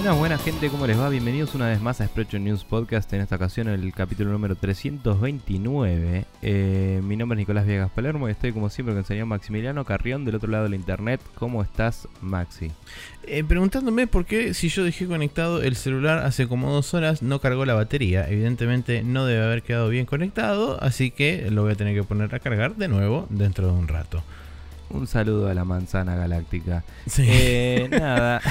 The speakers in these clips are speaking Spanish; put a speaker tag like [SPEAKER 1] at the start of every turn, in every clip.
[SPEAKER 1] Buenas gente, ¿cómo les va? Bienvenidos una vez más a Spreadshot News Podcast, en esta ocasión el capítulo número 329. Mi nombre es Nicolás Viegas Palermo y estoy como siempre con el señor Maximiliano Carrión del otro lado de la internet. ¿Cómo estás, Maxi?
[SPEAKER 2] Preguntándome por qué si yo dejé conectado el celular hace como 2 horas no cargó la batería. Evidentemente no debe haber quedado bien conectado, así que lo voy a tener que poner a cargar de nuevo dentro de un rato.
[SPEAKER 1] Un saludo a la manzana galáctica.
[SPEAKER 2] Sí.
[SPEAKER 1] Nada.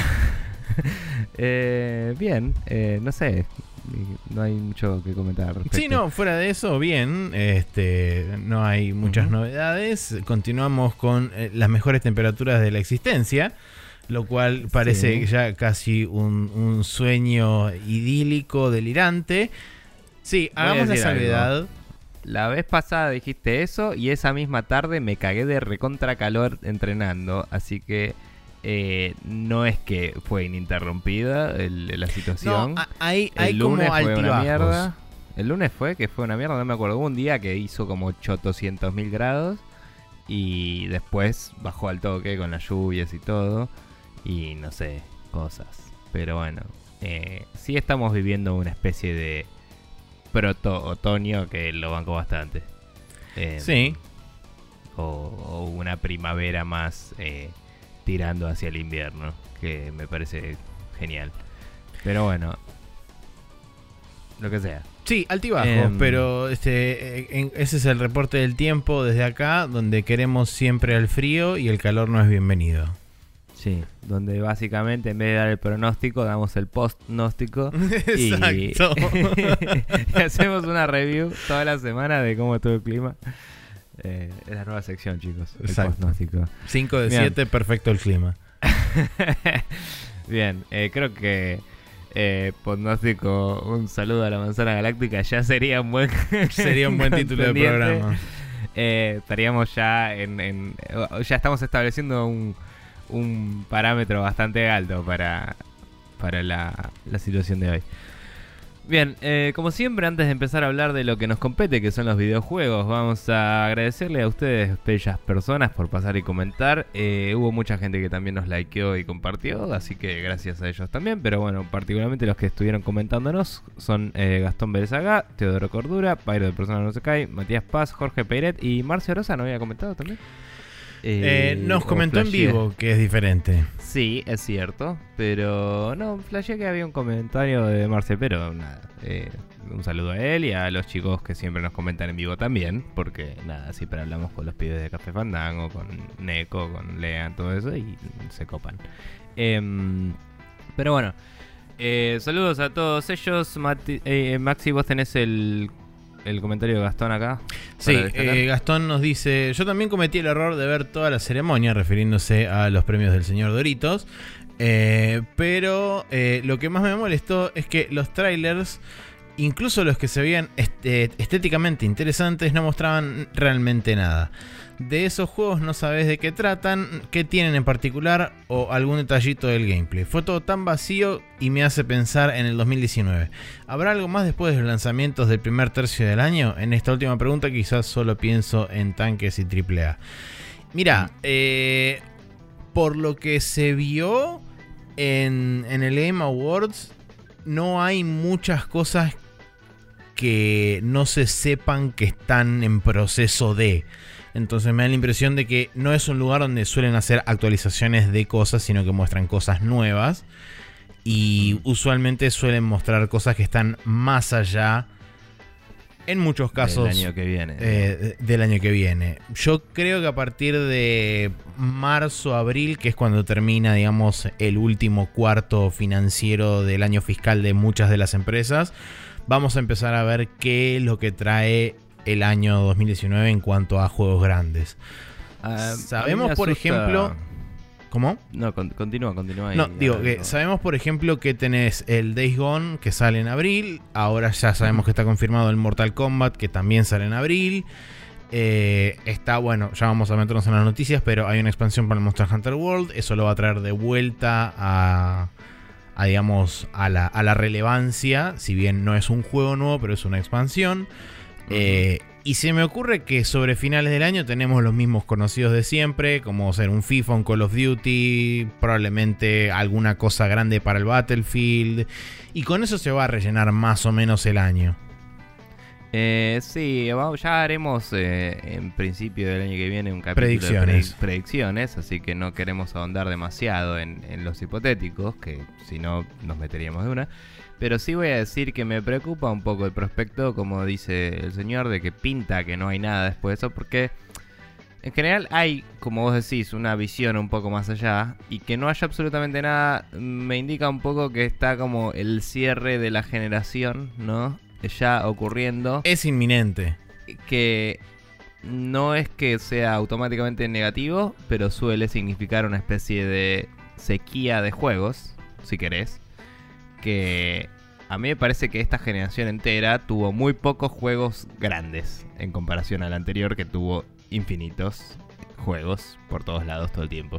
[SPEAKER 1] Bien, no sé, no hay mucho que comentar al respecto.
[SPEAKER 2] Sí, no, fuera de eso, bien, no hay muchas novedades. Continuamos con las mejores temperaturas de la existencia, lo cual parece ya casi un sueño idílico, delirante. Sí, hagamos la salvedad.
[SPEAKER 1] Algo. La vez pasada dijiste eso y esa misma tarde me cagué de recontra calor entrenando, así que no es que fue ininterrumpida la situación.
[SPEAKER 2] No, hay
[SPEAKER 1] lunes
[SPEAKER 2] como
[SPEAKER 1] fue una mierda.
[SPEAKER 2] altibajos.
[SPEAKER 1] El lunes fue una mierda, no me acuerdo. Hubo un día que hizo como 800.000 grados y después bajó al toque con las lluvias y todo. Y no sé, cosas. Pero bueno, sí estamos viviendo una especie de proto-otoño que lo banco bastante.
[SPEAKER 2] Sí.
[SPEAKER 1] O una primavera más tirando hacia el invierno, que me parece genial. Pero bueno, lo que sea.
[SPEAKER 2] Sí, altibajos, pero ese es el reporte del tiempo desde acá, donde queremos siempre al frío y el calor no es bienvenido.
[SPEAKER 1] Sí, donde básicamente en vez de dar el pronóstico, damos el post-gnóstico.
[SPEAKER 2] Exacto.
[SPEAKER 1] Y hacemos una review toda la semana de cómo estuvo el clima. Es la nueva sección, chicos. El post-gnóstico.
[SPEAKER 2] 5 de 7, perfecto el clima.
[SPEAKER 1] Bien, creo que post-gnóstico, un saludo a la manzana galáctica, ya sería un buen
[SPEAKER 2] título de programa.
[SPEAKER 1] Estaríamos ya ya estamos estableciendo un parámetro bastante alto para la situación de hoy. Bien, como siempre, antes de empezar a hablar de lo que nos compete, que son los videojuegos, vamos a agradecerle a ustedes, bellas personas, por pasar y comentar. Hubo mucha gente que también nos likeó y compartió, así que gracias a ellos también. Pero bueno, particularmente los que estuvieron comentándonos son Gastón Berezaga, Teodoro Cordura, Pairo de Persona No Se Cae, Matías Paz, Jorge Peiret y Marcio Rosa. ¿No había comentado también?
[SPEAKER 2] Nos comentó en vivo que es diferente.
[SPEAKER 1] Sí, es cierto, pero no, flashé que había un comentario de Marce, pero nada, un saludo a él y a los chicos que siempre nos comentan en vivo también, porque nada, siempre hablamos con los pibes de Café Fandango, con Neko, con Lean, todo eso, y se copan. Pero bueno, saludos a todos ellos. Maxi, vos tenés el comentario de Gastón acá.
[SPEAKER 2] Sí, Gastón nos dice: yo también cometí el error de ver toda la ceremonia, refiriéndose a los premios del señor Doritos, pero lo que más me molestó es que los trailers, incluso los que se veían estéticamente interesantes, no mostraban realmente nada. De esos juegos no sabes de qué tratan, qué tienen en particular o algún detallito del gameplay. Fue todo tan vacío y me hace pensar en el 2019. ¿Habrá algo más después de los lanzamientos del primer tercio del año? En esta última pregunta quizás solo pienso en tanques y AAA. Mira, por lo que se vio en el Game Awards, no hay muchas cosas que no se sepan que están en proceso de... Entonces me da la impresión de que no es un lugar donde suelen hacer actualizaciones de cosas, sino que muestran cosas nuevas. Y usualmente suelen mostrar cosas que están más allá, en muchos casos,
[SPEAKER 1] del año que viene.
[SPEAKER 2] Del año que viene. Yo creo que a partir de marzo, abril, que es cuando termina, digamos, el último cuarto financiero del año fiscal de muchas de las empresas, vamos a empezar a ver qué es lo que trae el año 2019 en cuanto a juegos grandes. Sabemos, por ejemplo... ¿Cómo?
[SPEAKER 1] No, continúa ahí.
[SPEAKER 2] No, digo que sabemos, por ejemplo, que tenés el Days Gone, que sale en abril. Ahora ya sabemos que está confirmado el Mortal Kombat, que también sale en abril. Está, bueno, ya vamos a meternos en las noticias, pero hay una expansión para el Monster Hunter World. Eso lo va a traer de vuelta a digamos, a la relevancia. Si bien no es un juego nuevo, pero es una expansión. Y se me ocurre que sobre finales del año tenemos los mismos conocidos de siempre, como ser un FIFA, un Call of Duty, probablemente alguna cosa grande para el Battlefield. Y con eso se va a rellenar más o menos el año.
[SPEAKER 1] Sí, ya haremos en principio del año que viene un capítulo de predicciones, así que no queremos ahondar demasiado en los hipotéticos, que si no nos meteríamos de una. Pero sí voy a decir que me preocupa un poco el prospecto, como dice el señor, de que pinta que no hay nada después de eso, porque en general hay, como vos decís, una visión un poco más allá, y que no haya absolutamente nada me indica un poco que está como el cierre de la generación, ¿no? Ya ocurriendo.
[SPEAKER 2] Es inminente.
[SPEAKER 1] Que no es que sea automáticamente negativo, pero suele significar una especie de sequía de juegos, si querés. Que a mí me parece que esta generación entera tuvo muy pocos juegos grandes en comparación a la anterior, que tuvo infinitos juegos por todos lados todo el tiempo.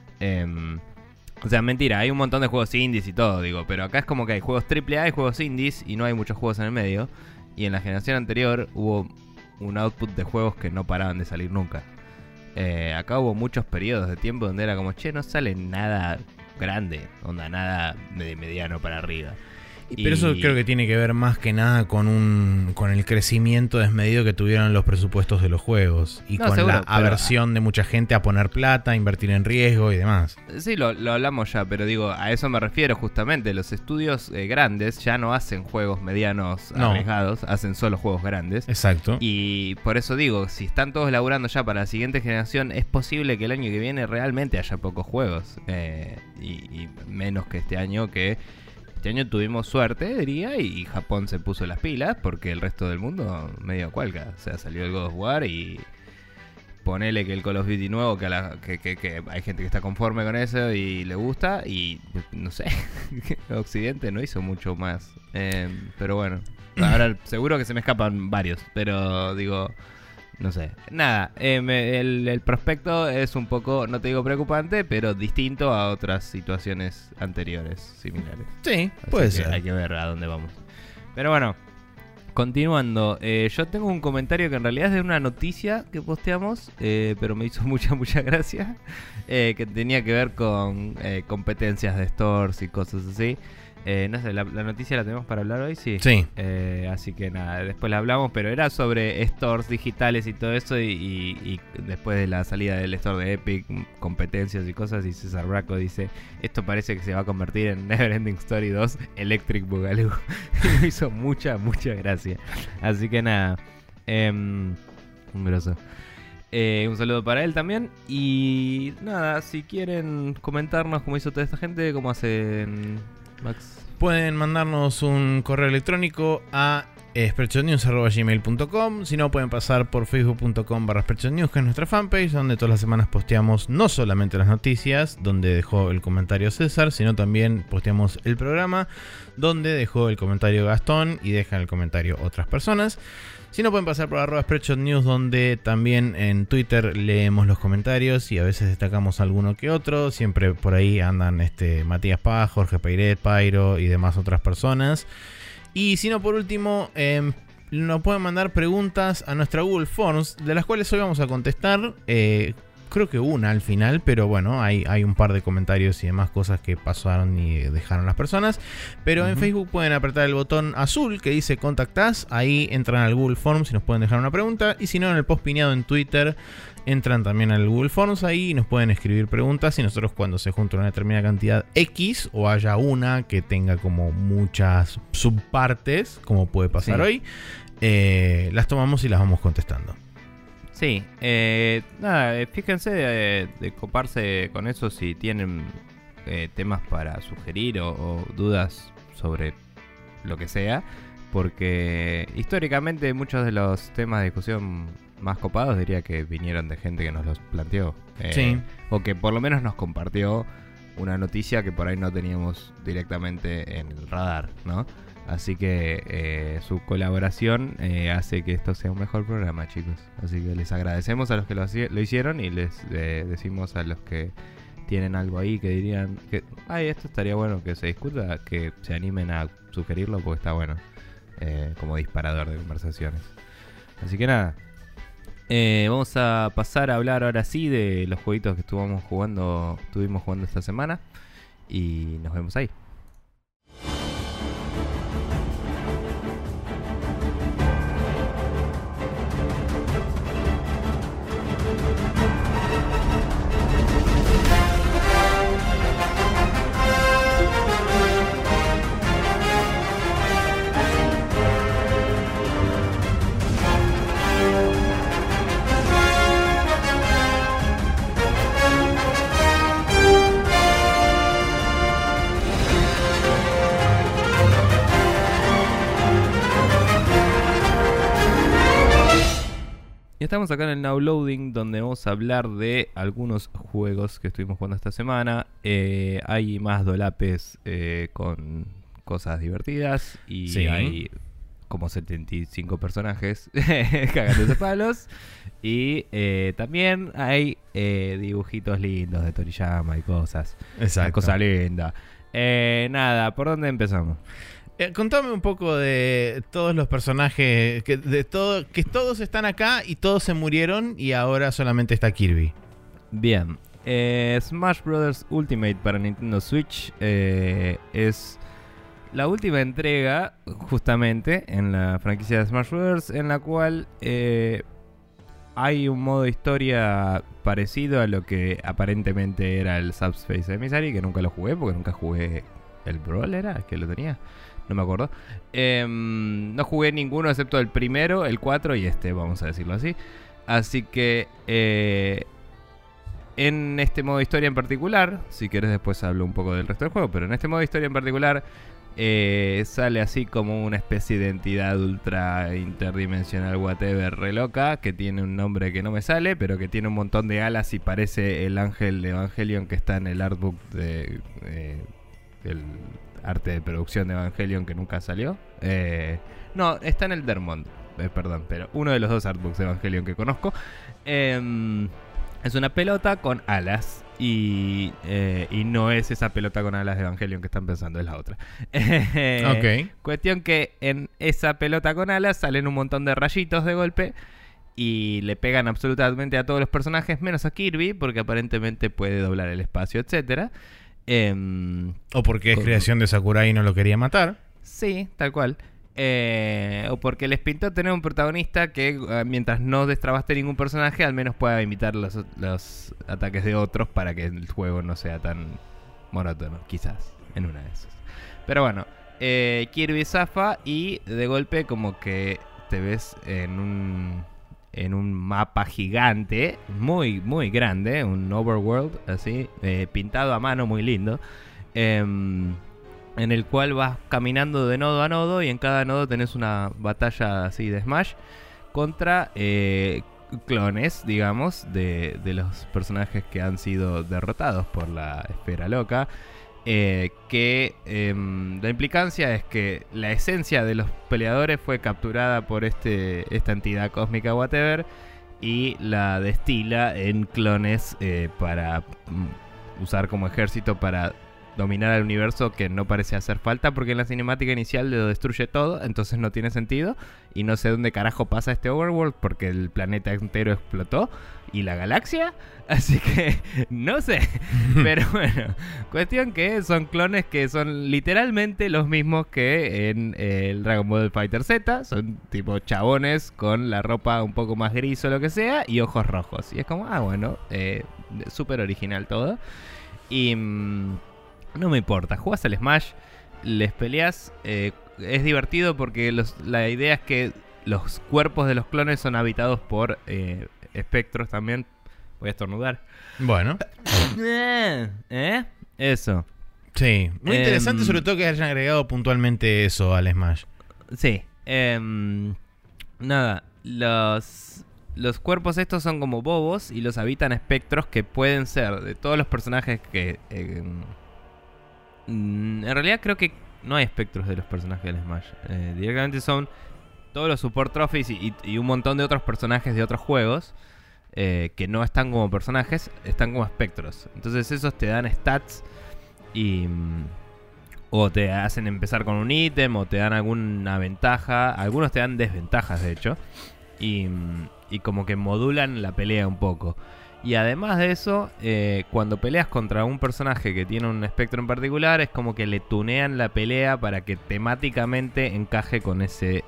[SPEAKER 1] O sea, mentira, hay un montón de juegos indies y todo, digo, pero acá es como que hay juegos AAA y juegos indies y no hay muchos juegos en el medio. Y en la generación anterior hubo un output de juegos que no paraban de salir nunca. Acá hubo muchos periodos de tiempo donde era como, che, no sale nada grande, onda, nada de mediano para arriba.
[SPEAKER 2] Pero eso creo que tiene que ver más que nada con el crecimiento desmedido que tuvieron los presupuestos de los juegos y con seguro, la aversión de mucha gente a poner plata, a invertir en riesgo y demás.
[SPEAKER 1] Sí, lo hablamos ya, pero digo, a eso me refiero justamente. Los estudios grandes ya no hacen juegos medianos arriesgados, hacen solo juegos grandes.
[SPEAKER 2] Exacto.
[SPEAKER 1] Y por eso digo, si están todos laburando ya para la siguiente generación, es posible que el año que viene realmente haya pocos juegos. Y menos que este año, que este año tuvimos suerte, diría, y Japón se puso las pilas, porque el resto del mundo medio cualca. O sea, salió el God of War y ponele que el Call of Duty nuevo, que hay gente que está conforme con eso y le gusta, y no sé, Occidente no hizo mucho más. Pero bueno, ahora seguro que se me escapan varios, pero digo, no sé. Nada, el prospecto es un poco, no te digo preocupante, pero distinto a otras situaciones anteriores, similares.
[SPEAKER 2] Sí, puede ser.
[SPEAKER 1] Hay que ver a dónde vamos. Pero bueno, continuando. Yo tengo un comentario que en realidad es de una noticia que posteamos, pero me hizo mucha gracia, que tenía que ver con competencias de stores y cosas así. No sé, la noticia la tenemos para hablar hoy, sí.
[SPEAKER 2] Sí.
[SPEAKER 1] Así que nada, después la hablamos, pero era sobre stores digitales y todo eso, y después de la salida del store de Epic, competencias y cosas, y César Braco dice, esto parece que se va a convertir en Neverending Story 2 Electric Boogaloo. Y me hizo mucha gracia. Así que nada, un grosso. Un saludo para él también. Y nada, si quieren comentarnos cómo hizo toda esta gente, cómo hacen, Max.
[SPEAKER 2] Pueden mandarnos un correo electrónico a spreadshotnews@gmail.com. Si no, pueden pasar por facebook.com/spreadshotnews, que es nuestra fanpage, donde todas las semanas posteamos no solamente las noticias, donde dejó el comentario César, sino también posteamos el programa, donde dejó el comentario Gastón y dejan el comentario otras personas. Si no, pueden pasar por @spreadshotnews, donde también en Twitter leemos los comentarios y a veces destacamos alguno que otro. Siempre por ahí andan Matías Paz, Jorge Peiret, Pairo y demás otras personas. Y si no, por último, nos pueden mandar preguntas a nuestra Google Forms, de las cuales hoy vamos a contestar. Creo que una al final, pero bueno, hay un par de comentarios y demás cosas que pasaron y dejaron las personas. Pero en Facebook pueden apretar el botón azul que dice contactás. Ahí entran al Google Forms y nos pueden dejar una pregunta. Y si no, en el post pineado en Twitter entran también al Google Forms ahí y nos pueden escribir preguntas. Y nosotros, cuando se junta una determinada cantidad X, o haya una que tenga como muchas subpartes, como puede pasar hoy, las tomamos y las vamos contestando.
[SPEAKER 1] Sí, nada, fíjense de coparse con eso si tienen temas para sugerir o dudas sobre lo que sea, porque históricamente muchos de los temas de discusión más copados diría que vinieron de gente que nos los planteó, o que por lo menos nos compartió una noticia que por ahí no teníamos directamente en el radar, ¿no? Así que su colaboración hace que esto sea un mejor programa, chicos. Así que les agradecemos a los que lo hicieron y les decimos a los que tienen algo ahí que dirían que esto estaría bueno que se discuta, que se animen a sugerirlo porque está bueno como disparador de conversaciones. Así que nada. Vamos a pasar a hablar ahora sí de los jueguitos que estuvimos jugando esta semana. Y nos vemos ahí. Y estamos acá en el Now Loading, donde vamos a hablar de algunos juegos que estuvimos jugando esta semana. Hay más dolapes con cosas divertidas y
[SPEAKER 2] Sí.
[SPEAKER 1] hay como 75 personajes cagándose palos. Y también hay dibujitos lindos de Toriyama y cosas.
[SPEAKER 2] Exacto.
[SPEAKER 1] Cosa linda. Nada, ¿por dónde empezamos?
[SPEAKER 2] Contame un poco de todos los personajes, que todos están acá y todos se murieron y ahora solamente está Kirby.
[SPEAKER 1] Bien, Smash Bros. Ultimate para Nintendo Switch es la última entrega justamente en la franquicia de Smash Bros. En la cual hay un modo historia parecido a lo que aparentemente era el Subspace Emissary, que nunca lo jugué porque nunca jugué el Brawl, ¿era? ¿Que lo tenía? No me acuerdo. No jugué ninguno excepto el primero, el 4 y este, vamos a decirlo así. Así que en este modo historia en particular, si querés después hablo un poco del resto del juego, pero en este modo historia en particular sale así como una especie de entidad ultra interdimensional whatever re loca, que tiene un nombre que no me sale, pero que tiene un montón de alas y parece el ángel de Evangelion que está en el artbook de... el arte de producción de Evangelion que nunca salió. No, está en el Dermond, perdón, pero uno de los dos artbooks de Evangelion que conozco. Es una pelota con alas y no es esa pelota con alas de Evangelion que están pensando, es la otra.
[SPEAKER 2] Ok.
[SPEAKER 1] Cuestión que en esa pelota con alas salen un montón de rayitos de golpe y le pegan absolutamente a todos los personajes menos a Kirby porque aparentemente puede doblar el espacio, etcétera.
[SPEAKER 2] O porque es creación de Sakurai y no lo quería matar.
[SPEAKER 1] Sí, tal cual. O porque les pintó tener un protagonista que mientras no destrabaste ningún personaje, al menos pueda imitar los ataques de otros para que el juego no sea tan monótono, quizás, en una de esas. Pero bueno, Kirby zafa y de golpe como que te ves en un mapa gigante, muy, muy grande, un overworld, así, pintado a mano, muy lindo, en el cual vas caminando de nodo a nodo y en cada nodo tenés una batalla así de Smash contra clones, digamos, de los personajes que han sido derrotados por la esfera loca. Que la implicancia es que la esencia de los peleadores fue capturada por esta entidad cósmica whatever y la destila en clones para usar como ejército para dominar el universo, que no parece hacer falta porque en la cinemática inicial lo destruye todo, entonces no tiene sentido y no sé dónde carajo pasa este overworld porque el planeta entero explotó y la galaxia, así que no sé. Pero bueno, cuestión que son clones que son literalmente los mismos que en el Dragon Ball Fighter Z, son tipo chabones con la ropa un poco más gris o lo que sea y ojos rojos, y es como, bueno, súper original todo. Y no me importa, jugás al Smash, les peleas, es divertido porque la idea es que los cuerpos de los clones son habitados por espectros también. Voy a estornudar.
[SPEAKER 2] Bueno.
[SPEAKER 1] Eso.
[SPEAKER 2] Sí, muy interesante, sobre todo que hayan agregado puntualmente eso al Smash.
[SPEAKER 1] Sí. Nada, los cuerpos estos son como bobos y los habitan espectros que pueden ser de todos los personajes que... en realidad creo que no hay espectros de los personajes del Smash. Directamente son todos los support trophies y un montón de otros personajes de otros juegos que no están como personajes, están como espectros. Entonces esos te dan stats y o te hacen empezar con un ítem o te dan alguna ventaja. Algunos te dan desventajas, de hecho. y como que modulan la pelea un poco. Y además de eso, cuando peleas contra un personaje que tiene un espectro en particular, es como que le tunean la pelea para que temáticamente encaje con ese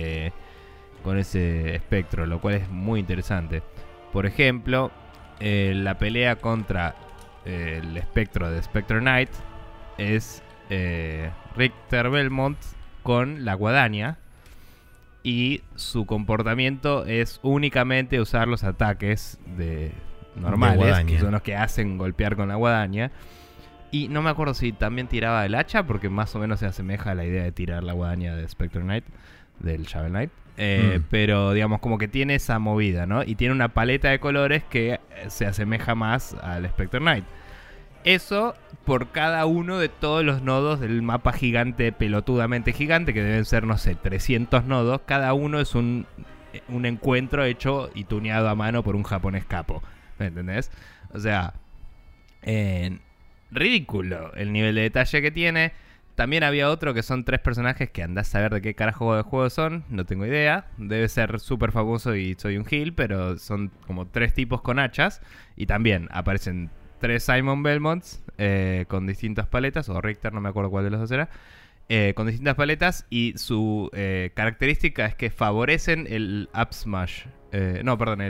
[SPEAKER 1] espectro, lo cual es muy interesante. Por ejemplo, la pelea contra el espectro de Spectre Knight es Richter Belmont con la guadaña. Y su comportamiento es únicamente usar los ataques normales, que son los que hacen golpear con la guadaña. Y no me acuerdo si también tiraba el hacha, porque más o menos se asemeja a la idea de tirar la guadaña de Spectre Knight, del Shovel Knight. Pero digamos como que tiene esa movida, ¿no? Y tiene una paleta de colores que se asemeja más al Spectre Knight. Eso por cada uno de todos los nodos del mapa gigante, pelotudamente gigante, que deben ser, no sé, 300 nodos. Cada uno es un encuentro hecho y tuneado a mano por un japonés capo. ¿Me entendés? O sea, ridículo el nivel de detalle que tiene. También había otro que son 3 personajes que andás a saber de qué carajo de juego son. No tengo idea. Debe ser súper famoso y soy un gil, pero son como 3 tipos con hachas. Y también aparecen 3 Simon Belmonts con distintas paletas, o Richter, no me acuerdo cuál de los dos era, con distintas paletas, y su característica es que favorecen el up smash. No, perdón,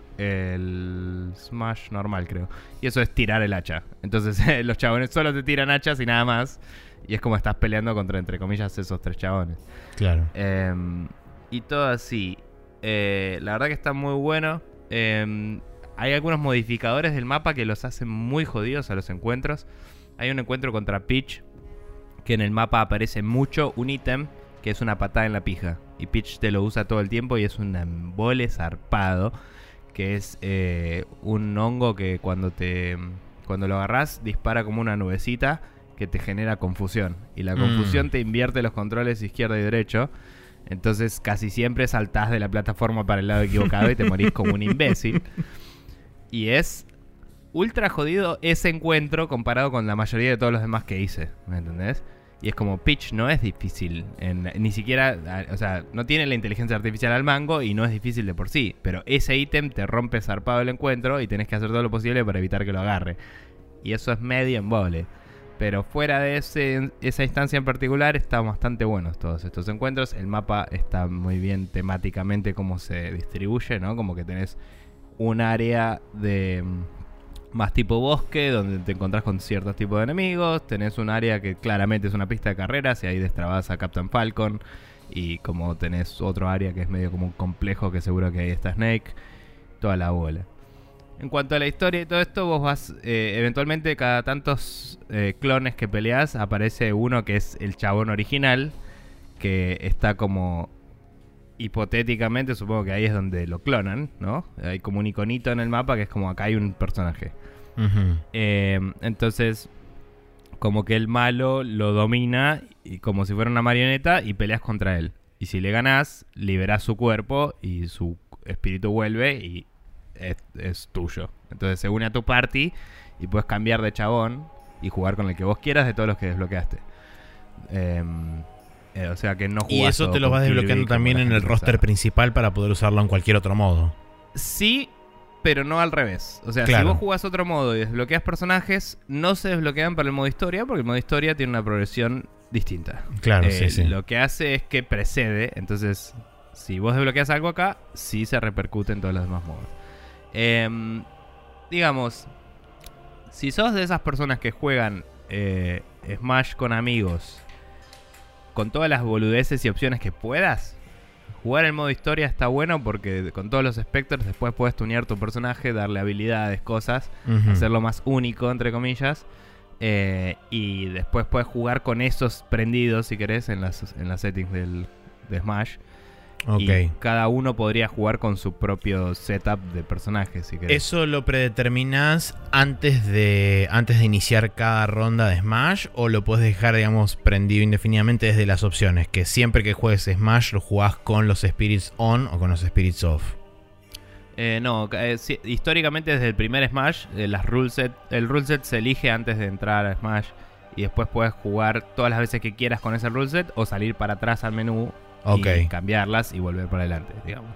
[SPEAKER 1] el smash normal, creo. Y eso es tirar el hacha. Entonces los chabones solo te tiran hachas y nada más. Y es como estás peleando contra, entre comillas, esos 3 chabones.
[SPEAKER 2] Claro.
[SPEAKER 1] Y todo así. La verdad que está muy bueno. Hay algunos modificadores del mapa que los hacen muy jodidos a los encuentros. Hay un encuentro contra Peach, que en el mapa aparece mucho un ítem que es una patada en la pija. Y Peach te lo usa todo el tiempo y es un embole zarpado. Que es un hongo que cuando lo agarrás dispara como una nubecita que te genera confusión. Y la confusión te invierte los controles izquierda y derecho. Entonces casi siempre saltás de la plataforma para el lado equivocado y te morís como un imbécil. Y es ultra jodido ese encuentro comparado con la mayoría de todos los demás que hice, ¿me entendés? Y es como, Peach no es difícil, ni siquiera, o sea, no tiene la inteligencia artificial al mango y no es difícil de por sí. Pero ese ítem te rompe zarpado el encuentro y tenés que hacer todo lo posible para evitar que lo agarre. Y eso es medio embole. Pero fuera de esa instancia en particular, están bastante buenos todos estos encuentros. El mapa está muy bien temáticamente como se distribuye, ¿no? Como que tenés un área de más tipo bosque, donde te encontrás con ciertos tipos de enemigos. Tenés un área que claramente es una pista de carreras y ahí destrabás a Captain Falcon. Y como tenés otro área que es medio como un complejo, que seguro que ahí está Snake. Toda la bola. En cuanto a la historia y todo esto, vos vas eventualmente, cada tantos clones que peleás, aparece uno que es el chabón original, que está como hipotéticamente, supongo que ahí es donde lo clonan, ¿no? Hay como un iconito en el mapa que es como acá hay un personaje. Entonces, como que el malo lo domina y como si fuera una marioneta y peleas contra él. Y si le ganás, liberás su cuerpo y su espíritu vuelve y es tuyo. Entonces se une a tu party y puedes cambiar de chabón y jugar con el que vos quieras de todos los que desbloqueaste. O sea que no jugás.
[SPEAKER 2] Y eso te lo vas desbloqueando también en el roster principal para poder usarlo en cualquier otro modo.
[SPEAKER 1] Sí, pero no al revés. O sea,
[SPEAKER 2] claro,
[SPEAKER 1] si vos jugás otro modo y desbloqueas personajes, no se desbloquean para el modo historia, porque el modo historia tiene una progresión distinta.
[SPEAKER 2] Claro, sí.
[SPEAKER 1] Lo que hace es que precede. Entonces, si vos desbloqueas algo acá, sí se repercute en todos los demás modos. Digamos, si sos de esas personas que juegan Smash con amigos, con todas las boludeces y opciones que puedas, jugar el modo historia está bueno porque con todos los Spectres después puedes tunear tu personaje, darle habilidades, cosas, hacerlo más único, entre comillas. Y después puedes jugar con esos prendidos, si querés, en las settings de Smash. Okay. Y cada uno podría jugar con su propio setup de personajes, si querés.
[SPEAKER 2] ¿Eso lo predeterminás antes de iniciar cada ronda de Smash? ¿O lo puedes dejar, digamos, prendido indefinidamente desde las opciones? Que siempre que juegues Smash lo jugás con los Spirits On o con los Spirits Off.
[SPEAKER 1] No, sí, históricamente desde el primer Smash, el ruleset se elige antes de entrar a Smash. Y después puedes jugar todas las veces que quieras con ese ruleset o salir para atrás al menú. Okay. Y cambiarlas y volver para adelante, digamos.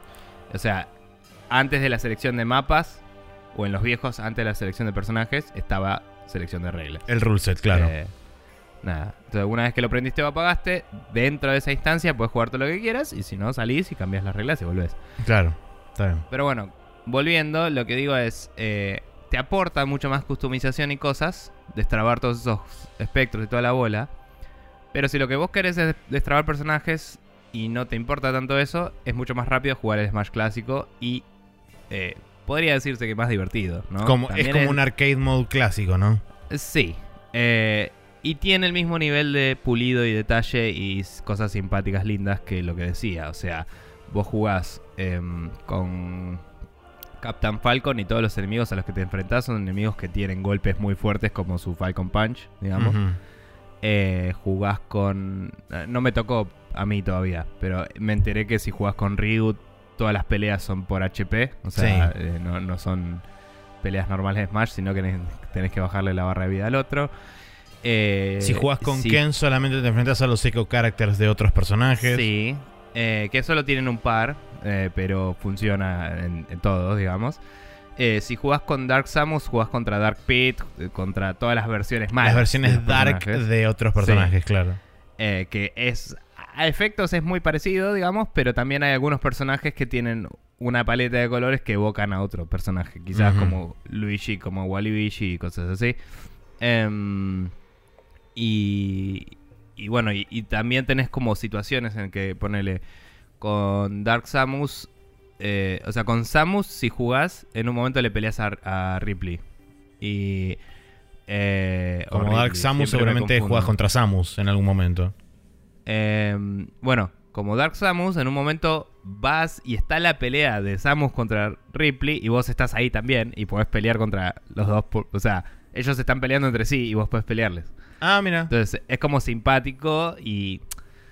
[SPEAKER 1] O sea, antes de la selección de mapas, o en los viejos, antes de la selección de personajes, estaba selección de reglas.
[SPEAKER 2] El rule set, claro.
[SPEAKER 1] Nada. Entonces, una vez que lo aprendiste o apagaste, dentro de esa instancia puedes jugar todo lo que quieras, y si no, salís y cambias las reglas y volvés.
[SPEAKER 2] Claro, está bien.
[SPEAKER 1] Pero bueno, volviendo, lo que digo es, te aporta mucho más customización y cosas, destrabar todos esos espectros y toda la bola. Pero si lo que vos querés es destrabar personajes y no te importa tanto eso, es mucho más rápido jugar el Smash clásico y podría decirse que más divertido, ¿no?
[SPEAKER 2] Es como un arcade mode clásico, ¿no?
[SPEAKER 1] Sí. Y tiene el mismo nivel de pulido y detalle y cosas simpáticas, lindas que lo que decía. O sea, vos jugás con Captain Falcon y todos los enemigos a los que te enfrentás son enemigos que tienen golpes muy fuertes como su Falcon Punch, digamos. Jugás con... No me tocó a mí todavía, pero me enteré que si jugás con Ryu, todas las peleas son por HP. O sea, sí. No son peleas normales de Smash, sino que tenés que bajarle la barra de vida al otro.
[SPEAKER 2] Si jugás con Ken, solamente te enfrentas a los echo characters de otros personajes.
[SPEAKER 1] Sí, que solo tienen un par, pero funciona en todos, digamos. Si jugás con Dark Samus, jugás contra Dark Pit, contra todas las versiones malas.
[SPEAKER 2] Las versiones Dark de otros personajes, sí. Claro.
[SPEAKER 1] Que es... A efectos es muy parecido, digamos, pero también hay algunos personajes que tienen una paleta de colores que evocan a otro personaje. Quizás como Luigi, como Waluigi y cosas así. Y bueno, y también tenés como situaciones en que ponele con Dark Samus, o sea, con Samus si jugás, en un momento le peleas a Ripley. Y
[SPEAKER 2] como Ripley, Dark Samus seguramente jugás contra Samus en algún momento.
[SPEAKER 1] Bueno, como Dark Samus, en un momento vas y está la pelea de Samus contra Ripley y vos estás ahí también y podés pelear contra los dos, o sea, ellos están peleando entre sí y vos podés pelearles.
[SPEAKER 2] Ah, mira.
[SPEAKER 1] Entonces es como simpático y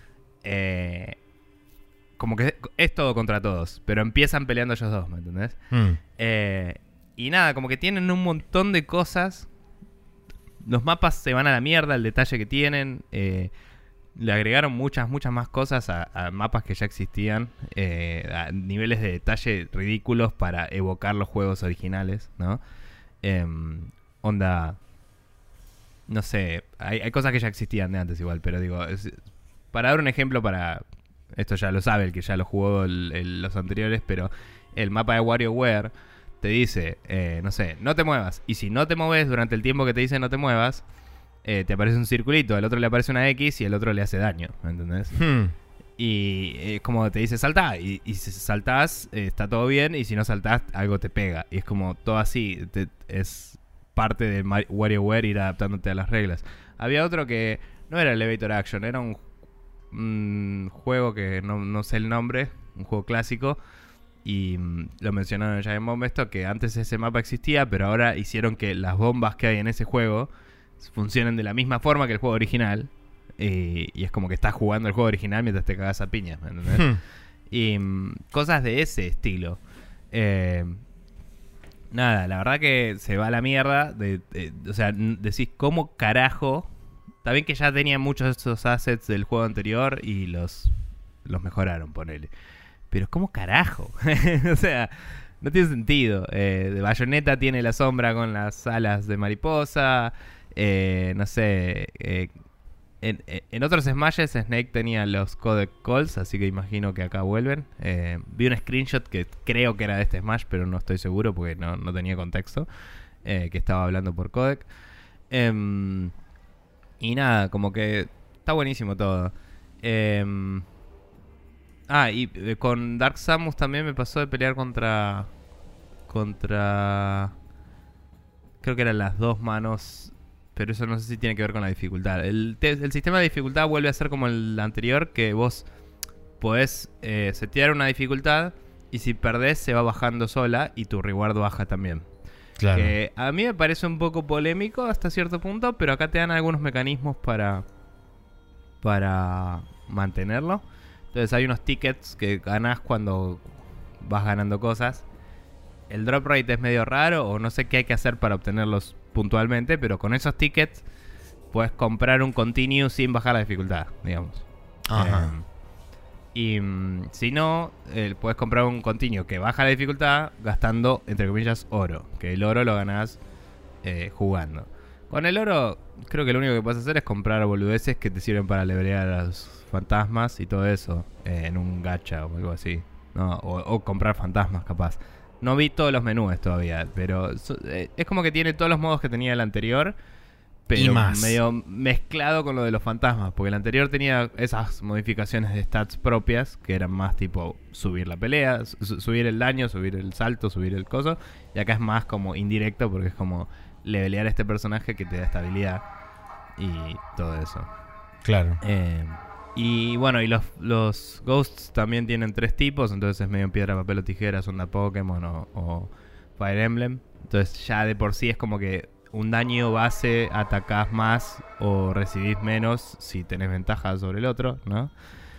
[SPEAKER 1] como que es todo contra todos, pero empiezan peleando ellos dos, ¿me entendés? Y nada, como que tienen un montón de cosas. Los mapas se van a la mierda, el detalle que tienen. Le agregaron muchas más cosas a mapas que ya existían, a niveles de detalle ridículos para evocar los juegos originales, ¿no? Onda... No sé, hay cosas que ya existían de antes igual, pero digo, para dar un ejemplo para... Esto ya lo sabe el que ya lo jugó los anteriores, pero el mapa de WarioWare te dice, no sé, no te muevas. Y si no te mueves durante el tiempo que te dice no te muevas, te aparece un circulito, al otro le aparece una X y el otro le hace daño, ¿me entendés? Y es como te dice saltá, y si saltás está todo bien, y si no saltás algo te pega. Y es como todo así, es parte de WarioWare ir adaptándote a las reglas. Había otro que no era Elevator Action, era un juego que no sé el nombre, un juego clásico, y lo mencionaron ya en Bomb esto, que antes ese mapa existía, pero ahora hicieron que las bombas que hay en ese juego funcionen de la misma forma que el juego original, y es como que estás jugando el juego original mientras te cagas a piñas, ¿me entendés? Y cosas de ese estilo. Nada, la verdad que se va a la mierda. O sea, decís, ¿cómo carajo? Está bien que ya tenía muchos de esos assets del juego anterior y los mejoraron, ponele. Pero ¿cómo carajo? O sea, no tiene sentido. De Bayonetta tiene la sombra con las alas de mariposa. No sé. En otros Smashes Snake tenía los Codec Calls, así que imagino que acá vuelven. Vi un screenshot que creo que era de este Smash, pero no estoy seguro porque no tenía contexto. Que estaba hablando por codec. Y nada, como que está buenísimo todo. Y con Dark Samus también me pasó de pelear contra creo que eran las dos manos, pero eso no sé si tiene que ver con la dificultad. El sistema de dificultad vuelve a ser como el anterior, que vos podés setear una dificultad y si perdés se va bajando sola y tu reward baja también.
[SPEAKER 2] Claro.
[SPEAKER 1] Que a mí me parece un poco polémico hasta cierto punto, pero acá te dan algunos mecanismos para mantenerlo. Entonces hay unos tickets que ganás cuando vas ganando cosas. El drop rate es medio raro, o no sé qué hay que hacer para obtenerlos puntualmente, pero con esos tickets puedes comprar un continue sin bajar la dificultad, digamos.
[SPEAKER 2] Ajá.
[SPEAKER 1] Y si no, puedes comprar un continuo que baja la dificultad gastando, entre comillas, oro. Que el oro lo ganás jugando. Con el oro, creo que lo único que puedes hacer es comprar boludeces que te sirven para levelear a los fantasmas y todo eso en un gacha o algo así, ¿no? O comprar fantasmas, capaz. No vi todos los menús todavía, pero es como que tiene todos los modos que tenía el anterior, pero medio mezclado con lo de los fantasmas, porque el anterior tenía esas modificaciones de stats propias, que eran más tipo subir la pelea, subir el daño, subir el salto, subir el coso, y acá es más como indirecto, porque es como levelear a este personaje que te da estabilidad y todo eso.
[SPEAKER 2] Claro.
[SPEAKER 1] Y bueno, y los Ghosts también tienen 3 tipos, entonces es medio piedra, papel o tijeras, onda Pokémon o Fire Emblem. Entonces ya de por sí es como que un daño base atacás más o recibís menos si tenés ventaja sobre el otro, ¿no?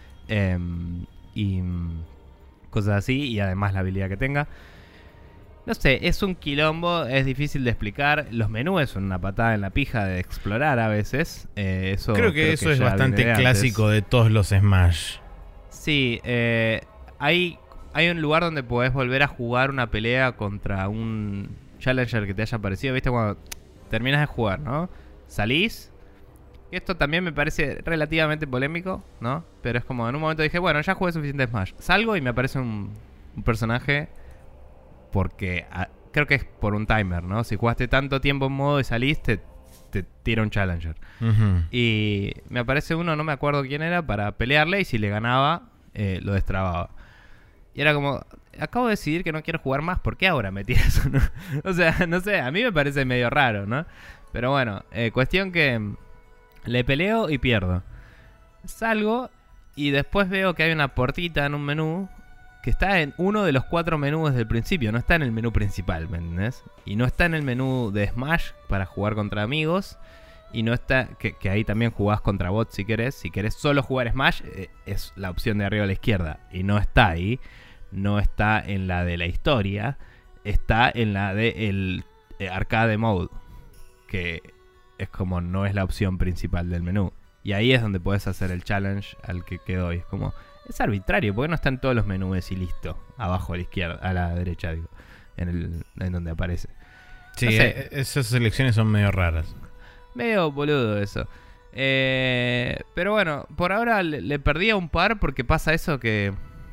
[SPEAKER 1] Y cosas así, y además la habilidad que tenga. No sé, es un quilombo, es difícil de explicar. Los menús son una patada en la pija de explorar a veces.
[SPEAKER 2] Creo que eso es bastante clásico de todos los Smash.
[SPEAKER 1] Sí, hay un lugar donde podés volver a jugar una pelea contra un Challenger que te haya parecido. ¿Viste? Cuando terminas de jugar, ¿no? Salís. Esto también me parece relativamente polémico, ¿no? Pero es como en un momento dije, bueno, ya jugué suficiente Smash. Salgo y me aparece un personaje... Porque creo que es por un timer, ¿no? Si jugaste tanto tiempo en modo y saliste, te tira un Challenger.
[SPEAKER 2] Uh-huh.
[SPEAKER 1] Y me aparece uno, no me acuerdo quién era, para pelearle y si le ganaba, lo destrababa. Y era como, acabo de decidir que no quiero jugar más, ¿por qué ahora me tira eso? ¿No? O sea, no sé, a mí me parece medio raro, ¿no? Pero bueno, cuestión que le peleo y pierdo. Salgo y después veo que hay una portita en un menú que está en uno de los 4 menús del principio, no está en el menú principal, ¿me entendés? Y no está en el menú de Smash para jugar contra amigos. Y no está, que ahí también jugás contra bots si querés. Si querés solo jugar Smash, es la opción de arriba a la izquierda. Y no está ahí. No está en la de la historia. Está en la de el arcade mode. Que es como no es la opción principal del menú. Y ahí es donde podés hacer el challenge al que quedó. Y es como... Es arbitrario, porque no están todos los menús y listo. Abajo a la izquierda, a la derecha, digo. En donde aparece.
[SPEAKER 2] Sí,
[SPEAKER 1] no sé.
[SPEAKER 2] Esas selecciones son medio raras.
[SPEAKER 1] Medio boludo eso. Pero bueno, por ahora le perdí a un par porque pasa eso que...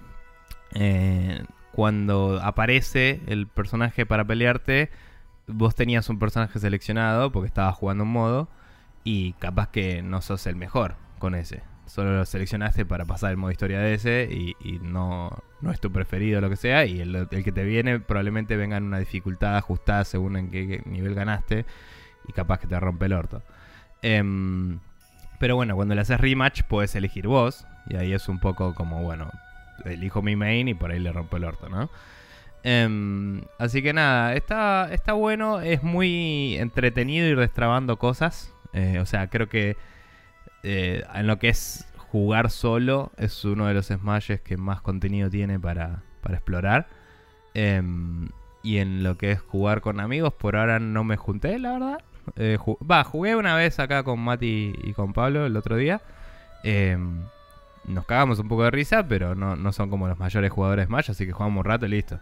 [SPEAKER 1] cuando aparece el personaje para pelearte, vos tenías un personaje seleccionado porque estabas jugando un modo. Y capaz que no sos el mejor con ese. Solo lo seleccionaste para pasar el modo historia de ese y no es tu preferido o lo que sea. Y el que te viene probablemente venga en una dificultad ajustada según en qué nivel ganaste. Y capaz que te rompe el orto. Pero bueno, cuando le haces rematch puedes elegir vos. Y ahí es un poco como, bueno, elijo mi main y por ahí le rompo el orto, ¿no? Así que nada, está bueno. Es muy entretenido ir destrabando cosas. O sea, creo que... en lo que es jugar solo, es uno de los Smashes que más contenido tiene para explorar. Y en lo que es jugar con amigos, por ahora no me junté, la verdad. Jugué una vez acá con Mati y con Pablo el otro día. Nos cagamos un poco de risa, pero no son como los mayores jugadores de Smash, así que jugamos un rato y listo.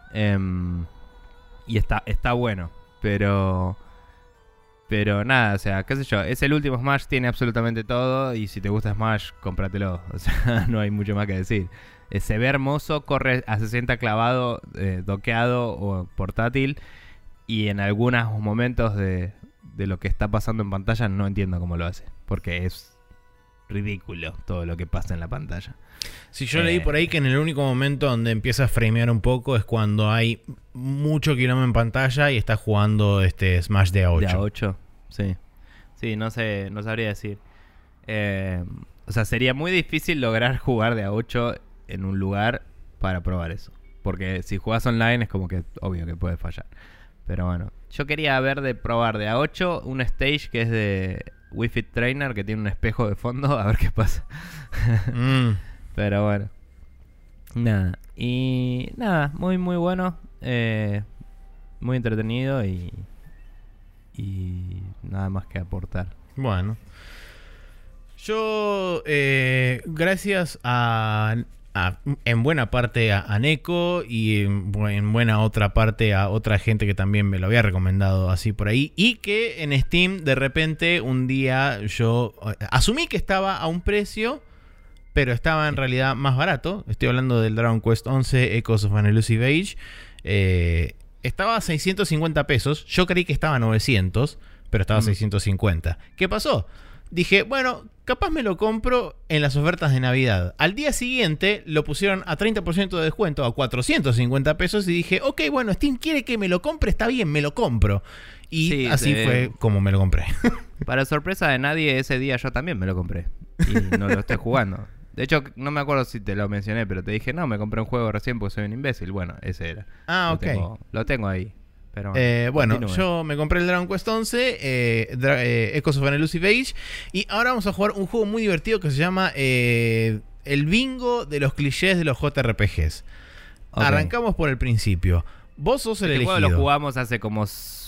[SPEAKER 1] Y está bueno, pero nada, o sea, qué sé yo, es el último Smash, tiene absolutamente todo. Y si te gusta Smash, cómpratelo. O sea, no hay mucho más que decir. Se ve hermoso, corre a 60 clavado, doqueado o portátil. Y en algunos momentos de lo que está pasando en pantalla no entiendo cómo lo hace. Porque es ridículo todo lo que pasa en la pantalla.
[SPEAKER 2] Si yo leí por ahí que en el único momento donde empieza a framear un poco es cuando hay mucho quilombo en pantalla y está jugando Smash de A8.
[SPEAKER 1] De A8, sí. Sí, no sabría decir. O sea, sería muy difícil lograr jugar de A8 en un lugar para probar eso. Porque si jugás online es como que obvio que puede fallar. Pero bueno, yo quería probar de A8 un stage que es de Wii Fit Trainer, que tiene un espejo de fondo, a ver qué pasa. Pero bueno, nada. Y nada, muy muy bueno, muy entretenido y nada más que aportar.
[SPEAKER 2] Bueno, Yo, gracias en buena parte a Neko y en buena otra parte a otra gente que también me lo había recomendado así por ahí, y que en Steam de repente un día yo asumí que estaba a un precio, pero estaba en realidad más barato. Estoy hablando del Dragon Quest 11 Echoes of an Elusive Age. Estaba a 650 pesos. Yo creí que estaba a 900, pero estaba a 650. ¿Qué pasó? Dije, bueno, capaz me lo compro en las ofertas de Navidad. Al día siguiente lo pusieron a 30% de descuento, a 450 pesos. Y dije, ok, bueno, Steam quiere que me lo compre, está bien, me lo compro. Y sí, así fue como me lo compré.
[SPEAKER 1] Para sorpresa de nadie, ese día yo también me lo compré. Y no lo estoy jugando. De hecho, no me acuerdo si te lo mencioné, pero te dije, no, me compré un juego recién porque soy un imbécil. Bueno, ese era.
[SPEAKER 2] Ah, ok.
[SPEAKER 1] Lo tengo ahí. Pero
[SPEAKER 2] bueno, yo me compré el Dragon Quest 11, Echoes of an Elusive Age, y ahora vamos a jugar un juego muy divertido que se llama el bingo de los clichés de los JRPGs. Okay. Arrancamos por el principio. Vos sos el elegido.
[SPEAKER 1] Juego lo jugamos hace como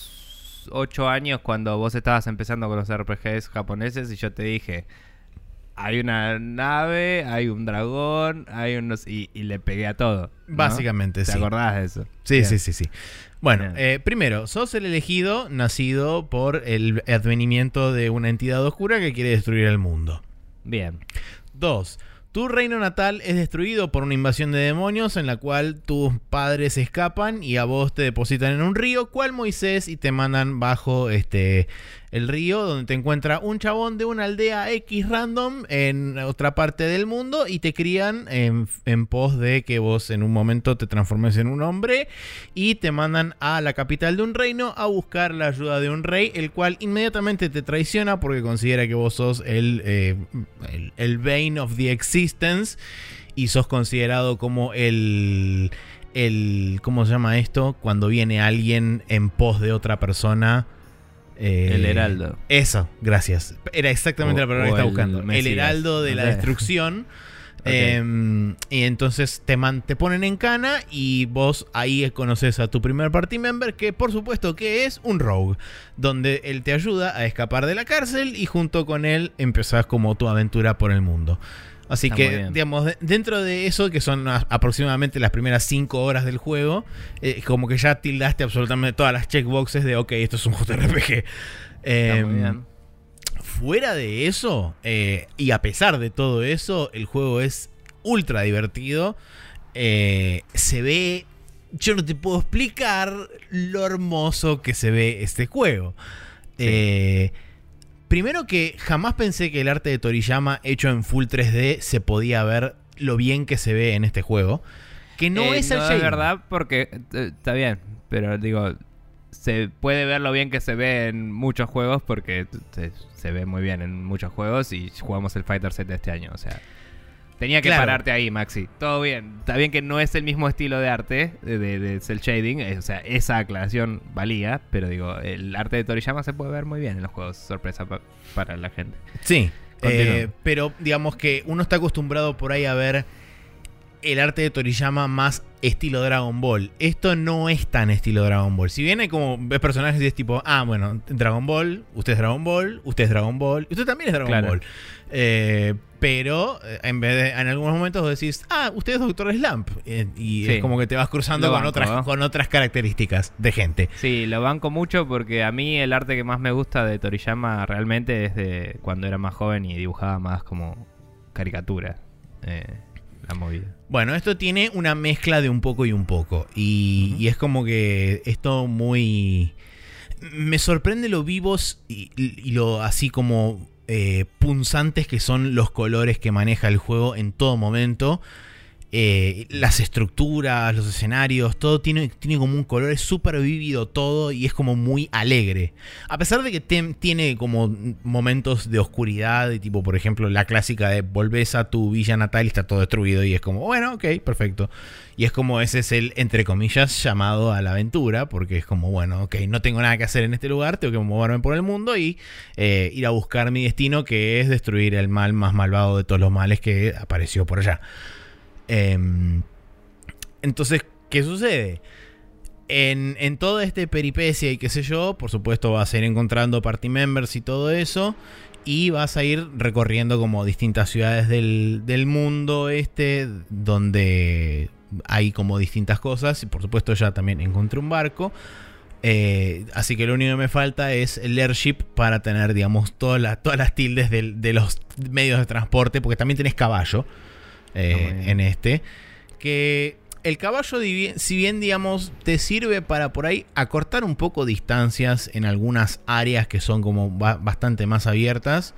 [SPEAKER 1] 8 años cuando vos estabas empezando con los RPGs japoneses y yo te dije, hay una nave, hay un dragón, hay unos... Y le pegué a todo, ¿no?
[SPEAKER 2] Básicamente, sí.
[SPEAKER 1] ¿Te acordás de eso?
[SPEAKER 2] Sí, bien. Sí. Bueno, primero, sos el elegido nacido por el advenimiento de una entidad oscura que quiere destruir el mundo.
[SPEAKER 1] Bien.
[SPEAKER 2] 2. Tu reino natal es destruido por una invasión de demonios en la cual tus padres escapan y a vos te depositan en un río, cual Moisés, y te mandan bajo el río, donde te encuentra un chabón de una aldea X random en otra parte del mundo y te crían en pos de que vos en un momento te transformes en un hombre y te mandan a la capital de un reino a buscar la ayuda de un rey, el cual inmediatamente te traiciona porque considera que vos sos el Bane of the Existence y sos considerado como el ¿cómo se llama esto? Cuando viene alguien en pos de otra persona.
[SPEAKER 1] El heraldo.
[SPEAKER 2] Eso, gracias. Era exactamente la palabra que estaba buscando. El heraldo de la destrucción. Okay. Y entonces te ponen en cana y vos ahí conoces a tu primer party member, que por supuesto que es un rogue, donde él te ayuda a escapar de la cárcel y junto con él empezás como tu aventura por el mundo. Así está que, digamos, dentro de eso, que son aproximadamente las primeras 5 horas del juego, como que ya tildaste absolutamente todas las checkboxes de, ok, esto es un JRPG.
[SPEAKER 1] Está muy bien.
[SPEAKER 2] Fuera de eso, y a pesar de todo eso, el juego es ultra divertido. Se ve... Yo no te puedo explicar lo hermoso que se ve este juego. Sí. Primero que jamás pensé que el arte de Toriyama hecho en full 3D se podía ver lo bien que se ve en este juego. Que no es el shading.
[SPEAKER 1] Es verdad, porque está bien, pero digo, se puede ver lo bien que se ve en muchos juegos porque se ve muy bien en muchos juegos y jugamos el Fighter Z este año, o sea... Tenía que pararte ahí, Maxi. Todo bien. Está bien que no es el mismo estilo de arte de cel shading. O sea, esa aclaración valía. Pero digo, el arte de Toriyama se puede ver muy bien en los juegos. Sorpresa para la gente.
[SPEAKER 2] Sí. Pero digamos que uno está acostumbrado por ahí a ver el arte de Toriyama más estilo Dragon Ball. Esto no es tan estilo Dragon Ball. Si bien hay como ves personajes y es tipo, bueno, Dragon Ball, usted es Dragon Ball, usted es Dragon Ball, usted también es Dragon Ball. Pero en vez de, en algunos momentos vos decís, usted es Dr. Slump. Y sí, es como que te vas cruzando con otras características de gente.
[SPEAKER 1] Sí, lo banco mucho porque a mí el arte que más me gusta de Toriyama realmente es de cuando era más joven y dibujaba más como caricatura. La movida.
[SPEAKER 2] Bueno, esto tiene una mezcla de un poco y un poco. Y es como que es todo muy... Me sorprende lo vivos y lo así como punzantes que son los colores que maneja el juego en todo momento. Las estructuras, los escenarios, todo tiene como un color, es súper vívido todo y es como muy alegre. A pesar de que tiene como momentos de oscuridad, y tipo, por ejemplo, la clásica de volvés a tu villa natal y está todo destruido y es como, bueno, ok, perfecto. Y es como ese es el, entre comillas, llamado a la aventura, porque es como, bueno, ok, no tengo nada que hacer en este lugar, tengo que moverme por el mundo y ir a buscar mi destino, que es destruir el mal más malvado de todos los males que apareció por allá. Entonces, ¿qué sucede? En toda esta peripecia y qué sé yo, por supuesto vas a ir encontrando party members y todo eso. y vas a ir recorriendo como distintas ciudades del mundo donde hay como distintas cosas. Y por supuesto ya también encontré un barco. Así que lo único que me falta es el airship para tener, digamos, todas las tildes de los medios de transporte, porque también tenés caballo en que el caballo, si bien, digamos, te sirve para por ahí acortar un poco distancias en algunas áreas que son como bastante más abiertas,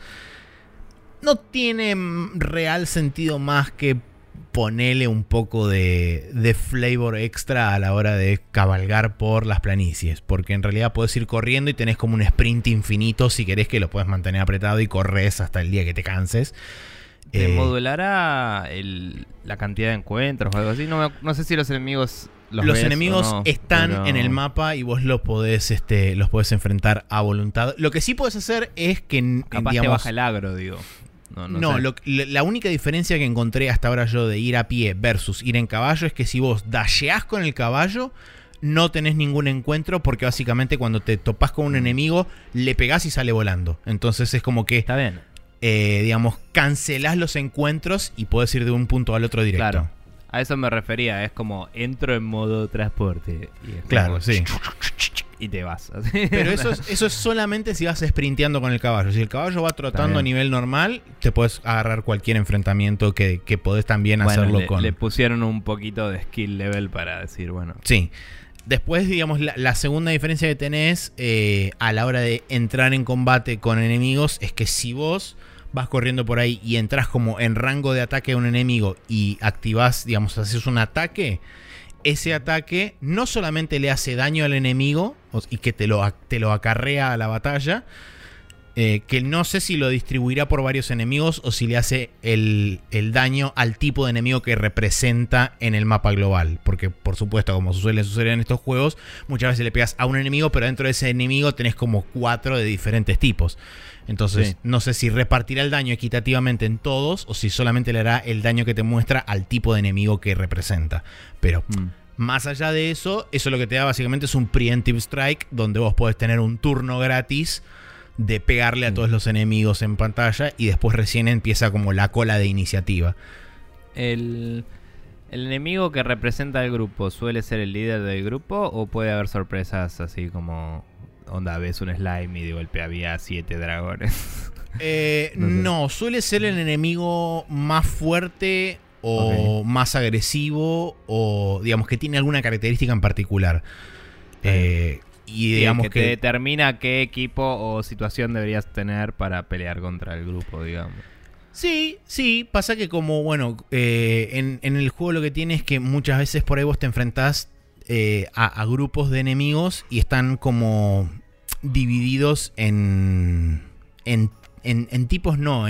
[SPEAKER 2] no tiene real sentido más que ponerle un poco de flavor extra a la hora de cabalgar por las planicies, porque en realidad podés ir corriendo y tenés como un sprint infinito si querés, que lo puedes mantener apretado y corres hasta el día que te canses.
[SPEAKER 1] ¿Te modulará la cantidad de encuentros o algo así? No sé si los enemigos
[SPEAKER 2] los enemigos están pero en el mapa y vos los podés enfrentar a voluntad. Lo que sí podés hacer es que
[SPEAKER 1] capaz te baja el agro, digo.
[SPEAKER 2] No, la única diferencia que encontré hasta ahora yo de ir a pie versus ir en caballo es que si vos dasheás con el caballo, no tenés ningún encuentro, porque básicamente cuando te topás con un enemigo, le pegás y sale volando. Entonces es como que,
[SPEAKER 1] está bien.
[SPEAKER 2] Digamos, cancelás los encuentros y podés ir de un punto al otro directo.
[SPEAKER 1] Claro, a eso me refería. Es como entro en modo transporte.
[SPEAKER 2] Claro, sí.
[SPEAKER 1] Y te vas.
[SPEAKER 2] Pero eso es solamente si vas sprinteando con el caballo. Si el caballo va trotando a nivel normal, te puedes agarrar cualquier enfrentamiento que podés también hacerlo con.
[SPEAKER 1] Le pusieron un poquito de skill level para decir, bueno.
[SPEAKER 2] Sí. Después, digamos, la segunda diferencia que tenés a la hora de entrar en combate con enemigos es que si vos vas corriendo por ahí y entras como en rango de ataque a un enemigo y activás, digamos, haces un ataque, ese ataque no solamente le hace daño al enemigo y que te lo acarrea a la batalla, que no sé si lo distribuirá por varios enemigos o si le hace el daño al tipo de enemigo que representa en el mapa global. Porque, por supuesto, como suele suceder en estos juegos, muchas veces le pegas a un enemigo, pero dentro de ese enemigo tenés como 4 de diferentes tipos. Entonces, no sé si repartirá el daño equitativamente en todos o si solamente le hará el daño que te muestra al tipo de enemigo que representa. Pero más allá de eso lo que te da básicamente es un preemptive strike, donde vos podés tener un turno gratis de pegarle a todos los enemigos en pantalla y después recién empieza como la cola de iniciativa.
[SPEAKER 1] ¿El enemigo que representa al grupo suele ser el líder del grupo o puede haber sorpresas así como onda, ves un slime y de golpe había 7 dragones?
[SPEAKER 2] No, suele ser el enemigo más fuerte o más agresivo o digamos que tiene alguna característica en particular. Y digamos
[SPEAKER 1] que te determina qué equipo o situación deberías tener para pelear contra el grupo, digamos.
[SPEAKER 2] Sí, pasa que como, bueno, en el juego lo que tiene es que muchas veces por ahí vos te enfrentás a grupos de enemigos y están como divididos en tipos, no,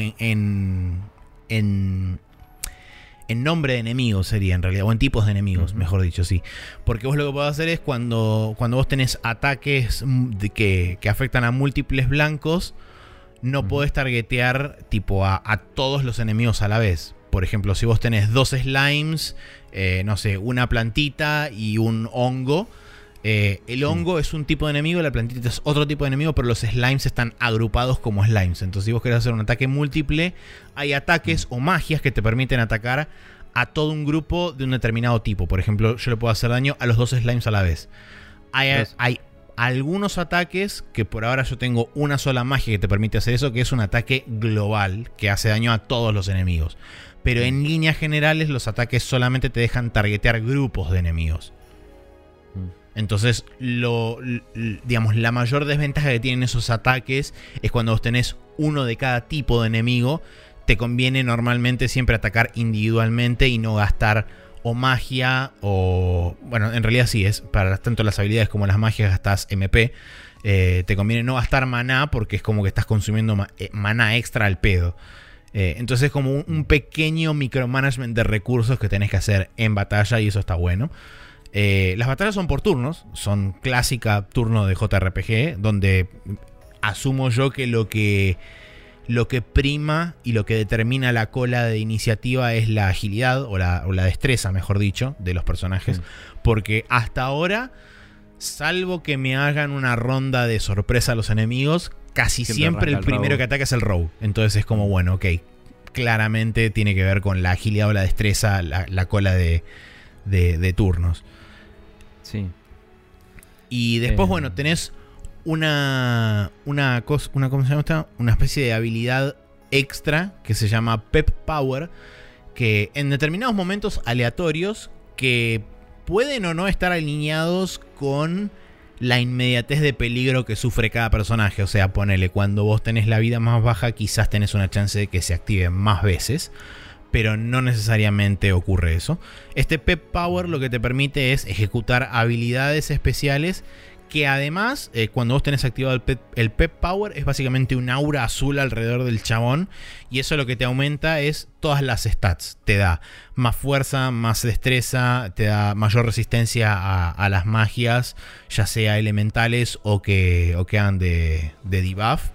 [SPEAKER 2] en nombre de enemigos sería en realidad, o en tipos de enemigos, mejor dicho, sí. Porque vos lo que podés hacer es cuando vos tenés ataques que afectan a múltiples blancos, no podés targetear tipo a todos los enemigos a la vez. Por ejemplo, si vos tenés 2 slimes, no sé, una plantita y un hongo, el hongo es un tipo de enemigo, la plantita es otro tipo de enemigo, pero los slimes están agrupados como slimes. Entonces, si vos querés hacer un ataque múltiple, hay ataques o magias que te permiten atacar a todo un grupo de un determinado tipo. Por ejemplo, yo le puedo hacer daño a los 2 slimes a la vez. Hay algunos ataques que por ahora yo tengo una sola magia que te permite hacer eso, que es un ataque global que hace daño a todos los enemigos. Pero en líneas generales los ataques solamente te dejan targetear grupos de enemigos. Entonces, digamos, la mayor desventaja que tienen esos ataques es cuando vos tenés uno de cada tipo de enemigo. Te conviene normalmente siempre atacar individualmente y no gastar o magia o... Bueno, en realidad sí, es para tanto las habilidades como las magias gastás MP. Te conviene no gastar maná porque es como que estás consumiendo maná extra al pedo. Entonces es como un pequeño micromanagement de recursos que tenés que hacer en batalla y eso está bueno. Las batallas son por turnos, son clásica turno de JRPG, donde asumo yo que lo que prima y lo que determina la cola de iniciativa es la agilidad o la destreza, mejor dicho, de los personajes. Porque hasta ahora, salvo que me hagan una ronda de sorpresa a los enemigos, casi siempre el
[SPEAKER 1] arranca el
[SPEAKER 2] primero
[SPEAKER 1] rogue.
[SPEAKER 2] que ataca es el rogue. Entonces es como, bueno, ok, claramente tiene que ver con la agilidad o la destreza, la cola de turnos.
[SPEAKER 1] Sí.
[SPEAKER 2] Y después, bueno, tenés una ¿cómo se llama esta? Una especie de habilidad extra que se llama Pep Power, que en determinados momentos aleatorios que pueden o no estar alineados con la inmediatez de peligro que sufre cada personaje. O sea, ponele, cuando vos tenés la vida más baja, quizás tenés una chance de que se active más veces, pero no necesariamente ocurre eso. Este Pep Power lo que te permite es ejecutar habilidades especiales que además, cuando vos tenés activado el Pep Power, es básicamente un aura azul alrededor del chabón, y eso lo que te aumenta es todas las stats. Te da más fuerza, más destreza, te da mayor resistencia a las magias, ya sea elementales o que hagan de debuff.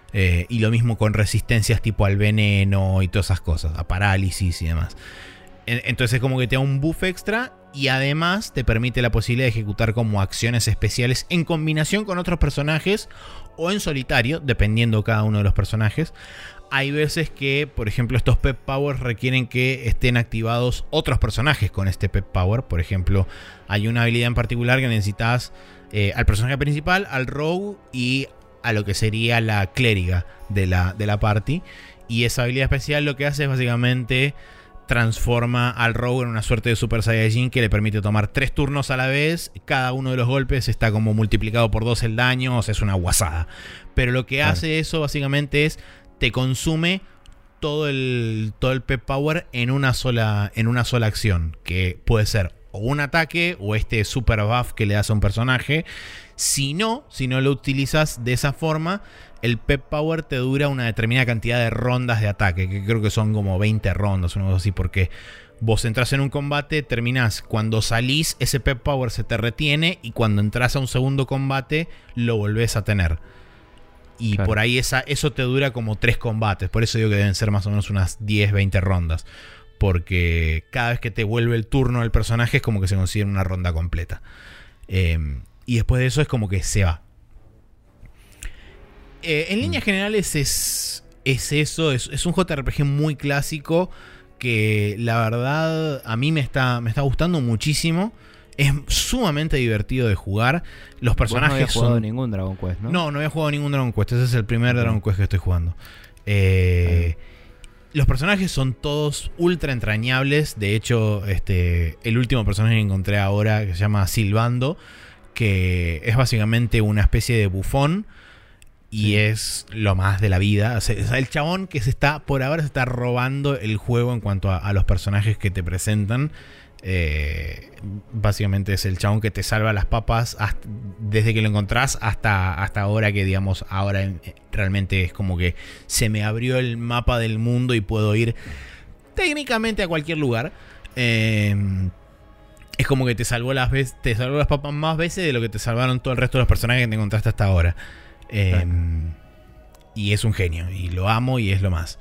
[SPEAKER 2] Y lo mismo con resistencias tipo al veneno y todas esas cosas, a parálisis y demás. Entonces es como que te da un buff extra y además te permite la posibilidad de ejecutar como acciones especiales en combinación con otros personajes o en solitario, dependiendo cada uno de los personajes. Hay veces que, por ejemplo, estos Pep Powers requieren que estén activados otros personajes con este Pep Power. Por ejemplo, hay una habilidad en particular que necesitas al personaje principal, al rogue y a lo que sería la clériga de la party. Y esa habilidad especial lo que hace es básicamente transforma al rogue en una suerte de Super Saiyajin que le permite tomar 3 turnos a la vez. Cada uno de los golpes está como multiplicado por 2 el daño, o sea, es una guasada. Pero lo que hace eso básicamente es te consume todo el Pep Power en una sola acción, que puede ser o un ataque o este super buff que le das a un personaje. Si no lo utilizas de esa forma, el Pep Power te dura una determinada cantidad de rondas de ataque, que creo que son como 20 rondas o algo así, porque vos entras en un combate, terminás, cuando salís ese Pep Power se te retiene y cuando entras a un segundo combate lo volvés a tener. Y claro, por ahí eso te dura como 3 combates, por eso digo que deben ser más o menos unas 10, 20 rondas. Porque cada vez que te vuelve el turno del personaje es como que se consigue una ronda completa. Y después de eso es como que se va. En líneas generales es eso. Es un JRPG muy clásico que la verdad a mí me está gustando muchísimo. Es sumamente divertido de jugar. Los personajes
[SPEAKER 1] no habías jugado ningún Dragon Quest, ¿no?
[SPEAKER 2] No había jugado ningún Dragon Quest. Ese es el primer Dragon Quest que estoy jugando. Los personajes son todos ultra entrañables. De hecho, el último personaje que encontré ahora, que se llama Silvando, que es básicamente una especie de bufón y es lo más de la vida. O sea, el chabón que por ahora se está robando el juego en cuanto a los personajes que te presentan. Básicamente es el chabón que te salva las papas desde que lo encontrás hasta ahora, que digamos ahora realmente es como que se me abrió el mapa del mundo y puedo ir técnicamente a cualquier lugar. Es como que te salvó las papas más veces de lo que te salvaron todo el resto de los personajes que te encontraste hasta ahora. Y es un genio y lo amo y es lo más.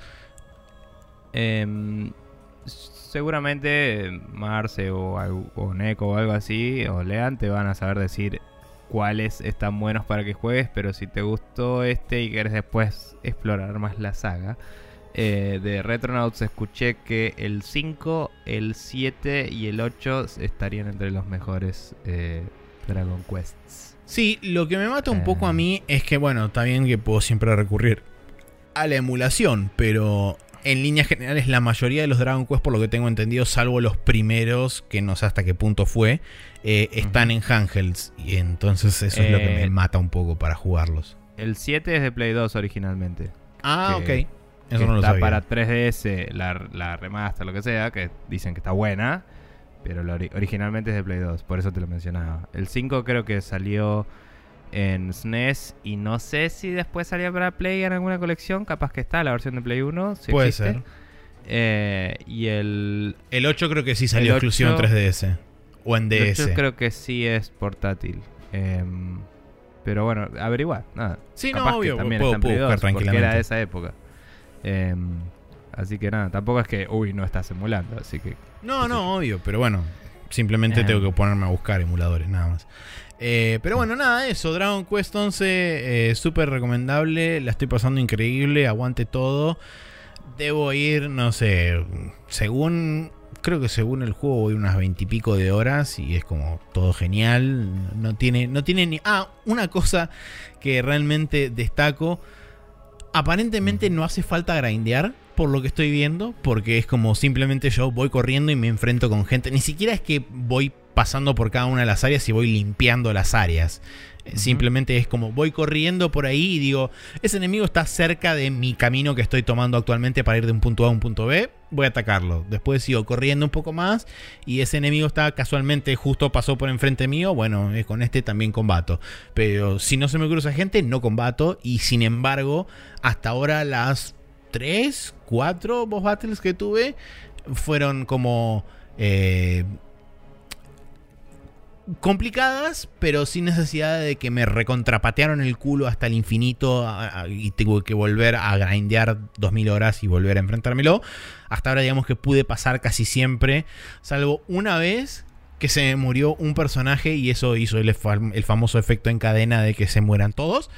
[SPEAKER 1] Seguramente Marce o Neko o algo así, o Lean, te van a saber decir cuáles están buenos para que juegues, pero si te gustó y querés después explorar más la saga, de Retronauts escuché que el 5, el 7 y el 8 estarían entre los mejores Dragon Quests.
[SPEAKER 2] Sí, lo que me mata un poco a mí es que, bueno, está bien que puedo siempre recurrir a la emulación, pero en líneas generales la mayoría de los Dragon Quest, por lo que tengo entendido, salvo los primeros, que no sé hasta qué punto fue, están en handhelds, y entonces eso es lo que me mata un poco para jugarlos.
[SPEAKER 1] El 7 es de Play 2 originalmente.
[SPEAKER 2] Ok. Eso no lo
[SPEAKER 1] está
[SPEAKER 2] sabía.
[SPEAKER 1] Para 3DS, la remaster, lo que sea, que dicen que está buena, pero originalmente es de Play 2, por eso te lo mencionaba. El 5 creo que salió en SNES y no sé si después salió para Play en alguna colección, capaz que está la versión de Play 1, si
[SPEAKER 2] puede
[SPEAKER 1] existe.
[SPEAKER 2] Ser.
[SPEAKER 1] Y el
[SPEAKER 2] 8 creo que sí salió exclusivo en 3DS o en DS.
[SPEAKER 1] El 8 creo que sí es portátil. Pero bueno, averiguar, nada.
[SPEAKER 2] Sí,
[SPEAKER 1] capaz
[SPEAKER 2] no, obvio,
[SPEAKER 1] que también
[SPEAKER 2] puedo
[SPEAKER 1] está en Play 2,
[SPEAKER 2] buscar tranquilamente.
[SPEAKER 1] porque era de esa época. Así que nada, tampoco es que no estás emulando, así que...
[SPEAKER 2] No, obvio, pero bueno, Simplemente tengo que ponerme a buscar emuladores, nada más. Pero bueno, nada, eso. Dragon Quest 11, súper recomendable. La estoy pasando increíble. Aguante todo. Debo ir, no sé, creo que según el juego voy unas 20 y pico de horas y es como todo genial. No tiene ni... una cosa que realmente destaco. Aparentemente no hace falta grindear, por lo que estoy viendo, porque es como simplemente yo voy corriendo y me enfrento con gente. Ni siquiera es que voy pasando por cada una de las áreas y voy limpiando las áreas. Simplemente es como voy corriendo por ahí y digo, ese enemigo está cerca de mi camino que estoy tomando actualmente para ir de un punto A a un punto B, voy a atacarlo. Después sigo corriendo un poco más y ese enemigo está casualmente justo pasó por enfrente mío, bueno, con este también combato. Pero si no se me cruza gente, no combato. Y sin embargo, hasta ahora las 3, 4 boss battles que tuve fueron como... complicadas, pero sin necesidad de que me recontrapatearon el culo hasta el infinito y tengo que volver a grindear 2000 horas y volver a enfrentármelo. Hasta ahora digamos que pude pasar casi siempre, salvo una vez que se me murió un personaje y eso hizo el famoso efecto en cadena de que se mueran todos.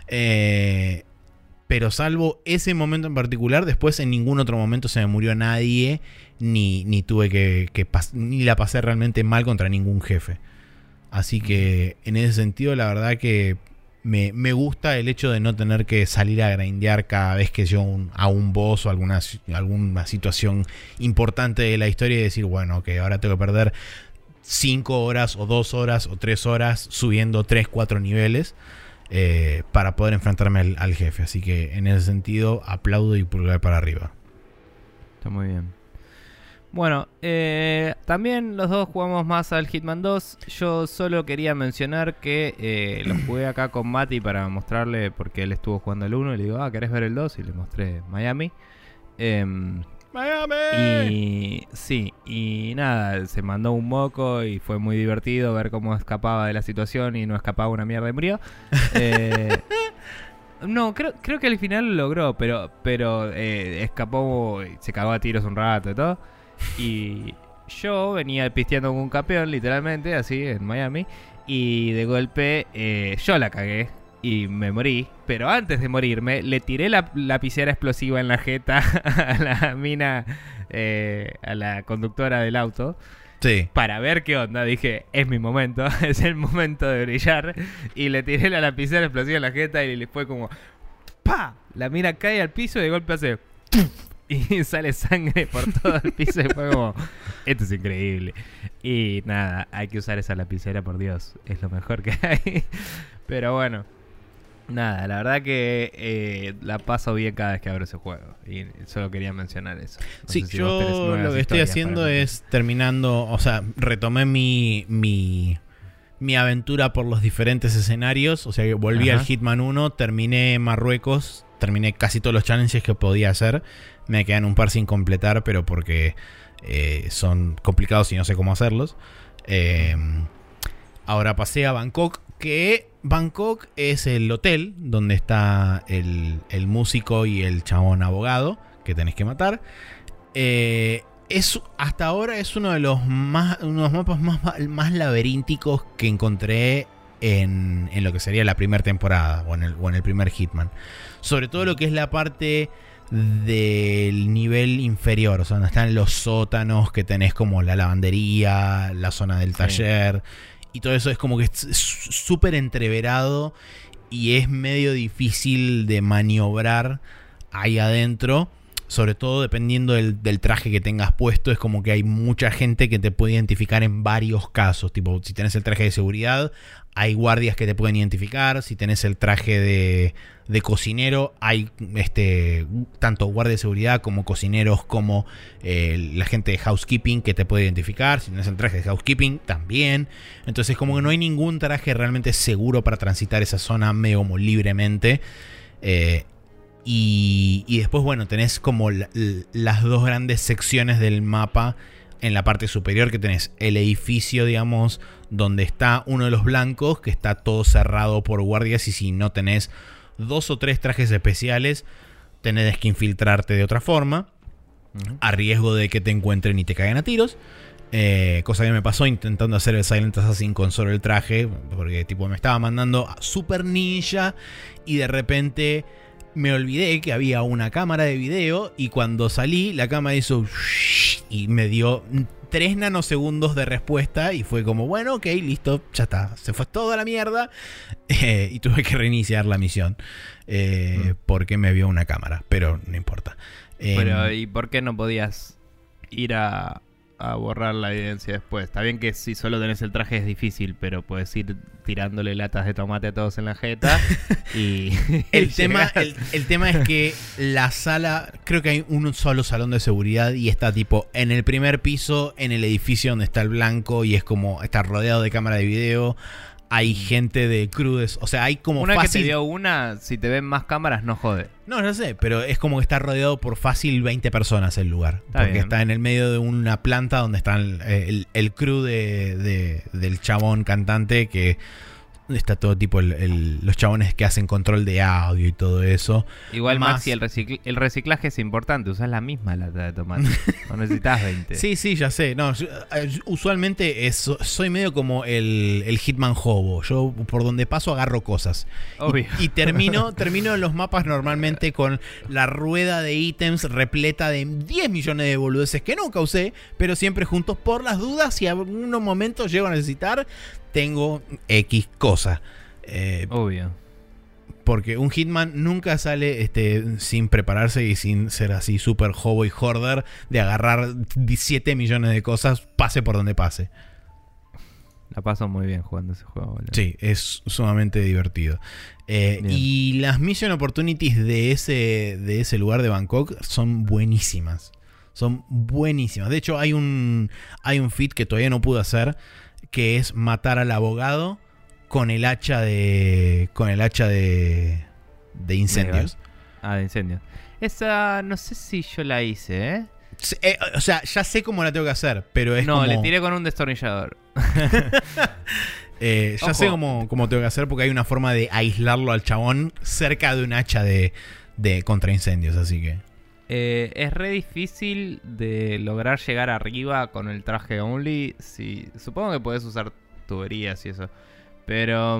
[SPEAKER 2] Pero salvo ese momento en particular, después en ningún otro momento se me murió nadie, ni tuve ni la pasé realmente mal contra ningún jefe. Así que en ese sentido la verdad que me gusta el hecho de no tener que salir a grindear cada vez que yo a un boss o alguna situación importante de la historia y decir, bueno, que ahora tengo que perder 5 horas o 2 horas o 3 horas subiendo 3, 4 niveles para poder enfrentarme al jefe. Así que en ese sentido aplaudo y pulgar para arriba.
[SPEAKER 1] Está muy bien. Bueno, también los dos jugamos más al Hitman 2. Yo solo quería mencionar que lo jugué acá con Mati para mostrarle, porque él estuvo jugando el 1 y le digo, ¿querés ver el 2? Y le mostré Miami.
[SPEAKER 2] ¡Miami!
[SPEAKER 1] Y sí, y nada, se mandó un moco y fue muy divertido ver cómo escapaba de la situación y no escapaba una mierda y murió. No, creo que al final lo logró, pero escapó, se cagó a tiros un rato y todo. Y yo venía pisteando como un campeón, literalmente, así, en Miami. Y de golpe yo la cagué y me morí. Pero antes de morirme, le tiré la lapicera explosiva en la jeta a la mina, a la conductora del auto.
[SPEAKER 2] Sí.
[SPEAKER 1] Para ver qué onda. Dije, es mi momento, es el momento de brillar. Y le tiré la lapicera explosiva en la jeta y le fue como ¡pa! La mina cae al piso y de golpe hace y sale sangre por todo el piso y fue como, esto es increíble. Y nada, hay que usar esa lapicera, por Dios, es lo mejor que hay. Pero bueno, nada, la verdad que la paso bien cada vez que abro ese juego. Y solo quería mencionar eso. No
[SPEAKER 2] sí,
[SPEAKER 1] sé si
[SPEAKER 2] yo lo que estoy haciendo es terminando, o sea, retomé mi aventura por los diferentes escenarios. O sea, que volví al Hitman 1, terminé Marruecos, terminé casi todos los challenges que podía hacer. Me quedan un par sin completar, pero porque son complicados y no sé cómo hacerlos. Ahora pasé a Bangkok, que Bangkok es el hotel donde está el músico y el chabón abogado que tenés que matar. Hasta ahora es uno de los mapas más laberínticos que encontré en lo que sería la primera temporada o en el primer Hitman. Sobre todo lo que es la parte del nivel inferior, o sea, donde están los sótanos, que tenés como la lavandería, la zona del taller, y todo eso es como que es súper entreverado y es medio difícil de maniobrar ahí adentro. Sobre todo dependiendo del traje que tengas puesto, es como que hay mucha gente que te puede identificar en varios casos. Tipo, si tenés el traje de seguridad, hay guardias que te pueden identificar. Si tenés el traje de cocinero, hay tanto guardia de seguridad como cocineros, como la gente de housekeeping que te puede identificar. Si tenés el traje de housekeeping, también. Entonces como que no hay ningún traje realmente seguro para transitar esa zona medio como libremente. Y después, bueno, tenés como las dos grandes secciones del mapa. En la parte superior que tenés el edificio, digamos, donde está uno de los blancos, que está todo cerrado por guardias, y si no tenés 2 o 3 trajes especiales, tenés que infiltrarte de otra forma, a riesgo de que te encuentren y te caigan a tiros. Cosa que me pasó intentando hacer el Silent Assassin con solo el traje, porque tipo me estaba mandando a Super Ninja y de repente me olvidé que había una cámara de video y cuando salí la cámara hizo y me dio 3 nanosegundos de respuesta y fue como, bueno, ok, listo, ya está, se fue toda la mierda y tuve que reiniciar la misión porque me vio una cámara, pero no importa.
[SPEAKER 1] Pero ¿y por qué no podías ir a borrar la evidencia después? Está bien que si solo tenés el traje es difícil, pero puedes ir tirándole latas de tomate a todos en la jeta y...
[SPEAKER 2] el tema es que la sala, creo que hay un solo salón de seguridad y está tipo en el primer piso, en el edificio donde está el blanco y es como está rodeado de cámara de video. Hay gente de crudes, o sea, hay como
[SPEAKER 1] una
[SPEAKER 2] fácil...
[SPEAKER 1] que te dio una, si te ven más cámaras no jode.
[SPEAKER 2] No, no sé, pero es como que está rodeado por fácil 20 personas el lugar. Porque está en el medio de una planta donde están el crew del chabón cantante que... Está todo tipo los chabones que hacen control de audio y todo eso.
[SPEAKER 1] Igual, Maxi, el reciclaje es importante. Usás la misma lata de tomate. No necesitas 20.
[SPEAKER 2] Sí, ya sé. No, usualmente soy medio como el Hitman Hobo. Yo por donde paso agarro cosas.
[SPEAKER 1] Obvio.
[SPEAKER 2] Y termino los mapas normalmente con la rueda de ítems repleta de 10 millones de boludeces que nunca usé, pero siempre juntos por las dudas. Si en unos momentos llego a necesitar, tengo X cosa.
[SPEAKER 1] Obvio.
[SPEAKER 2] Porque un Hitman nunca sale sin prepararse y sin ser así super hobo y hoarder de agarrar 17 millones de cosas, pase por donde pase.
[SPEAKER 1] La paso muy bien jugando ese juego, boludo.
[SPEAKER 2] Sí, es sumamente divertido. Y las mission opportunities de ese lugar de Bangkok son buenísimas. Son buenísimas. De hecho, hay un feat que todavía no pude hacer, que es matar al abogado con el hacha de incendios.
[SPEAKER 1] De incendios. Esa no sé si yo la hice,
[SPEAKER 2] o sea, ya sé cómo la tengo que hacer, pero es
[SPEAKER 1] no,
[SPEAKER 2] como...
[SPEAKER 1] le tiré con un destornillador.
[SPEAKER 2] Ya sé cómo tengo que hacer porque hay una forma de aislarlo al chabón cerca de un hacha de contra incendios, así que...
[SPEAKER 1] es re difícil de lograr llegar arriba con el traje only. Supongo que podés usar tuberías y eso. Pero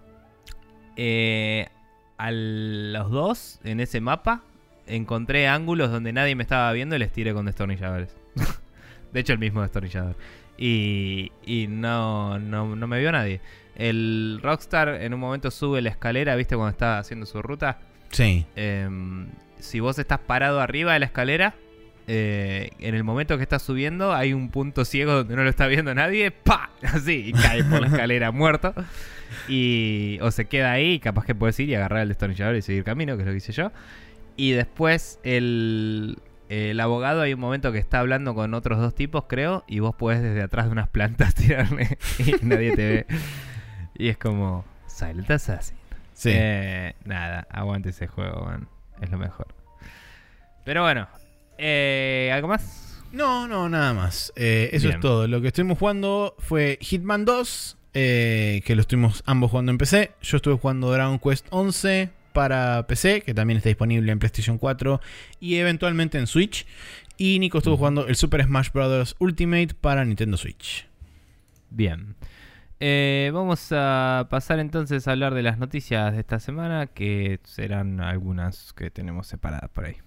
[SPEAKER 1] a los dos en ese mapa encontré ángulos donde nadie me estaba viendo y les tiré con destornilladores. De hecho, el mismo destornillador. Y no me vio nadie. El Rockstar en un momento sube la escalera, ¿viste? Cuando está haciendo su ruta.
[SPEAKER 2] Sí.
[SPEAKER 1] Si vos estás parado arriba de la escalera, en el momento que estás subiendo hay un punto ciego donde no lo está viendo nadie, ¡pa! Así, y cae por la escalera muerto. O se queda ahí, capaz que puedes ir y agarrar el destornillador y seguir camino, que es lo que hice yo. Y después el abogado, hay un momento que está hablando con otros dos tipos, creo, y vos podés desde atrás de unas plantas tirarle y nadie te ve. Y es como Silent Assassin.
[SPEAKER 2] Sí.
[SPEAKER 1] Nada, aguante ese juego, man. Es lo mejor. Pero bueno, ¿algo más?
[SPEAKER 2] No, nada más. Eso
[SPEAKER 1] Bien.
[SPEAKER 2] es todo. Lo que estuvimos jugando fue Hitman 2, que lo estuvimos ambos jugando en PC. Yo estuve jugando Dragon Quest 11 para PC, que también está disponible en PlayStation 4 y eventualmente en Switch. Y Nico estuvo jugando el Super Smash Bros. Ultimate para Nintendo Switch.
[SPEAKER 1] Bien. Vamos a pasar entonces a hablar de las noticias de esta semana, que serán algunas que tenemos separadas por ahí.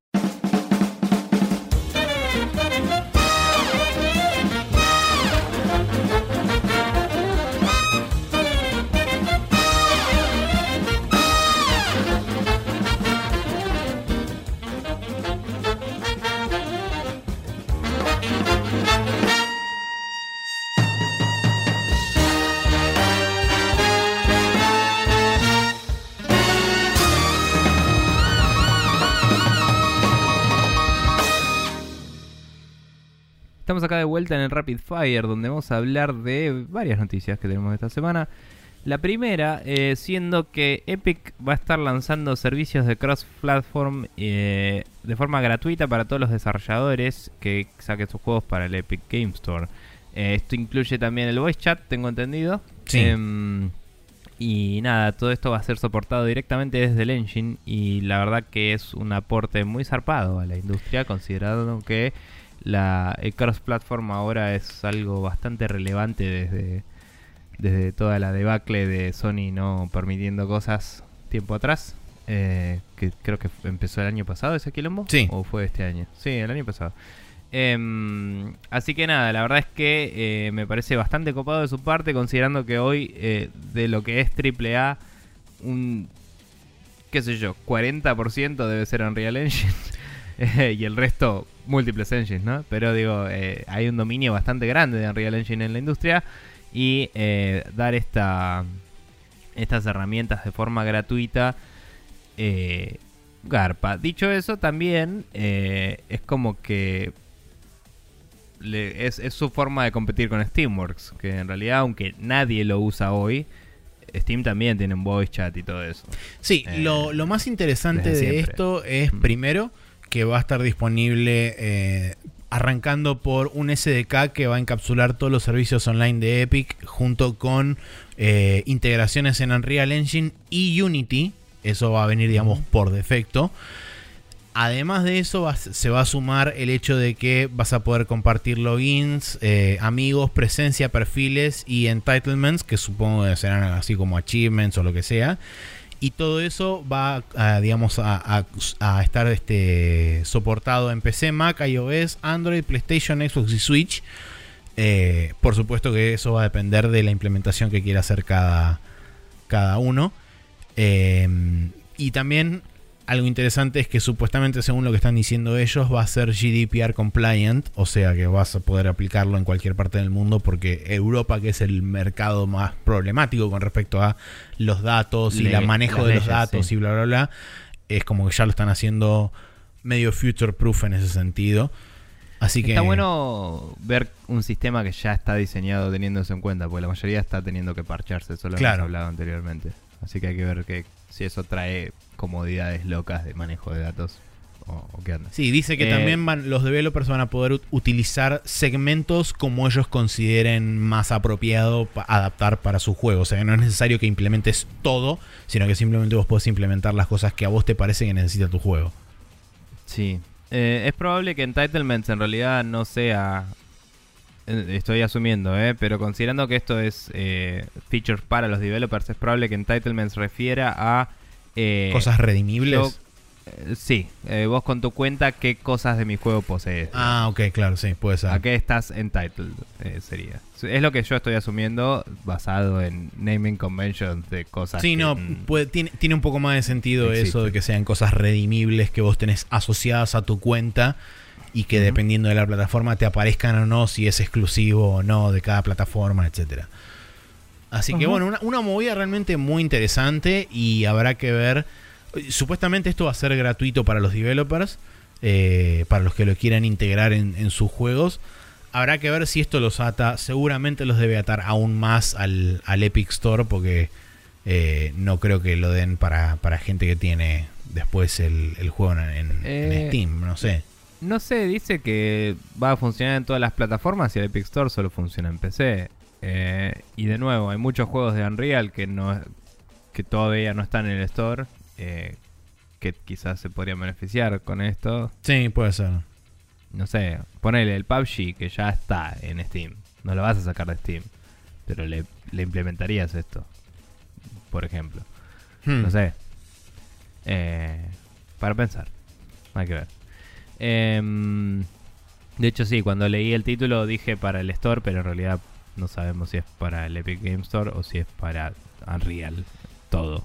[SPEAKER 1] Estamos acá de vuelta en el Rapid Fire, donde vamos a hablar de varias noticias que tenemos esta semana. La primera, siendo que Epic va a estar lanzando servicios de cross-platform de forma gratuita para todos los desarrolladores que saquen sus juegos para el Epic Game Store. Esto incluye también el voice chat, tengo entendido.
[SPEAKER 2] Sí.
[SPEAKER 1] Y nada, todo esto va a ser soportado directamente desde el engine. Y la verdad que es un aporte muy zarpado a la industria, considerando que el cross-platform ahora es algo bastante relevante desde toda la debacle de Sony no permitiendo cosas tiempo atrás. Que creo que empezó el año pasado ese quilombo.
[SPEAKER 2] Sí.
[SPEAKER 1] ¿O fue este año? Sí, el año pasado. Así que nada, la verdad es que me parece bastante copado de su parte, considerando que hoy de lo que es AAA, un, qué sé yo, 40% debe ser Unreal Engine. Y el resto múltiples engines, ¿no? Pero digo, hay un dominio bastante grande de Unreal Engine en la industria. Y dar estas herramientas de forma gratuita garpa. Dicho eso, también es como que es su forma de competir con Steamworks, que en realidad, aunque nadie lo usa hoy, Steam también tiene un voice chat y todo eso.
[SPEAKER 2] Sí, lo más interesante de esto es, primero, que va a estar disponible arrancando por un SDK que va a encapsular todos los servicios online de Epic, junto con integraciones en Unreal Engine y Unity. Eso va a venir, digamos, por defecto. Además de eso, se va a sumar el hecho de que vas a poder compartir logins, amigos, presencia, perfiles y entitlements, que supongo que serán así como achievements o lo que sea. Y todo eso va digamos, a estar soportado en PC, Mac, iOS, Android, PlayStation, Xbox y Switch. Por supuesto que eso va a depender de la implementación que quiera hacer cada uno. Y también algo interesante es que supuestamente, según lo que están diciendo ellos, va a ser GDPR compliant, o sea que vas a poder aplicarlo en cualquier parte del mundo, porque Europa, que es el mercado más problemático con respecto a los datos y el manejo de los datos, sí, y bla bla bla, es como que ya lo están haciendo medio future proof en ese sentido. Así que
[SPEAKER 1] está bueno ver un sistema que ya está diseñado teniendo eso en cuenta, porque la mayoría está teniendo que parcharse, eso lo hemos hablado anteriormente. Así que hay que ver si eso trae comodidades locas de manejo de datos o qué onda. Sí,
[SPEAKER 2] dice que también los developers van a poder utilizar segmentos como ellos consideren más apropiado adaptar para su juego. O sea, que no es necesario que implementes todo, sino que simplemente vos podés implementar las cosas que a vos te parece que necesita tu juego.
[SPEAKER 1] Sí. Es probable que Entitlements en realidad no sea... Estoy asumiendo, pero considerando que esto es features para los developers, es probable que Entitlements refiera a...
[SPEAKER 2] ¿cosas redimibles?
[SPEAKER 1] Sí, vos con tu cuenta, ¿qué cosas de mi juego posees?
[SPEAKER 2] Ah, ok, claro, sí, puede ser.
[SPEAKER 1] ¿A qué estás entitled? Sería. Es lo que yo estoy asumiendo basado en naming conventions de cosas.
[SPEAKER 2] Sí, que, tiene un poco más de sentido eso de que sean cosas redimibles que vos tenés asociadas a tu cuenta y que dependiendo de la plataforma te aparezcan o no, si es exclusivo o no de cada plataforma, etcétera. Así que bueno, una movida realmente muy interesante y habrá que ver. Supuestamente esto va a ser gratuito para los developers, para los que lo quieran integrar en sus juegos. Habrá que ver si esto los ata. Seguramente los debe atar aún más al Epic Store, porque no creo que lo den para gente que tiene después el juego en Steam, no sé.
[SPEAKER 1] No sé, dice que va a funcionar en todas las plataformas y el Epic Store solo funciona en PC. Y de nuevo, hay muchos juegos de Unreal que todavía no están en el Store. Que quizás se podrían beneficiar con esto.
[SPEAKER 2] Sí, puede ser.
[SPEAKER 1] No sé, ponele el PUBG que ya está en Steam. No lo vas a sacar de Steam, pero le implementarías esto, por ejemplo. No sé. Para pensar. Hay que ver. De hecho sí, cuando leí el título dije para el Store, pero en realidad no sabemos si es para el Epic Game Store o si es para Unreal. Todo.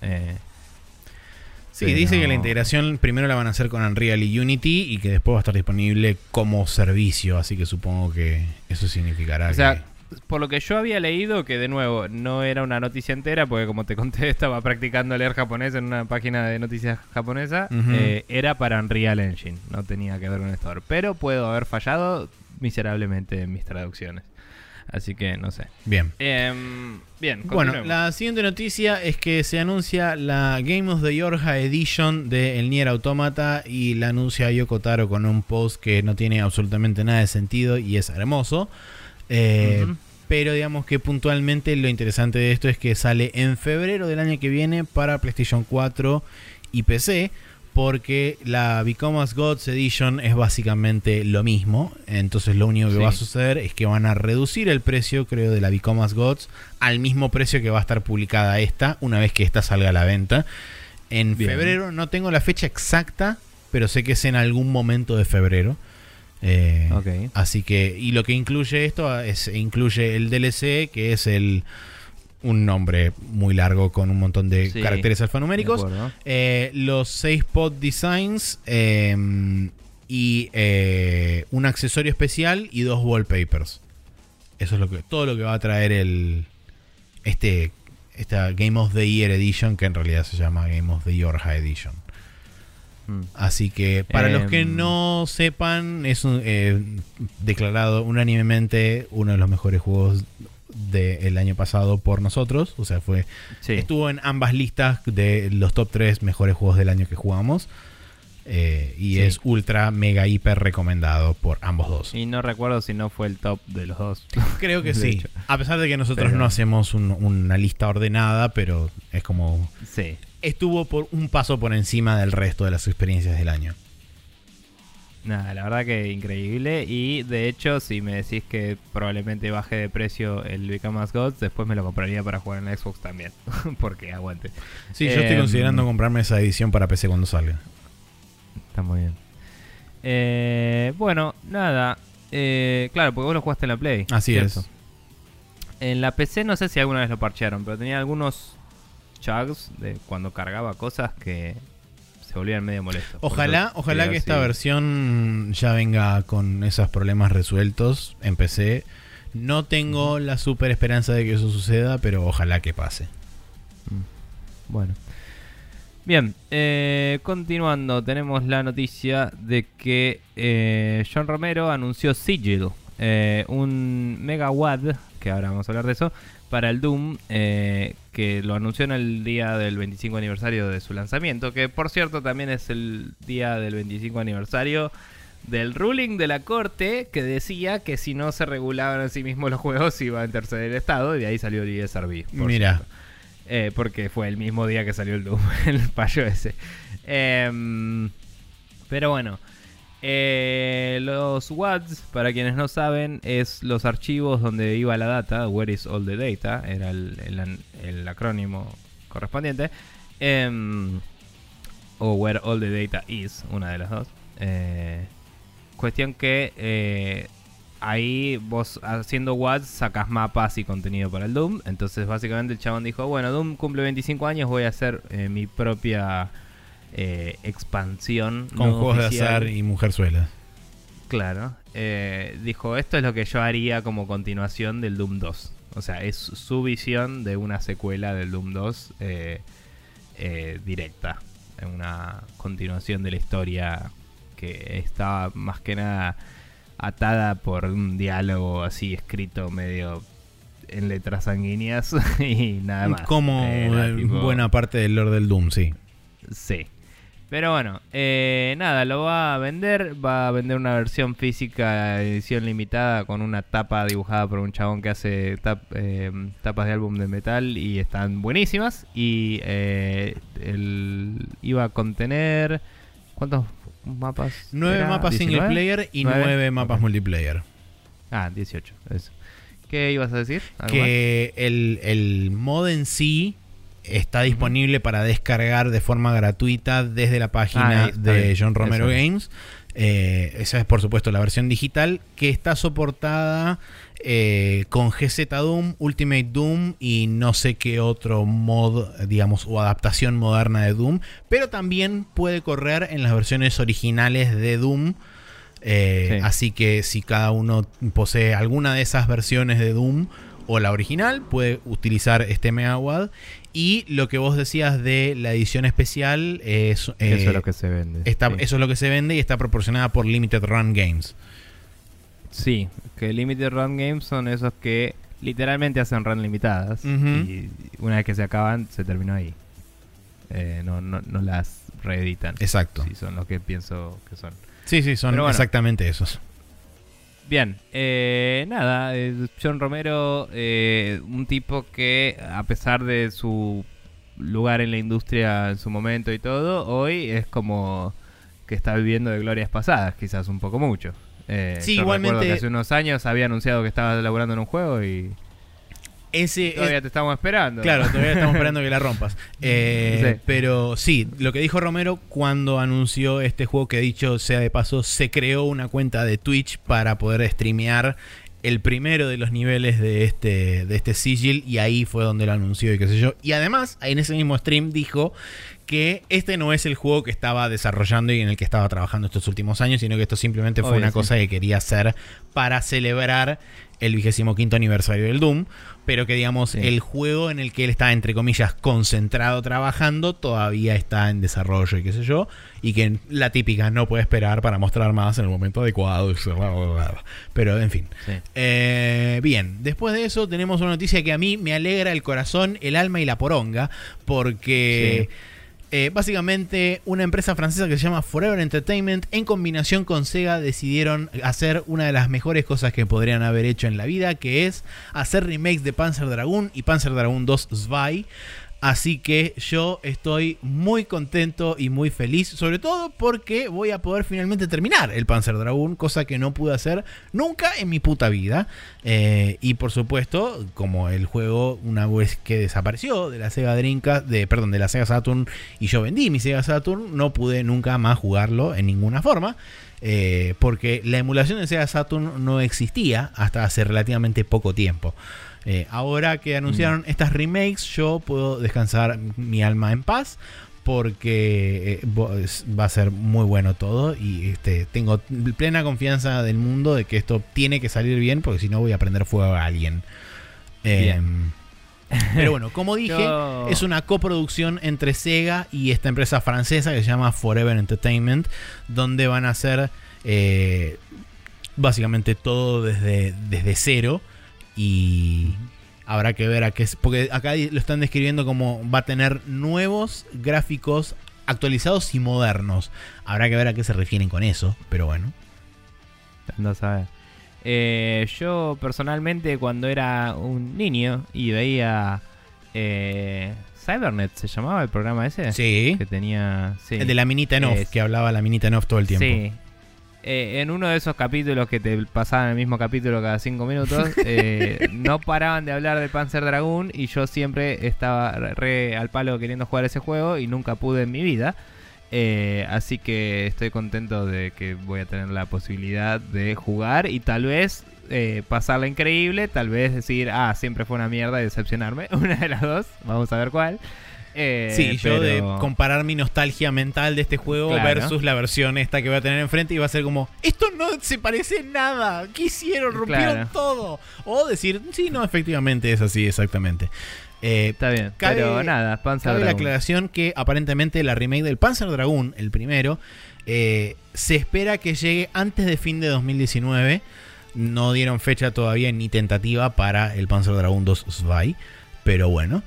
[SPEAKER 2] Sí, dice que la integración primero la van a hacer con Unreal y Unity y que después va a estar disponible como servicio, así que supongo que eso significará
[SPEAKER 1] por lo que yo había leído, que de nuevo no era una noticia entera, porque como te conté estaba practicando leer japonés en una página de noticias japonesa, era para Unreal Engine, no tenía que ver con Store, pero puedo haber fallado miserablemente en mis traducciones. Así que no sé.
[SPEAKER 2] Bien.
[SPEAKER 1] Bien.
[SPEAKER 2] Bueno, la siguiente noticia es que se anuncia la Game of the Yorha Edition de el Nier Automata y la anuncia Yoko Taro con un post que no tiene absolutamente nada de sentido y es hermoso. Pero digamos que puntualmente lo interesante de esto es que sale en febrero del año que viene para PlayStation 4 y PC. porque la Become As Gods Edition es básicamente lo mismo. Entonces lo único que va a suceder es que van a reducir el precio, creo, de la Become As Gods al mismo precio que va a estar publicada esta, una vez que esta salga a la venta. En febrero, no tengo la fecha exacta, pero sé que es en algún momento de febrero. Así que, y lo que incluye esto incluye el DLC, que es un nombre muy largo con un montón de caracteres alfanuméricos, los 6 pod designs y un accesorio especial y 2 wallpapers. Eso es todo lo que va a traer esta Game of the Year Edition, que en realidad se llama Game of the Yorha Edition. Así que para los que no sepan, es declarado unánimemente uno de los mejores juegos del año pasado por nosotros. O sea, estuvo en ambas listas de los top 3 mejores juegos del año que jugamos. Y es ultra, mega, hiper recomendado por ambos dos.
[SPEAKER 1] Y no recuerdo si no fue el top de los dos.
[SPEAKER 2] Creo que sí. Hecho. A pesar de que nosotros no hacemos una lista ordenada, pero es como...
[SPEAKER 1] Sí.
[SPEAKER 2] Estuvo por un paso por encima del resto de las experiencias del año.
[SPEAKER 1] Nada, la verdad que increíble. Y de hecho, si me decís que probablemente baje de precio el Become As Gods, después me lo compraría para jugar en la Xbox también. Porque aguante.
[SPEAKER 2] Sí, yo estoy considerando comprarme esa edición para PC cuando salga.
[SPEAKER 1] Está muy bien. Bueno, nada. Claro, porque vos lo jugaste en la Play.
[SPEAKER 2] Así ¿cierto? Es.
[SPEAKER 1] En la PC no sé si alguna vez lo parchearon, pero tenía algunos chugs de cuando cargaba cosas que se volvían medio molestos.
[SPEAKER 2] Ojalá que esta versión ya venga con esos problemas resueltos en PC. No tengo la super esperanza de que eso suceda, pero ojalá que pase.
[SPEAKER 1] Bueno. Bien, continuando, tenemos la noticia de que John Romero anunció Sigil, un megawatt, que ahora vamos a hablar de eso, para el Doom, que lo anunció en el día del 25 aniversario de su lanzamiento, que por cierto también es el día del 25 aniversario del ruling de la corte que decía que si no se regulaban a sí mismos los juegos iba a interceder el Estado, y de ahí salió el ESRB.
[SPEAKER 2] Mira.
[SPEAKER 1] Porque fue el mismo día que salió el Doom, el payo ese. Pero bueno, los WADs, para quienes no saben, es los archivos donde iba la data. Where is all the data, era el acrónimo correspondiente. O where all the data is, una de las dos. Cuestión que ahí vos haciendo WADs sacás mapas y contenido para el Doom. Entonces básicamente el chabón dijo, bueno, Doom cumple 25 años, voy a hacer mi propia expansión
[SPEAKER 2] con juegos oficial de azar y mujerzuelas.
[SPEAKER 1] Claro. Dijo, esto es lo que yo haría como continuación del Doom 2. O sea, es su visión de una secuela del Doom 2 directa. Una continuación de la historia que estaba más que nada atada por un diálogo así escrito medio en letras sanguíneas y nada más.
[SPEAKER 2] Como tipo... buena parte del lore del Doom, sí.
[SPEAKER 1] Sí. Pero bueno, nada, lo va a vender una versión física, edición limitada, con una tapa dibujada por un chabón que hace tapas de álbum de metal y están buenísimas. Y iba a contener... ¿Cuántos mapas?
[SPEAKER 2] 9 mapas 19? Single player y 9 mapas multiplayer.
[SPEAKER 1] 18, eso. ¿Qué ibas a decir?
[SPEAKER 2] Que el mod en sí está disponible para descargar de forma gratuita desde la página de John Romero Games. Esa es por supuesto la versión digital, que está soportada con GZ Doom, Ultimate Doom y no sé qué otro mod, digamos, o adaptación moderna de Doom, pero también puede correr en las versiones originales de Doom. Así que si cada uno posee alguna de esas versiones de Doom o la original, puede utilizar este Megawad. Y lo que vos decías de la edición especial es...
[SPEAKER 1] eso es lo que se vende.
[SPEAKER 2] Eso es lo que se vende y está proporcionada por Limited Run Games.
[SPEAKER 1] Sí, que Limited Run Games son esos que literalmente hacen run limitadas. Y una vez que se acaban, se terminó ahí. No las reeditan.
[SPEAKER 2] Exacto.
[SPEAKER 1] Sí, son los que pienso que son.
[SPEAKER 2] Sí, son exactamente esos.
[SPEAKER 1] Bien, nada, John Romero, un tipo que a pesar de su lugar en la industria en su momento y todo, hoy es como que está viviendo de glorias pasadas, quizás un poco mucho.
[SPEAKER 2] Sí,
[SPEAKER 1] yo
[SPEAKER 2] igualmente.
[SPEAKER 1] recuerdo que hace unos años había anunciado que estaba laburando en un juego y todavía te estamos esperando.
[SPEAKER 2] Claro, todavía estamos esperando que la rompas.
[SPEAKER 1] Sí.
[SPEAKER 2] Pero sí, lo que dijo Romero cuando anunció este juego, que dicho sea de paso, se creó una cuenta de Twitch para poder streamear el primero de los niveles de este sigil, y ahí fue donde lo anunció y qué sé yo. Y además, en ese mismo stream dijo que este no es el juego que estaba desarrollando y en el que estaba trabajando estos últimos años, sino que esto simplemente fue una cosa que quería hacer para celebrar el 25º aniversario del Doom, pero que digamos el juego en el que él está, entre comillas, concentrado trabajando, todavía está en desarrollo y qué sé yo, y que la típica no puede esperar para mostrar más en el momento adecuado, pero en fin. Bien, después de eso tenemos una noticia que a mí me alegra el corazón, el alma y la poronga, porque básicamente una empresa francesa que se llama Forever Entertainment, en combinación con Sega, decidieron hacer una de las mejores cosas que podrían haber hecho en la vida, que es hacer remakes de Panzer Dragoon y Panzer Dragoon 2 Zwei. Así que yo estoy muy contento y muy feliz, sobre todo porque voy a poder finalmente terminar el Panzer Dragoon, cosa que no pude hacer nunca en mi puta vida. Y por supuesto, como el juego, una vez que desapareció de la Sega Dreamcast, de la Sega Saturn, y yo vendí mi Sega Saturn, no pude nunca más jugarlo en ninguna forma. Porque la emulación de Sega Saturn no existía hasta hace relativamente poco tiempo. Ahora que anunciaron estas remakes, yo puedo descansar mi alma en paz, porque va a ser muy bueno todo, y tengo plena confianza del mundo de que esto tiene que salir bien, porque si no voy a prender fuego a alguien. Pero bueno, como dije, es una coproducción entre Sega y esta empresa francesa que se llama Forever Entertainment, donde van a hacer básicamente todo desde cero. Y habrá que ver porque acá lo están describiendo como va a tener nuevos gráficos actualizados y modernos. Habrá que ver a qué se refieren con eso, pero bueno.
[SPEAKER 1] No sabes. Yo personalmente, cuando era un niño y veía Cybernet, ¿se llamaba el programa ese?
[SPEAKER 2] Sí.
[SPEAKER 1] Que tenía... Sí.
[SPEAKER 2] El de la minita en off, que hablaba la minita en off todo el tiempo.
[SPEAKER 1] Sí. En uno de esos capítulos que te pasaban el mismo capítulo cada 5 minutos, no paraban de hablar de Panzer Dragoon, y yo siempre estaba re al palo queriendo jugar ese juego y nunca pude en mi vida. Así que estoy contento de que voy a tener la posibilidad de jugar y tal vez pasarla increíble, tal vez decir, siempre fue una mierda y decepcionarme. Una de las dos, vamos a ver cuál.
[SPEAKER 2] Sí, yo de comparar mi nostalgia mental de este juego versus la versión esta que voy a tener enfrente, y va a ser como, esto no se parece en nada, ¿qué hicieron? Rompieron todo. O decir, sí, no, efectivamente es así, exactamente.
[SPEAKER 1] Está bien, pero nada, Panzer Dragoon.
[SPEAKER 2] La aclaración que aparentemente la remake del Panzer Dragoon, el primero, se espera que llegue antes de fin de 2019. No dieron fecha todavía ni tentativa para el Panzer Dragoon 2 Zwei, pero bueno,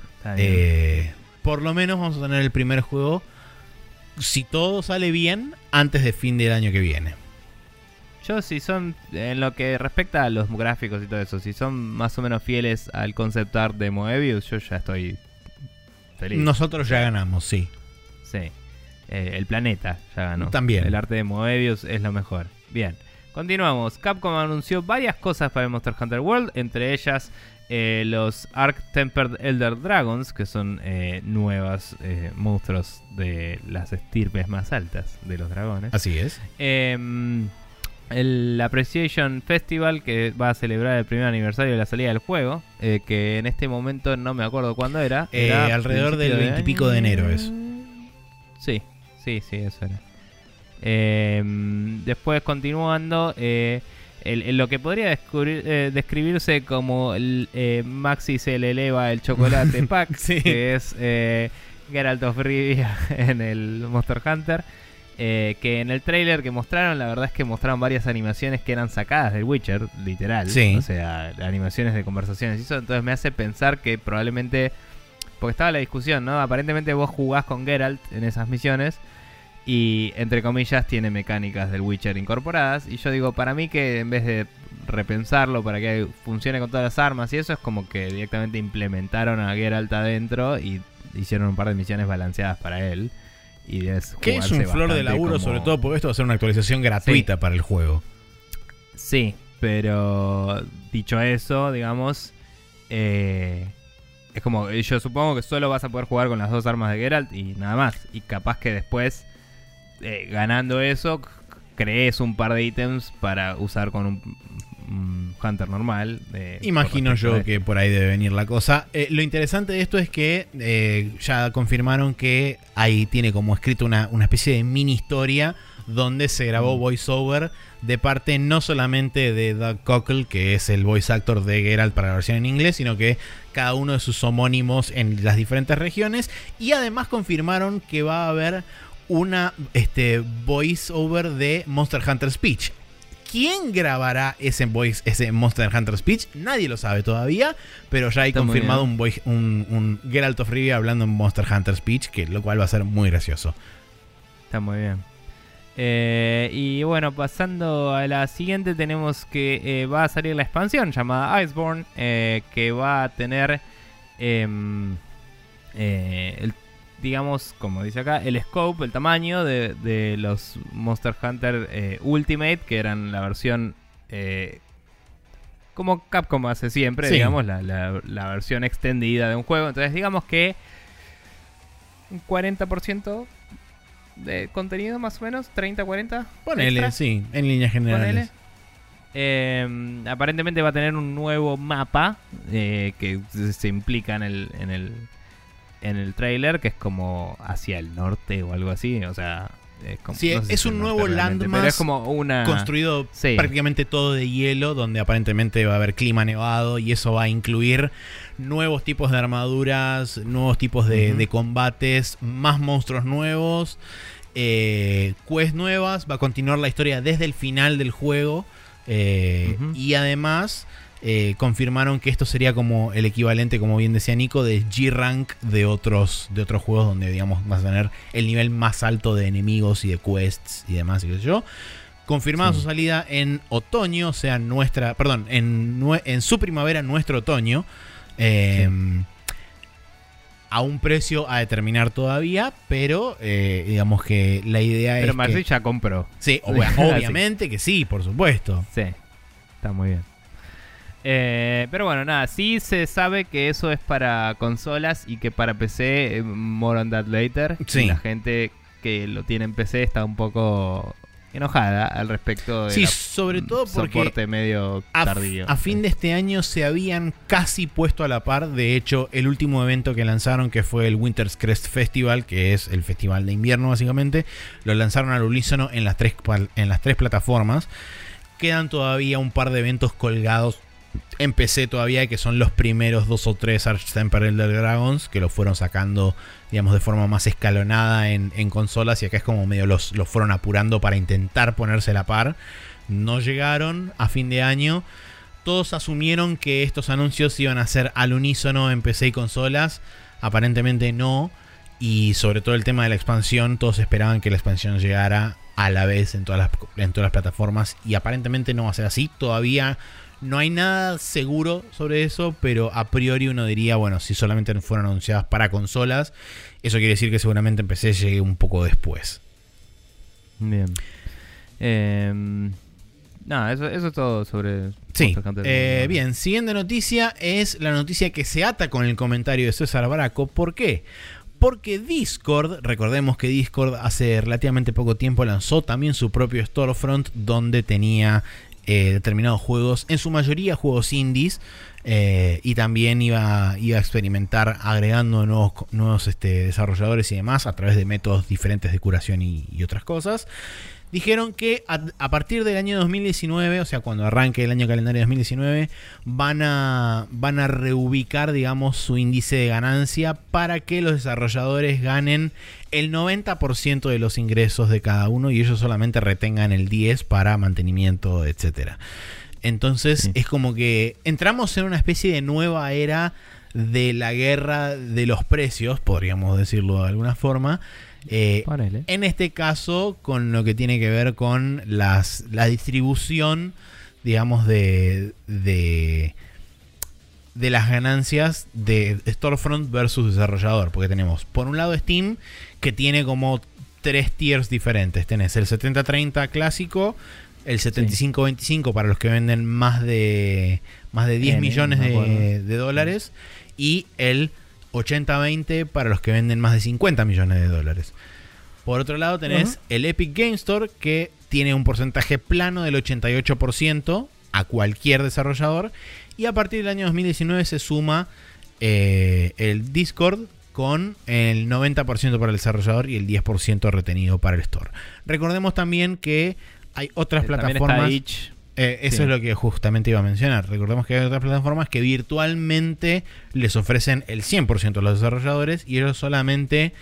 [SPEAKER 2] por lo menos vamos a tener el primer juego, si todo sale bien, antes de fin del año que viene.
[SPEAKER 1] Yo, si son, en lo que respecta a los gráficos y todo eso, si son más o menos fieles al concept art de Moebius, yo ya estoy feliz.
[SPEAKER 2] Nosotros ya ganamos, sí.
[SPEAKER 1] Sí. El planeta ya ganó.
[SPEAKER 2] También.
[SPEAKER 1] El arte de Moebius es lo mejor. Bien. Continuamos. Capcom anunció varias cosas para el Monster Hunter World, entre ellas los Arc Tempered Elder Dragons, que son nuevos monstruos de las estirpes más altas de los dragones.
[SPEAKER 2] Así es.
[SPEAKER 1] El Appreciation Festival, que va a celebrar el primer aniversario de la salida del juego, que en este momento no me acuerdo cuándo era.
[SPEAKER 2] Alrededor del 20 y pico de enero es.
[SPEAKER 1] Sí, eso era. Después, continuando, lo que podría describirse como el Maxi se le eleva el chocolate pack, sí. Que es Geralt of Rivia en el Monster Hunter, que en el trailer que mostraron, la verdad es que mostraron varias animaciones que eran sacadas del Witcher, literal, sí. O sea, animaciones de conversaciones y eso. Entonces me hace pensar que probablemente, porque estaba la discusión, ¿no? Aparentemente vos jugás con Geralt en esas misiones y, entre comillas, tiene mecánicas del Witcher incorporadas. Y yo digo, para mí que en vez de repensarlo para que funcione con todas las armas y eso, es como que directamente implementaron a Geralt adentro y hicieron un par de misiones balanceadas para él. Y
[SPEAKER 2] que es un flor de laburo, sobre todo porque esto va a ser una actualización gratuita para el juego.
[SPEAKER 1] Sí, pero dicho eso, digamos, es como, yo supongo que solo vas a poder jugar con las 2 armas de Geralt y nada más. Y capaz que después, ganando eso, crees un par de ítems para usar con un Hunter normal.
[SPEAKER 2] Imagino yo que por ahí debe venir la cosa. Lo interesante de esto es que ya confirmaron que ahí tiene como escrito una especie de mini historia donde se grabó voiceover de parte no solamente de Doug Cockle, que es el voice actor de Geralt para la versión en inglés, sino que cada uno de sus homónimos en las diferentes regiones. Y además confirmaron que va a haber una voiceover de Monster Hunter Speech. ¿Quién grabará ese Monster Hunter Speech? Nadie lo sabe todavía, pero ya hay
[SPEAKER 1] Está
[SPEAKER 2] confirmado un Geralt of Rivia hablando en Monster Hunter Speech, lo cual va a ser muy gracioso.
[SPEAKER 1] Está muy bien. Y bueno, pasando a la siguiente, tenemos que va a salir la expansión llamada Iceborne, que va a tener digamos, como dice acá, el scope, el tamaño de los Monster Hunter Ultimate, que eran la versión como Capcom hace siempre,
[SPEAKER 2] sí,
[SPEAKER 1] digamos, la versión extendida de un juego. Entonces digamos que un 40% de contenido más o menos, 30-40.
[SPEAKER 2] Ponele,
[SPEAKER 1] extra.
[SPEAKER 2] Sí, en líneas generales.
[SPEAKER 1] Aparentemente va a tener un nuevo mapa que se implica en el trailer, que es como hacia el norte o algo así, o sea,
[SPEAKER 2] sí,
[SPEAKER 1] no sé
[SPEAKER 2] es
[SPEAKER 1] si
[SPEAKER 2] un nuevo
[SPEAKER 1] norte
[SPEAKER 2] landmass,
[SPEAKER 1] pero es como una
[SPEAKER 2] construido prácticamente todo de hielo, donde aparentemente va a haber clima nevado, y eso va a incluir nuevos tipos de armaduras, nuevos tipos de combates, más monstruos nuevos, quests nuevas. Va a continuar la historia desde el final del juego, y además confirmaron que esto sería como el equivalente, como bien decía Nico, de G-Rank de otros juegos, donde digamos vas a tener el nivel más alto de enemigos y de quests y demás, y qué sé yo. Confirmada su salida en otoño, o sea, en su primavera, nuestro otoño. A un precio a determinar todavía, pero digamos que la idea es.
[SPEAKER 1] Pero Marcel ya compró.
[SPEAKER 2] Sí, obviamente que sí, por supuesto.
[SPEAKER 1] Sí, está muy bien. Pero bueno, nada, sí se sabe que eso es para consolas y que para PC, more on that later.
[SPEAKER 2] Sí.
[SPEAKER 1] Y la gente que lo tiene en PC está un poco enojada al respecto de
[SPEAKER 2] sobre todo porque
[SPEAKER 1] soporte medio tardío.
[SPEAKER 2] A fin de este año se habían casi puesto a la par. De hecho, el último evento que lanzaron, que fue el Winter's Crest Festival, que es el festival de invierno básicamente, lo lanzaron al unísono en las tres plataformas. Quedan todavía un par de eventos colgados en PC todavía, que son los primeros 2 o 3 Arch Temper Elder Dragons, que los fueron sacando, digamos, de forma más escalonada en consolas, y acá es como medio los fueron apurando para intentar ponerse a la par. No llegaron a fin de año. Todos asumieron que estos anuncios iban a ser al unísono en PC y consolas. Aparentemente no. Y sobre todo el tema de la expansión, todos esperaban que la expansión llegara a la vez en todas las plataformas, y aparentemente no va a ser así. Todavía no hay nada seguro sobre eso, pero a priori uno diría, bueno, si solamente fueron anunciadas para consolas, eso quiere decir que seguramente en PC llegue un poco después.
[SPEAKER 1] Bien. Nada, eso es todo sobre...
[SPEAKER 2] Sí, bien, siguiente noticia es la noticia que se ata con el comentario de César Braco. ¿Por qué? Porque Discord, recordemos que Discord hace relativamente poco tiempo lanzó también su propio storefront, donde tenía determinados juegos, en su mayoría juegos indies, y también iba a experimentar agregando nuevos desarrolladores y demás a través de métodos diferentes de curación y otras cosas. Dijeron que a partir del año 2019, o sea, cuando arranque el año calendario 2019, van a reubicar, digamos, su índice de ganancia para que los desarrolladores ganen el 90% de los ingresos de cada uno y ellos solamente retengan el 10% para mantenimiento, etcétera. Entonces, sí, es como que entramos en una especie de nueva era de la guerra de los precios, podríamos decirlo de alguna forma. En este caso, con lo que tiene que ver con la de las ganancias de Storefront versus desarrollador. Porque tenemos, por un lado, Steam, que tiene como 3 tiers diferentes. Tenés el 70-30 clásico, el 75-25 para los que venden más de 10 millones de dólares, y el 80-20 para los que venden más de 50 millones de dólares. Por otro lado tenés el Epic Game Store, que tiene un porcentaje plano del 88% a cualquier desarrollador, y a partir del año 2019 se suma el Discord con el 90% para el desarrollador y el 10% retenido para el store. Recordemos también que hay otras plataformas. Eso es lo que justamente iba a mencionar. Recordemos que hay otras plataformas que virtualmente les ofrecen el 100% a los desarrolladores, y ellos solamente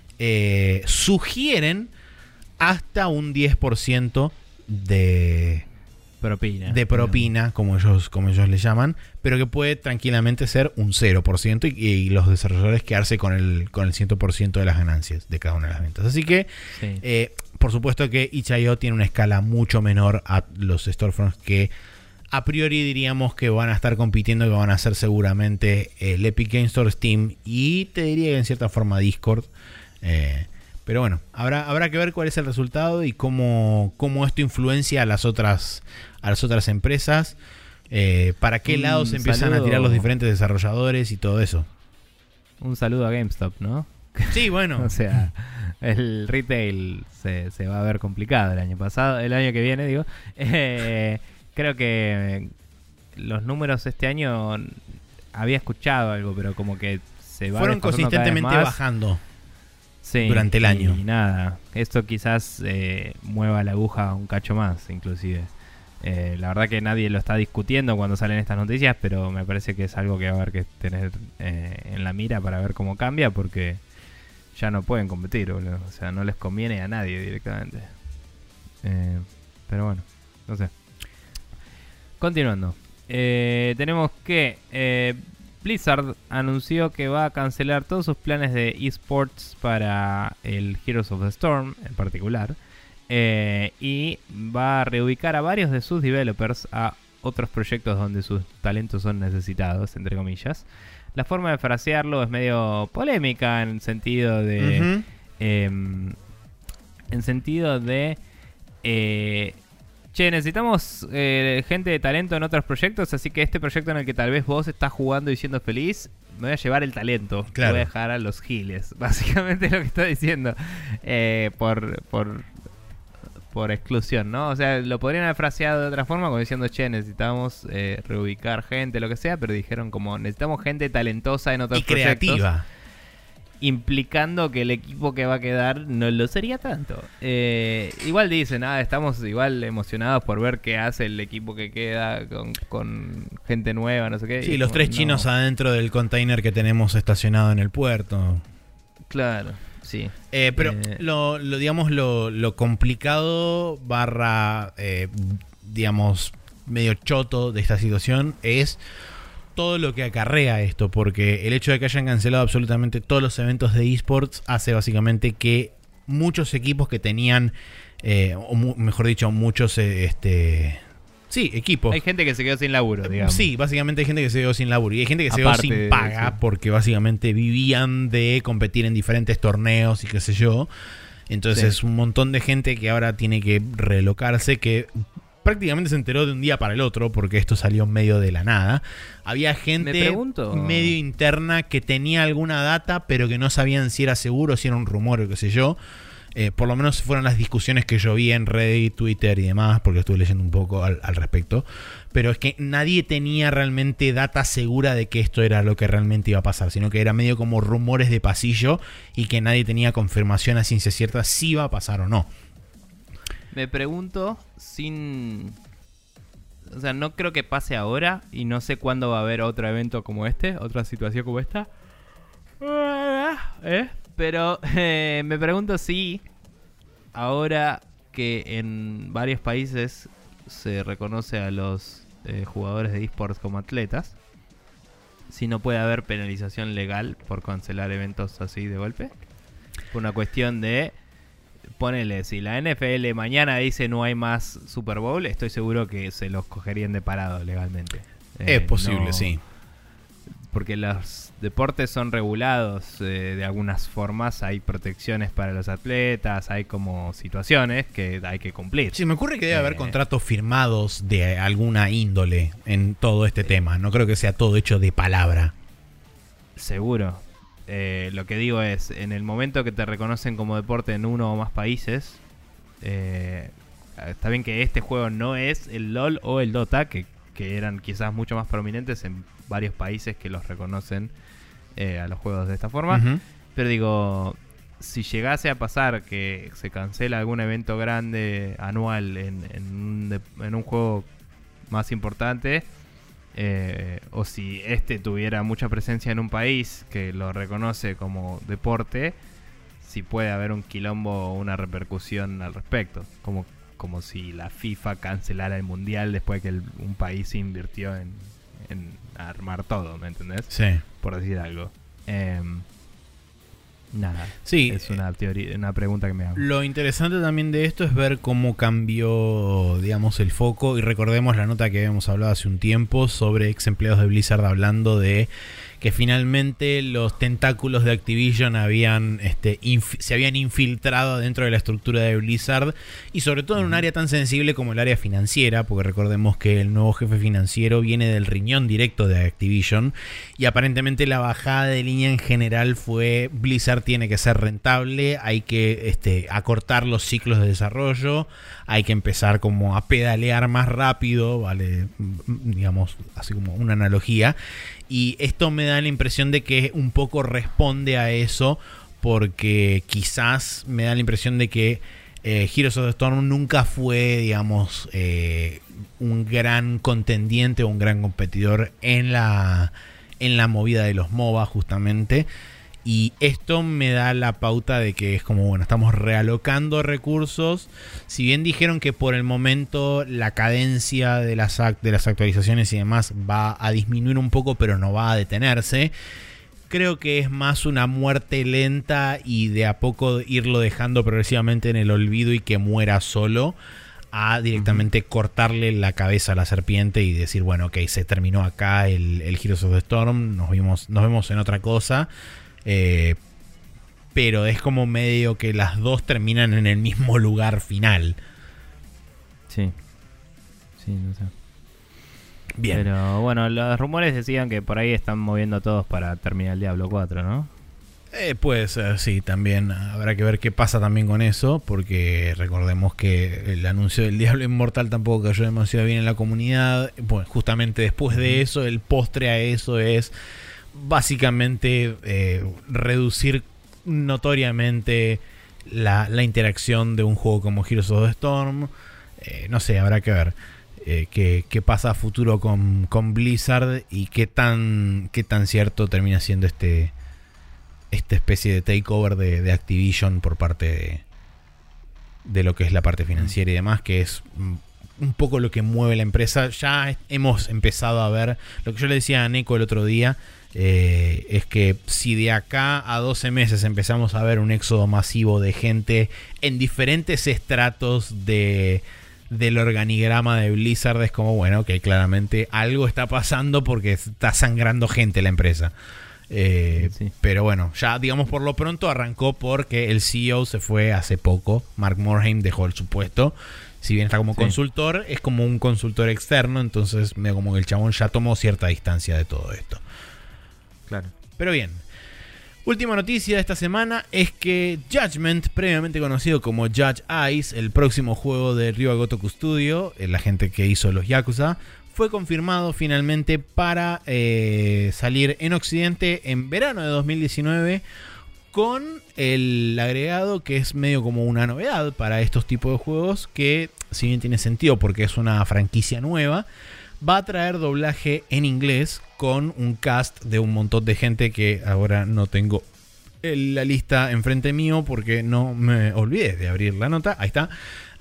[SPEAKER 2] sugieren hasta un 10% de propina, como ellos le llaman, pero que puede tranquilamente ser un 0%, y los desarrolladores quedarse con el 100% de las ganancias de cada una de las ventas. Así que, por supuesto que itch.io tiene una escala mucho menor a los storefronts que a priori diríamos que van a estar compitiendo, que van a ser seguramente el Epic Game Store, Steam y te diría que en cierta forma Discord. Pero bueno, habrá que ver cuál es el resultado y cómo esto influencia a las otras empresas, para qué lado se empiezan a tirar los diferentes desarrolladores y todo eso.
[SPEAKER 1] Un saludo a GameStop, ¿no?
[SPEAKER 2] Sí, bueno.
[SPEAKER 1] O sea, el retail se va a ver complicado el año que viene, digo. Creo que los números este año había escuchado algo, pero como que
[SPEAKER 2] fueron consistentemente bajando.
[SPEAKER 1] Sí,
[SPEAKER 2] durante el año.
[SPEAKER 1] Y nada, esto quizás mueva la aguja un cacho más, inclusive. La verdad que nadie lo está discutiendo cuando salen estas noticias, pero me parece que es algo que va a haber que tener en la mira para ver cómo cambia, porque ya no pueden competir, boludo. O sea, no les conviene a nadie directamente. Pero bueno, no sé. Continuando. Tenemos que Blizzard anunció que va a cancelar todos sus planes de esports para el Heroes of the Storm en particular, y va a reubicar a varios de sus developers a otros proyectos donde sus talentos son necesitados, entre comillas. La forma de frasearlo es medio polémica en sentido de che, necesitamos gente de talento en otros proyectos, así que este proyecto en el que tal vez vos estás jugando y siendo feliz, me voy a llevar el talento.
[SPEAKER 2] Claro.
[SPEAKER 1] Voy a dejar a los giles. Básicamente es lo que está diciendo. Por exclusión, ¿no? O sea, lo podrían haber fraseado de otra forma, como diciendo, che, necesitamos reubicar gente, lo que sea, pero dijeron como, necesitamos gente talentosa en otros proyectos. Y creativa. Implicando que el equipo que va a quedar no lo sería tanto. Igual dicen, estamos igual emocionados por ver qué hace el equipo que queda con gente nueva, no sé qué.
[SPEAKER 2] Sí, los 3 chinos adentro del container que tenemos estacionado en el puerto.
[SPEAKER 1] Claro, sí.
[SPEAKER 2] Pero lo complicado digamos, medio choto de esta situación es todo lo que acarrea esto, porque el hecho de que hayan cancelado absolutamente todos los eventos de esports hace básicamente que muchos equipos que tenían, mejor dicho, muchos equipos.
[SPEAKER 1] Hay gente que se quedó sin laburo, digamos.
[SPEAKER 2] Sí, básicamente hay gente que se quedó sin laburo y hay gente que se quedó sin paga porque básicamente vivían de competir en diferentes torneos y qué sé yo. Entonces es un montón de gente que ahora tiene que relocarse, que prácticamente se enteró de un día para el otro porque esto salió medio de la nada. Había gente medio interna que tenía alguna data pero que no sabían si era seguro, si era un rumor o qué sé yo. Por lo menos fueron las discusiones que yo vi en Reddit, Twitter y demás, porque estuve leyendo un poco al respecto. Pero es que nadie tenía realmente data segura de que esto era lo que realmente iba a pasar, sino que era medio como rumores de pasillo y que nadie tenía confirmación a ciencia cierta si iba a pasar o no.
[SPEAKER 1] Me pregunto o sea, no creo que pase ahora y no sé cuándo va a haber otro evento como este, otra situación como esta. Pero me pregunto si ahora que en varios países se reconoce a los jugadores de esports como atletas, si no puede haber penalización legal por cancelar eventos así de golpe. Por una cuestión de... Ponele, si la NFL mañana dice no hay más Super Bowl, estoy seguro que se los cogerían de parado legalmente.
[SPEAKER 2] Es posible, sí.
[SPEAKER 1] porque los deportes son regulados de algunas formas, hay protecciones para los atletas, hay como situaciones que hay que cumplir.
[SPEAKER 2] Sí, me ocurre que debe haber contratos firmados de alguna índole en todo este tema. No creo que sea todo hecho de palabra.
[SPEAKER 1] Seguro. Lo que digo es, en el momento que te reconocen como deporte en uno o más países, está bien que este juego no es el LoL o el Dota, que eran quizás mucho más prominentes en varios países que los reconocen a los juegos de esta forma.
[SPEAKER 2] Uh-huh.
[SPEAKER 1] Pero digo, si llegase a pasar que se cancela algún evento grande anual en un juego más importante, o si este tuviera mucha presencia en un país que lo reconoce como deporte, si puede haber un quilombo o una repercusión al respecto, como si la FIFA cancelara el mundial después de que un país invirtió en armar todo, ¿me entendés?
[SPEAKER 2] Sí.
[SPEAKER 1] Por decir algo. Nada.
[SPEAKER 2] Sí.
[SPEAKER 1] Es una teoría, una pregunta que me hago.
[SPEAKER 2] Lo interesante también de esto es ver cómo cambió, digamos, el foco. Y recordemos la nota que habíamos hablado hace un tiempo sobre ex empleados de Blizzard hablando de que finalmente los tentáculos de Activision se habían infiltrado dentro de la estructura de Blizzard, y sobre todo en un área tan sensible como el área financiera, porque recordemos que el nuevo jefe financiero viene del riñón directo de Activision, y aparentemente la bajada de línea en general fue: Blizzard tiene que ser rentable, hay que acortar los ciclos de desarrollo, hay que empezar como a pedalear más rápido, ¿vale? Digamos, así como una analogía. Y esto me da la impresión de que un poco responde a eso, porque quizás me da la impresión de que Heroes of the Storm nunca fue, digamos, un gran contendiente o un gran competidor en la movida de los MOBA, justamente. Y esto me da la pauta de que es como, bueno, estamos realocando recursos. Si bien dijeron que por el momento la cadencia de las actualizaciones y demás va a disminuir un poco, pero no va a detenerse, creo que es más una muerte lenta y de a poco irlo dejando progresivamente en el olvido y que muera solo, a directamente cortarle la cabeza a la serpiente y decir, bueno, ok, se terminó acá el Heroes of the Storm, nos vemos en otra cosa. Pero es como medio que las dos terminan en el mismo lugar final.
[SPEAKER 1] Sí, no sé.
[SPEAKER 2] Bien.
[SPEAKER 1] Pero bueno, los rumores decían que por ahí están moviendo todos para terminar el Diablo 4, ¿no?
[SPEAKER 2] Puede ser, sí, también habrá que ver qué pasa también con eso, porque recordemos que el anuncio del Diablo Inmortal tampoco cayó demasiado bien en la comunidad. Bueno, justamente después de eso, el postre a eso es básicamente reducir notoriamente la interacción de un juego como Heroes of the Storm. No sé, habrá que ver qué pasa a futuro con Blizzard y qué tan cierto termina siendo esta especie de takeover de Activision por parte de lo que es la parte financiera y demás, que es un poco lo que mueve la empresa. Ya hemos empezado a ver lo que yo le decía a Neko el otro día. Es que si de acá a 12 meses empezamos a ver un éxodo masivo de gente en diferentes estratos del organigrama de Blizzard, es como, bueno, que claramente algo está pasando porque está sangrando gente la empresa. Sí. Pero bueno, ya digamos por lo pronto arrancó porque el CEO se fue hace poco. Mark Morhaime dejó su puesto. Si bien está como consultor, es como un consultor externo, entonces medio como que el chabón ya tomó cierta distancia de todo esto.
[SPEAKER 1] Claro.
[SPEAKER 2] Pero bien, última noticia de esta semana es que Judgment, previamente conocido como Judge Eyes, el próximo juego de Ryuga Gotoku Studio, la gente que hizo los Yakuza, fue confirmado finalmente para salir en Occidente en verano de 2019, con el agregado que es medio como una novedad para estos tipos de juegos, que si bien tiene sentido porque es una franquicia nueva, va a traer doblaje en inglés con un cast de un montón de gente que ahora no tengo la lista enfrente mío porque no me olvidé de abrir la nota. Ahí está.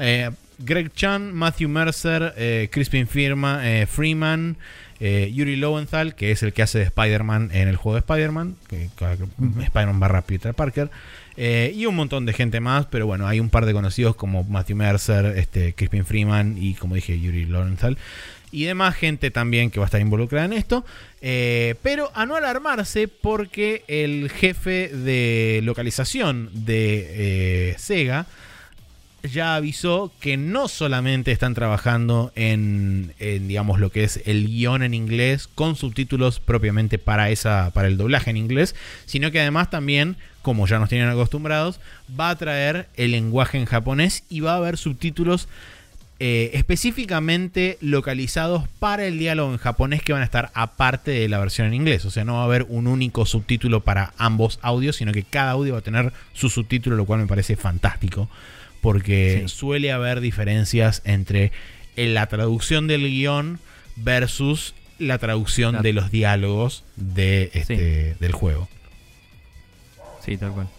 [SPEAKER 2] Greg Chan, Matthew Mercer, Crispin Freeman, Yuri Lowenthal, que es el que hace de Spider-Man en el juego de Spider-Man, Spider-Man / Peter Parker, y un montón de gente más, pero bueno, hay un par de conocidos como Matthew Mercer, Crispin Freeman y, como dije, Yuri Lowenthal. Y demás gente también que va a estar involucrada en esto. Pero a no alarmarse, porque el jefe de localización de Sega ya avisó que no solamente están trabajando en, digamos, lo que es el guión en inglés con subtítulos propiamente para el doblaje en inglés, sino que además también, como ya nos tienen acostumbrados, va a traer el lenguaje en japonés y va a haber subtítulos específicamente localizados para el diálogo en japonés, que van a estar aparte de la versión en inglés. O sea, no va a haber un único subtítulo para ambos audios, sino que cada audio va a tener su subtítulo, lo cual me parece fantástico, porque suele haber diferencias entre la traducción del guión versus la traducción de los diálogos del juego.
[SPEAKER 1] Sí, tal cual.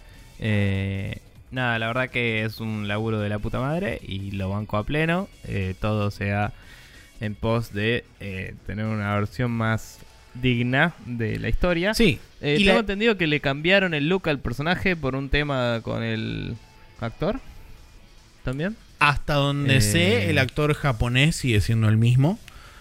[SPEAKER 1] Nada, la verdad que es un laburo de la puta madre y lo banco a pleno. Todo sea en pos de tener una versión más digna de la historia.
[SPEAKER 2] Sí.
[SPEAKER 1] Tengo entendido que le cambiaron el look al personaje por un tema con el actor. ¿También?
[SPEAKER 2] Hasta donde sé, el actor japonés sigue siendo el mismo.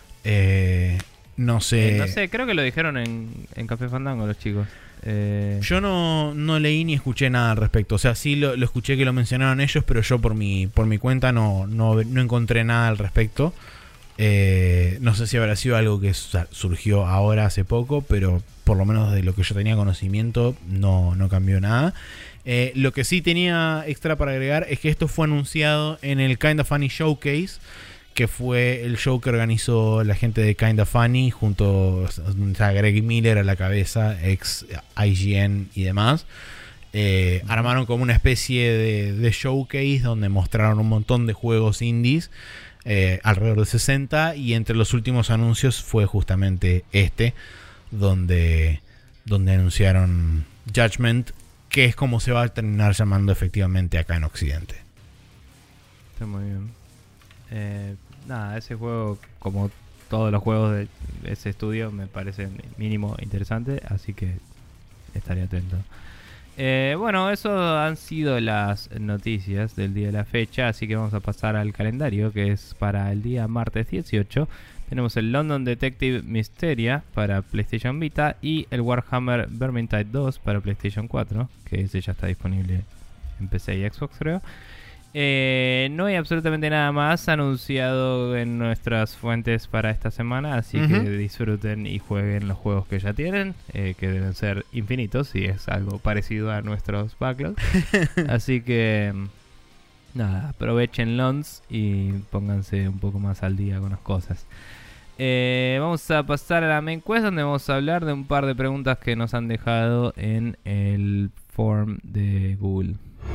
[SPEAKER 2] No sé.
[SPEAKER 1] No sé, creo que lo dijeron en Café Fandango los chicos.
[SPEAKER 2] Yo no leí ni escuché nada al respecto. O sea, sí lo escuché que lo mencionaron ellos, pero yo por mi cuenta no encontré nada al respecto. No sé si habrá sido algo que surgió ahora hace poco, pero por lo menos de lo que yo tenía conocimiento no cambió nada. Lo que sí tenía extra para agregar es que esto fue anunciado en el Kinda Funny Showcase, que fue el show que organizó la gente de Kinda Funny junto a Greg Miller a la cabeza, ex IGN y demás. Armaron como una especie de showcase donde mostraron un montón de juegos indies, alrededor de 60, y entre los últimos anuncios fue justamente donde anunciaron Judgment, que es como se va a terminar llamando efectivamente acá en Occidente.
[SPEAKER 1] Está muy bien. Nada, ese juego, como todos los juegos de ese estudio, me parece mínimo interesante, así que estaré atento. Bueno, eso han sido las noticias del día de la fecha, así que vamos a pasar al calendario, que es para el día martes 18. Tenemos el London Detective Mysteria para PlayStation Vita y el Warhammer Vermintide 2 para PlayStation 4, que ese ya está disponible en PC y Xbox, creo. No hay absolutamente nada más anunciado en nuestras fuentes para esta semana, así que disfruten y jueguen los juegos que ya tienen, que deben ser infinitos y es algo parecido a nuestros backlogs. Así que nada, aprovechenlos y pónganse un poco más al día con las cosas. Vamos a pasar a la main quest, donde vamos a hablar de un par de preguntas que nos han dejado en el form de Google.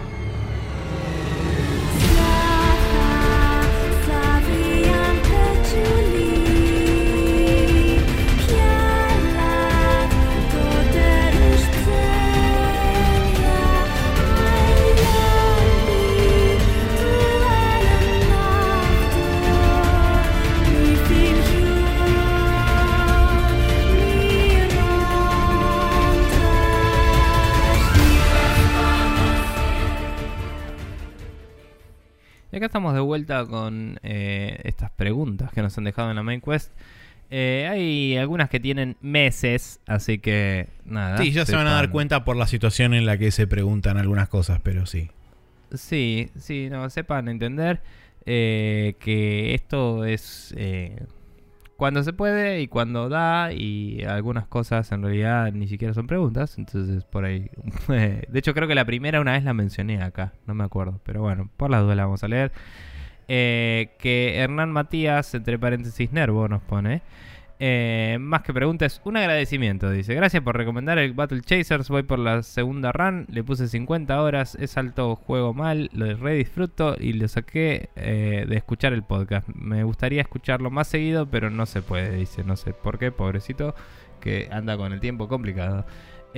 [SPEAKER 1] Y acá estamos de vuelta con estas preguntas que nos han dejado en la main quest. Hay algunas que tienen meses, así que nada.
[SPEAKER 2] Sí, ya se van a dar cuenta por la situación en la que se preguntan algunas cosas, pero sí.
[SPEAKER 1] Sí, no, sepan entender que esto es cuando se puede y cuando da, y algunas cosas en realidad ni siquiera son preguntas, entonces por ahí. De hecho, creo que la primera una vez la mencioné acá, no me acuerdo, pero bueno, por las dudas la vamos a leer. Que Hernán Matías, entre paréntesis Nervo, nos pone. Más que preguntas, un agradecimiento. Dice: gracias por recomendar el Battle Chasers. Voy por la segunda run, le puse 50 horas. Es alto juego mal, lo re disfruto y lo saqué de escuchar el podcast. Me gustaría escucharlo más seguido, pero no se puede. Dice: no sé por qué, pobrecito, que anda con el tiempo complicado.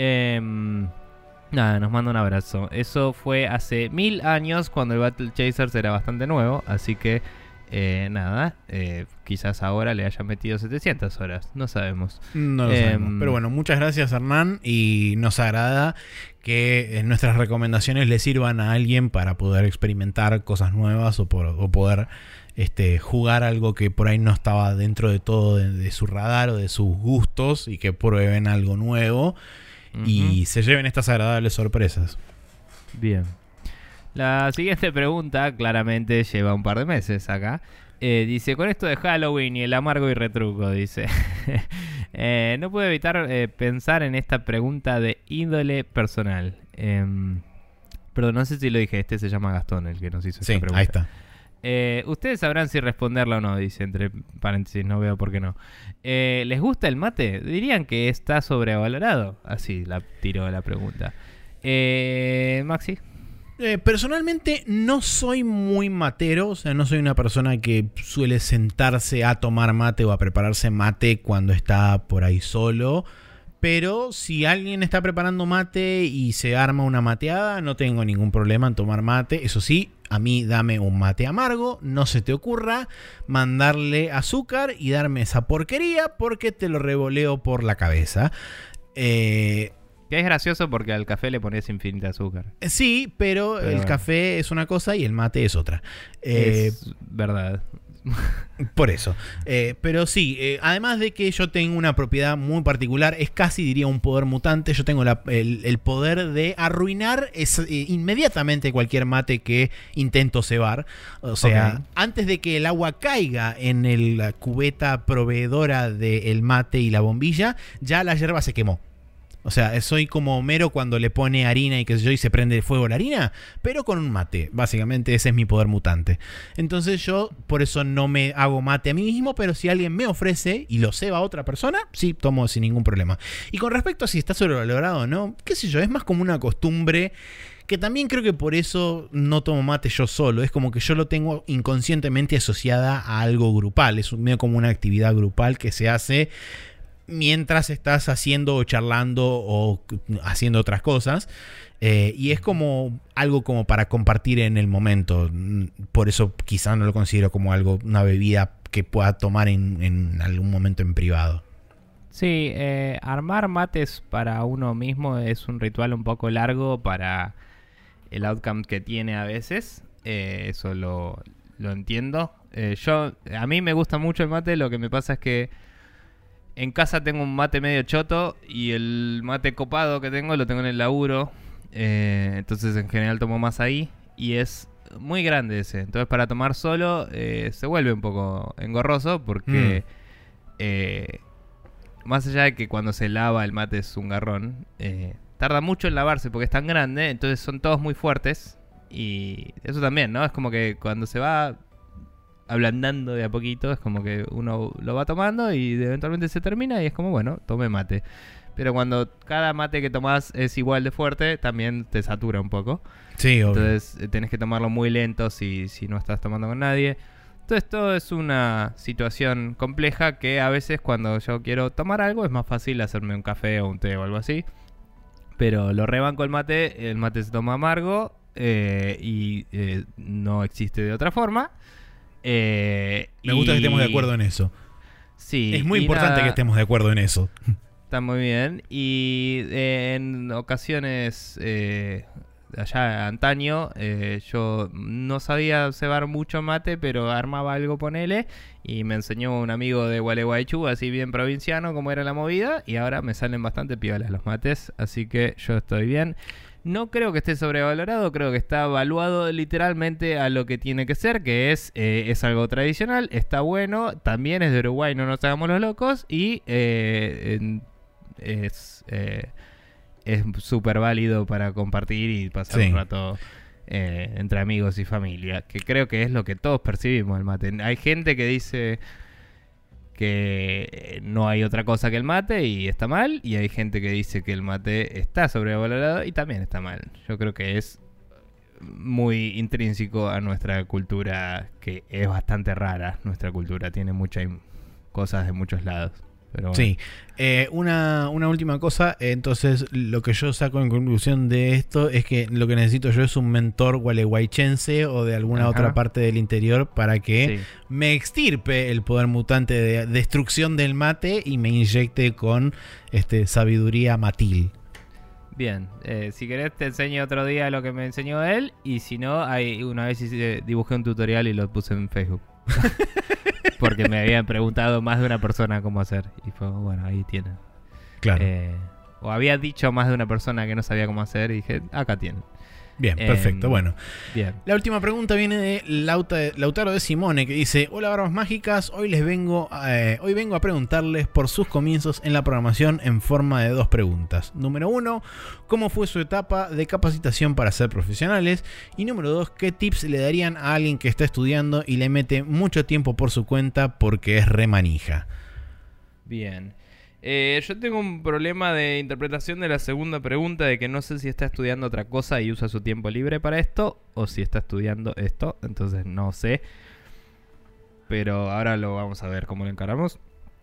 [SPEAKER 1] Nada, nos manda un abrazo. Eso fue hace 1000 años, cuando el Battle Chasers era bastante nuevo, así que nada, quizás ahora le hayan metido 700 horas, no sabemos.
[SPEAKER 2] No lo sabemos. Pero bueno, muchas gracias, Hernán, y nos agrada que nuestras recomendaciones le sirvan a alguien para poder experimentar cosas nuevas o poder jugar algo que por ahí no estaba dentro de todo de su radar o de sus gustos, y que prueben algo nuevo y se lleven estas agradables sorpresas.
[SPEAKER 1] Bien. La siguiente pregunta claramente lleva un par de meses acá. Dice, con esto de Halloween y el amargo y retruco, dice. No puedo evitar pensar en esta pregunta de índole personal. Perdón, no sé si lo dije, se llama Gastón el que nos hizo esta pregunta.
[SPEAKER 2] Ahí está.
[SPEAKER 1] Ustedes sabrán si responderla o no, dice entre paréntesis, no veo por qué no. ¿Les gusta el mate? Dirían que está sobrevalorado. Así la tiró la pregunta. Maxi.
[SPEAKER 2] Personalmente no soy muy matero, o sea, no soy una persona que suele sentarse a tomar mate o a prepararse mate cuando está por ahí solo. Pero si alguien está preparando mate y se arma una mateada, no tengo ningún problema en tomar mate. Eso sí, a mí dame un mate amargo, no se te ocurra mandarle azúcar y darme esa porquería porque te lo revoleo por la cabeza.
[SPEAKER 1] Que es gracioso porque al café le pones infinita azúcar.
[SPEAKER 2] Sí, pero el café es una cosa y el mate es otra.
[SPEAKER 1] Es verdad.
[SPEAKER 2] Por eso. Pero sí, además de que yo tengo una propiedad muy particular, es casi diría un poder mutante. Yo tengo el poder de arruinar inmediatamente cualquier mate que intento cebar. O sea, antes de que el agua caiga en la cubeta proveedora del mate y la bombilla, ya la yerba se quemó. O sea, soy como Homero cuando le pone harina y qué sé yo y se prende fuego la harina, pero con un mate. Básicamente ese es mi poder mutante. Entonces yo por eso no me hago mate a mí mismo, pero si alguien me ofrece y lo ceba a otra persona, sí, tomo sin ningún problema. Y con respecto a si está sobrevalorado o no, qué sé yo, es más como una costumbre que también creo que por eso no tomo mate yo solo. Es como que yo lo tengo inconscientemente asociada a algo grupal. Es medio como una actividad grupal que se hace mientras estás haciendo o charlando o haciendo otras cosas, y es como algo como para compartir en el momento. Por eso quizá no lo considero como algo, una bebida que pueda tomar en algún momento en privado.
[SPEAKER 1] Sí, armar mates para uno mismo es un ritual un poco largo para el outcome que tiene a veces. Eso lo entiendo. A mí me gusta mucho el mate. Lo que me pasa es que en casa tengo un mate medio choto y el mate copado que tengo lo tengo en el laburo. Entonces en general tomo más ahí y es muy grande ese. Entonces para tomar solo se vuelve un poco engorroso porque más allá de que cuando se lava el mate es un garrón, tarda mucho en lavarse porque es tan grande. Entonces son todos muy fuertes y eso también, ¿no? Es como que cuando se va ablandando de a poquito, es como que uno lo va tomando y eventualmente se termina y es como, bueno, tome mate. Pero cuando cada mate que tomás es igual de fuerte, también te satura un poco.
[SPEAKER 2] Sí, obvio.
[SPEAKER 1] Entonces tenés que tomarlo muy lento si no estás tomando con nadie. Entonces todo es una situación compleja que a veces cuando yo quiero tomar algo es más fácil hacerme un café o un té o algo así. Pero lo rebanco el mate se toma amargo y no existe de otra forma.
[SPEAKER 2] Me gusta que estemos de acuerdo en eso.
[SPEAKER 1] Sí,
[SPEAKER 2] es muy importante que estemos de acuerdo en eso.
[SPEAKER 1] Está muy bien. Y en ocasiones, allá antaño, yo no sabía cebar mucho mate, pero armaba algo, ponele. Y me enseñó un amigo de Gualeguaychú, así bien provinciano, cómo era la movida. Y ahora me salen bastante piolas los mates, así que yo estoy bien. No creo que esté sobrevalorado, creo que está evaluado literalmente a lo que tiene que ser, que es algo tradicional, está bueno, también es de Uruguay, no nos hagamos los locos, y es súper válido para compartir y pasar un rato entre amigos y familia, que creo que es lo que todos percibimos el mate. Hay gente que dice que no hay otra cosa que el mate y está mal, y hay gente que dice que el mate está sobrevalorado y también está mal. Yo creo que es muy intrínseco a nuestra cultura, que es bastante rara. Nuestra cultura tiene muchas cosas de muchos lados. Pero bueno.
[SPEAKER 2] Sí. Una última cosa. Entonces, lo que yo saco en conclusión de esto es que lo que necesito yo es un mentor gualeguaychense o de alguna otra parte del interior para que me extirpe el poder mutante de destrucción del mate y me inyecte con sabiduría matil.
[SPEAKER 1] Bien, si querés te enseño otro día lo que me enseñó él. Y si no, una vez dibujé un tutorial y lo puse en Facebook. Porque me habían preguntado más de una persona cómo hacer. Y fue, bueno, ahí tienen.
[SPEAKER 2] Claro.
[SPEAKER 1] O había dicho más de una persona que no sabía cómo hacer. Y dije, acá tienen.
[SPEAKER 2] Bien, perfecto. Bueno,
[SPEAKER 1] bien.
[SPEAKER 2] La última pregunta viene de Lautaro de Simone, que dice: hola Barbas Mágicas, hoy vengo a preguntarles por sus comienzos en la programación en forma de 2 preguntas. Número 1, ¿cómo fue su etapa de capacitación para ser profesionales? Y número 2, ¿qué tips le darían a alguien que está estudiando y le mete mucho tiempo por su cuenta porque es re manija?
[SPEAKER 1] Bien. Yo tengo un problema de interpretación de la segunda pregunta, de que no sé si está estudiando otra cosa y usa su tiempo libre para esto, o si está estudiando esto, entonces no sé. Pero ahora lo vamos a ver cómo lo encaramos.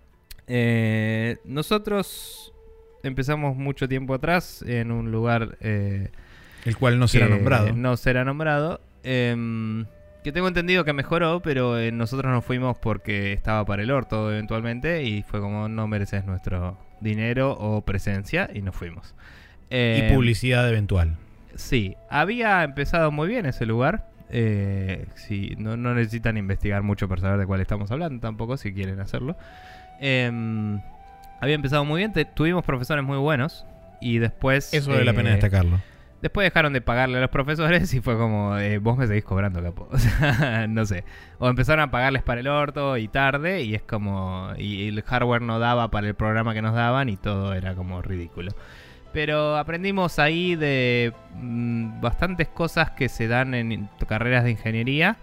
[SPEAKER 1] Nosotros empezamos mucho tiempo atrás en un lugar...
[SPEAKER 2] el cual no será nombrado.
[SPEAKER 1] No será nombrado. Que tengo entendido que mejoró, pero nosotros nos fuimos porque estaba para el orto eventualmente y fue como, no mereces nuestro dinero o presencia, y nos fuimos.
[SPEAKER 2] Y publicidad eventual.
[SPEAKER 1] Sí, había empezado muy bien ese lugar. Sí, no necesitan investigar mucho para saber de cuál estamos hablando tampoco, si quieren hacerlo. Había empezado muy bien, tuvimos profesores muy buenos y después...
[SPEAKER 2] Eso vale la pena destacarlo.
[SPEAKER 1] Después dejaron de pagarle a los profesores y fue como, vos me seguís cobrando, capo. O sea, no sé. O empezaron a pagarles para el orto y tarde, y es como... Y el hardware no daba para el programa que nos daban y todo era como ridículo. Pero aprendimos ahí de bastantes cosas que se dan en carreras de ingeniería.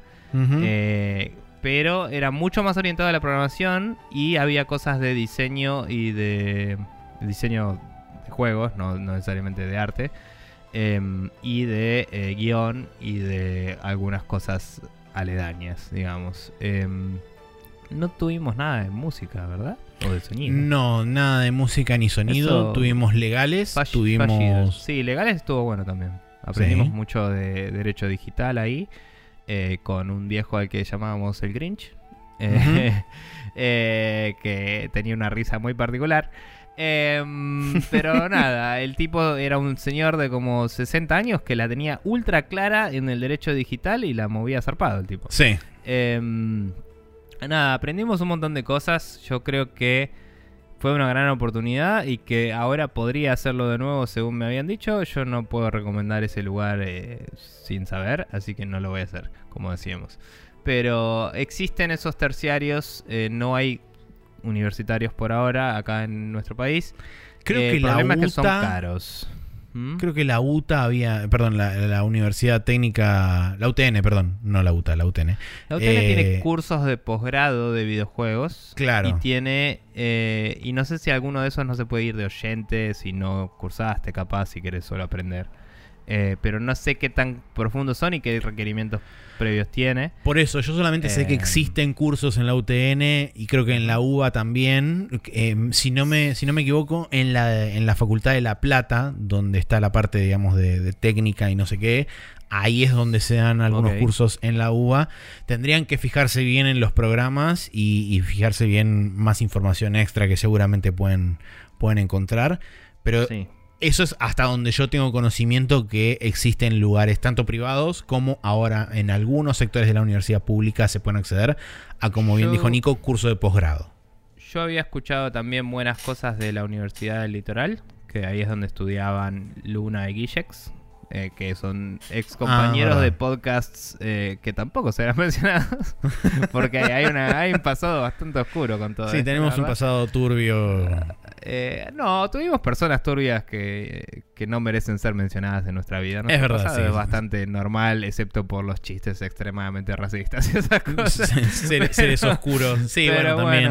[SPEAKER 1] Pero era mucho más orientado a la programación y había cosas de diseño y de diseño de juegos, no necesariamente de arte. Y de guión y de algunas cosas aledañas, digamos. No tuvimos nada de música, ¿verdad? O de sonido.
[SPEAKER 2] No, nada de música ni sonido.
[SPEAKER 1] Eso,
[SPEAKER 2] tuvimos legales.
[SPEAKER 1] Fallidos. Sí, legales estuvo bueno también. Aprendimos mucho de derecho digital ahí. Con un viejo al que llamábamos el Grinch. Que tenía una risa muy particular. Pero nada, el tipo era un señor de como 60 años que la tenía ultra clara en el derecho digital y la movía zarpado el tipo.
[SPEAKER 2] Sí.
[SPEAKER 1] Nada, aprendimos un montón de cosas. Yo creo que fue una gran oportunidad y que ahora podría hacerlo de nuevo según me habían dicho. Yo no puedo recomendar ese lugar sin saber, así que no lo voy a hacer, como decíamos. Pero existen esos terciarios, no hay universitarios por ahora acá en nuestro país.
[SPEAKER 2] Creo que
[SPEAKER 1] el problema es que son caros.
[SPEAKER 2] Creo que la UTA la Universidad Técnica, la UTN, perdón, no la UTA, la UTN.
[SPEAKER 1] La UTN tiene cursos de posgrado de videojuegos.
[SPEAKER 2] Claro.
[SPEAKER 1] Y tiene, y no sé si alguno de esos no se puede ir de oyente si no cursaste, capaz, si querés solo aprender. Pero no sé qué tan profundos son y qué requerimientos previos tiene.
[SPEAKER 2] Por eso, yo solamente sé que existen cursos en la UTN y creo que en la UBA también. Si no me equivoco, en la Facultad de La Plata, donde está la parte, digamos, de técnica y no sé qué, ahí es donde se dan algunos cursos en la UBA. Tendrían que fijarse bien en los programas y fijarse bien más información extra que seguramente pueden encontrar. Pero... Sí. Eso es hasta donde yo tengo conocimiento que existen lugares tanto privados como ahora en algunos sectores de la universidad pública se pueden acceder a, como bien dijo Nico, curso de posgrado.
[SPEAKER 1] Yo había escuchado también buenas cosas de la Universidad del Litoral, que ahí es donde estudiaban Luna y Guillex, que son ex compañeros de podcasts que tampoco serán mencionados, porque hay un pasado bastante oscuro con todo esto.
[SPEAKER 2] Sí, tenemos un pasado turbio.
[SPEAKER 1] No, tuvimos personas turbias que no merecen ser mencionadas en nuestra vida.
[SPEAKER 2] Es verdad, sí.
[SPEAKER 1] Es bastante normal, excepto por los chistes extremadamente racistas y esas cosas.
[SPEAKER 2] Seres oscuros. Sí, pero bueno, también...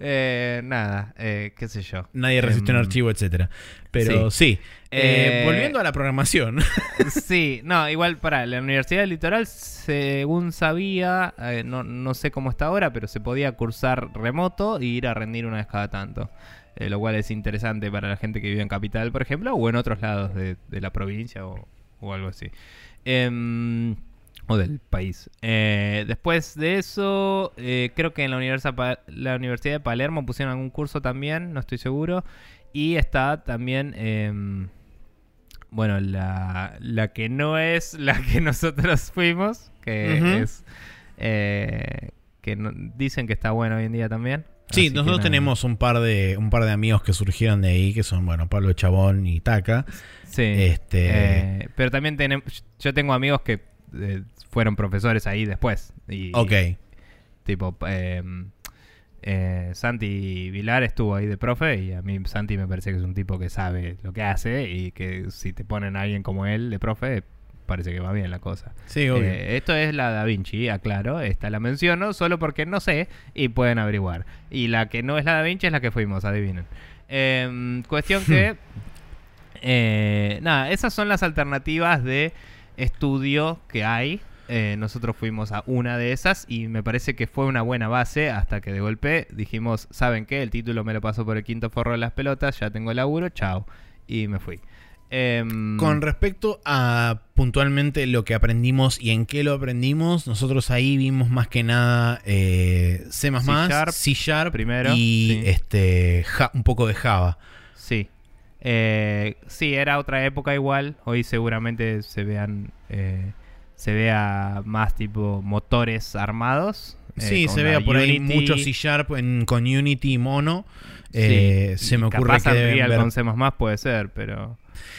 [SPEAKER 1] Nada, qué sé yo.
[SPEAKER 2] Nadie resiste un archivo, etcétera. Pero sí. Volviendo a la programación.
[SPEAKER 1] Sí, no, igual para la Universidad del Litoral, según sabía, no sé cómo está ahora, pero se podía cursar remoto y ir a rendir una vez cada tanto. Lo cual es interesante para la gente que vive en Capital, por ejemplo, o en otros lados de la provincia o algo así. O del país. Después de eso, creo que en la Universidad de Palermo pusieron algún curso también, no estoy seguro. Y está también, bueno, la que no es la que nosotros fuimos, que es... dicen que está buena hoy en día también.
[SPEAKER 2] Sí, nosotros tenemos un par de amigos que surgieron de ahí, que son, bueno, Pablo Chabón y Taca.
[SPEAKER 1] Sí. Pero también yo tengo amigos que fueron profesores ahí después.
[SPEAKER 2] Ok.
[SPEAKER 1] Tipo, Santi Vilar estuvo ahí de profe y a mí Santi me parece que es un tipo que sabe lo que hace y que si te ponen a alguien como él de profe, parece que va bien la cosa.
[SPEAKER 2] Sí, obvio.
[SPEAKER 1] Esto es la Da Vinci, aclaro. Esta la menciono solo porque no sé y pueden averiguar. Y la que no es la Da Vinci es la que fuimos, adivinen. Cuestión que... nada, esas son las alternativas de estudio que hay. Nosotros fuimos a una de esas y me parece que fue una buena base hasta que de golpe dijimos, ¿saben qué? El título me lo paso por el quinto forro de las pelotas, ya tengo laburo, chao. Y me fui.
[SPEAKER 2] Con respecto a puntualmente lo que aprendimos y en qué lo aprendimos, nosotros ahí vimos más que nada C++, C#
[SPEAKER 1] primero,
[SPEAKER 2] y
[SPEAKER 1] sí.
[SPEAKER 2] Un poco de Java.
[SPEAKER 1] Sí. Sí, era otra época igual. Hoy seguramente se vea más tipo motores armados.
[SPEAKER 2] Sí, se vea por
[SPEAKER 1] Unity.
[SPEAKER 2] ahí mucho C# con Unity y Mono.
[SPEAKER 1] Sí,
[SPEAKER 2] se me ocurre que deben ver...
[SPEAKER 1] con C++ puede ser, pero...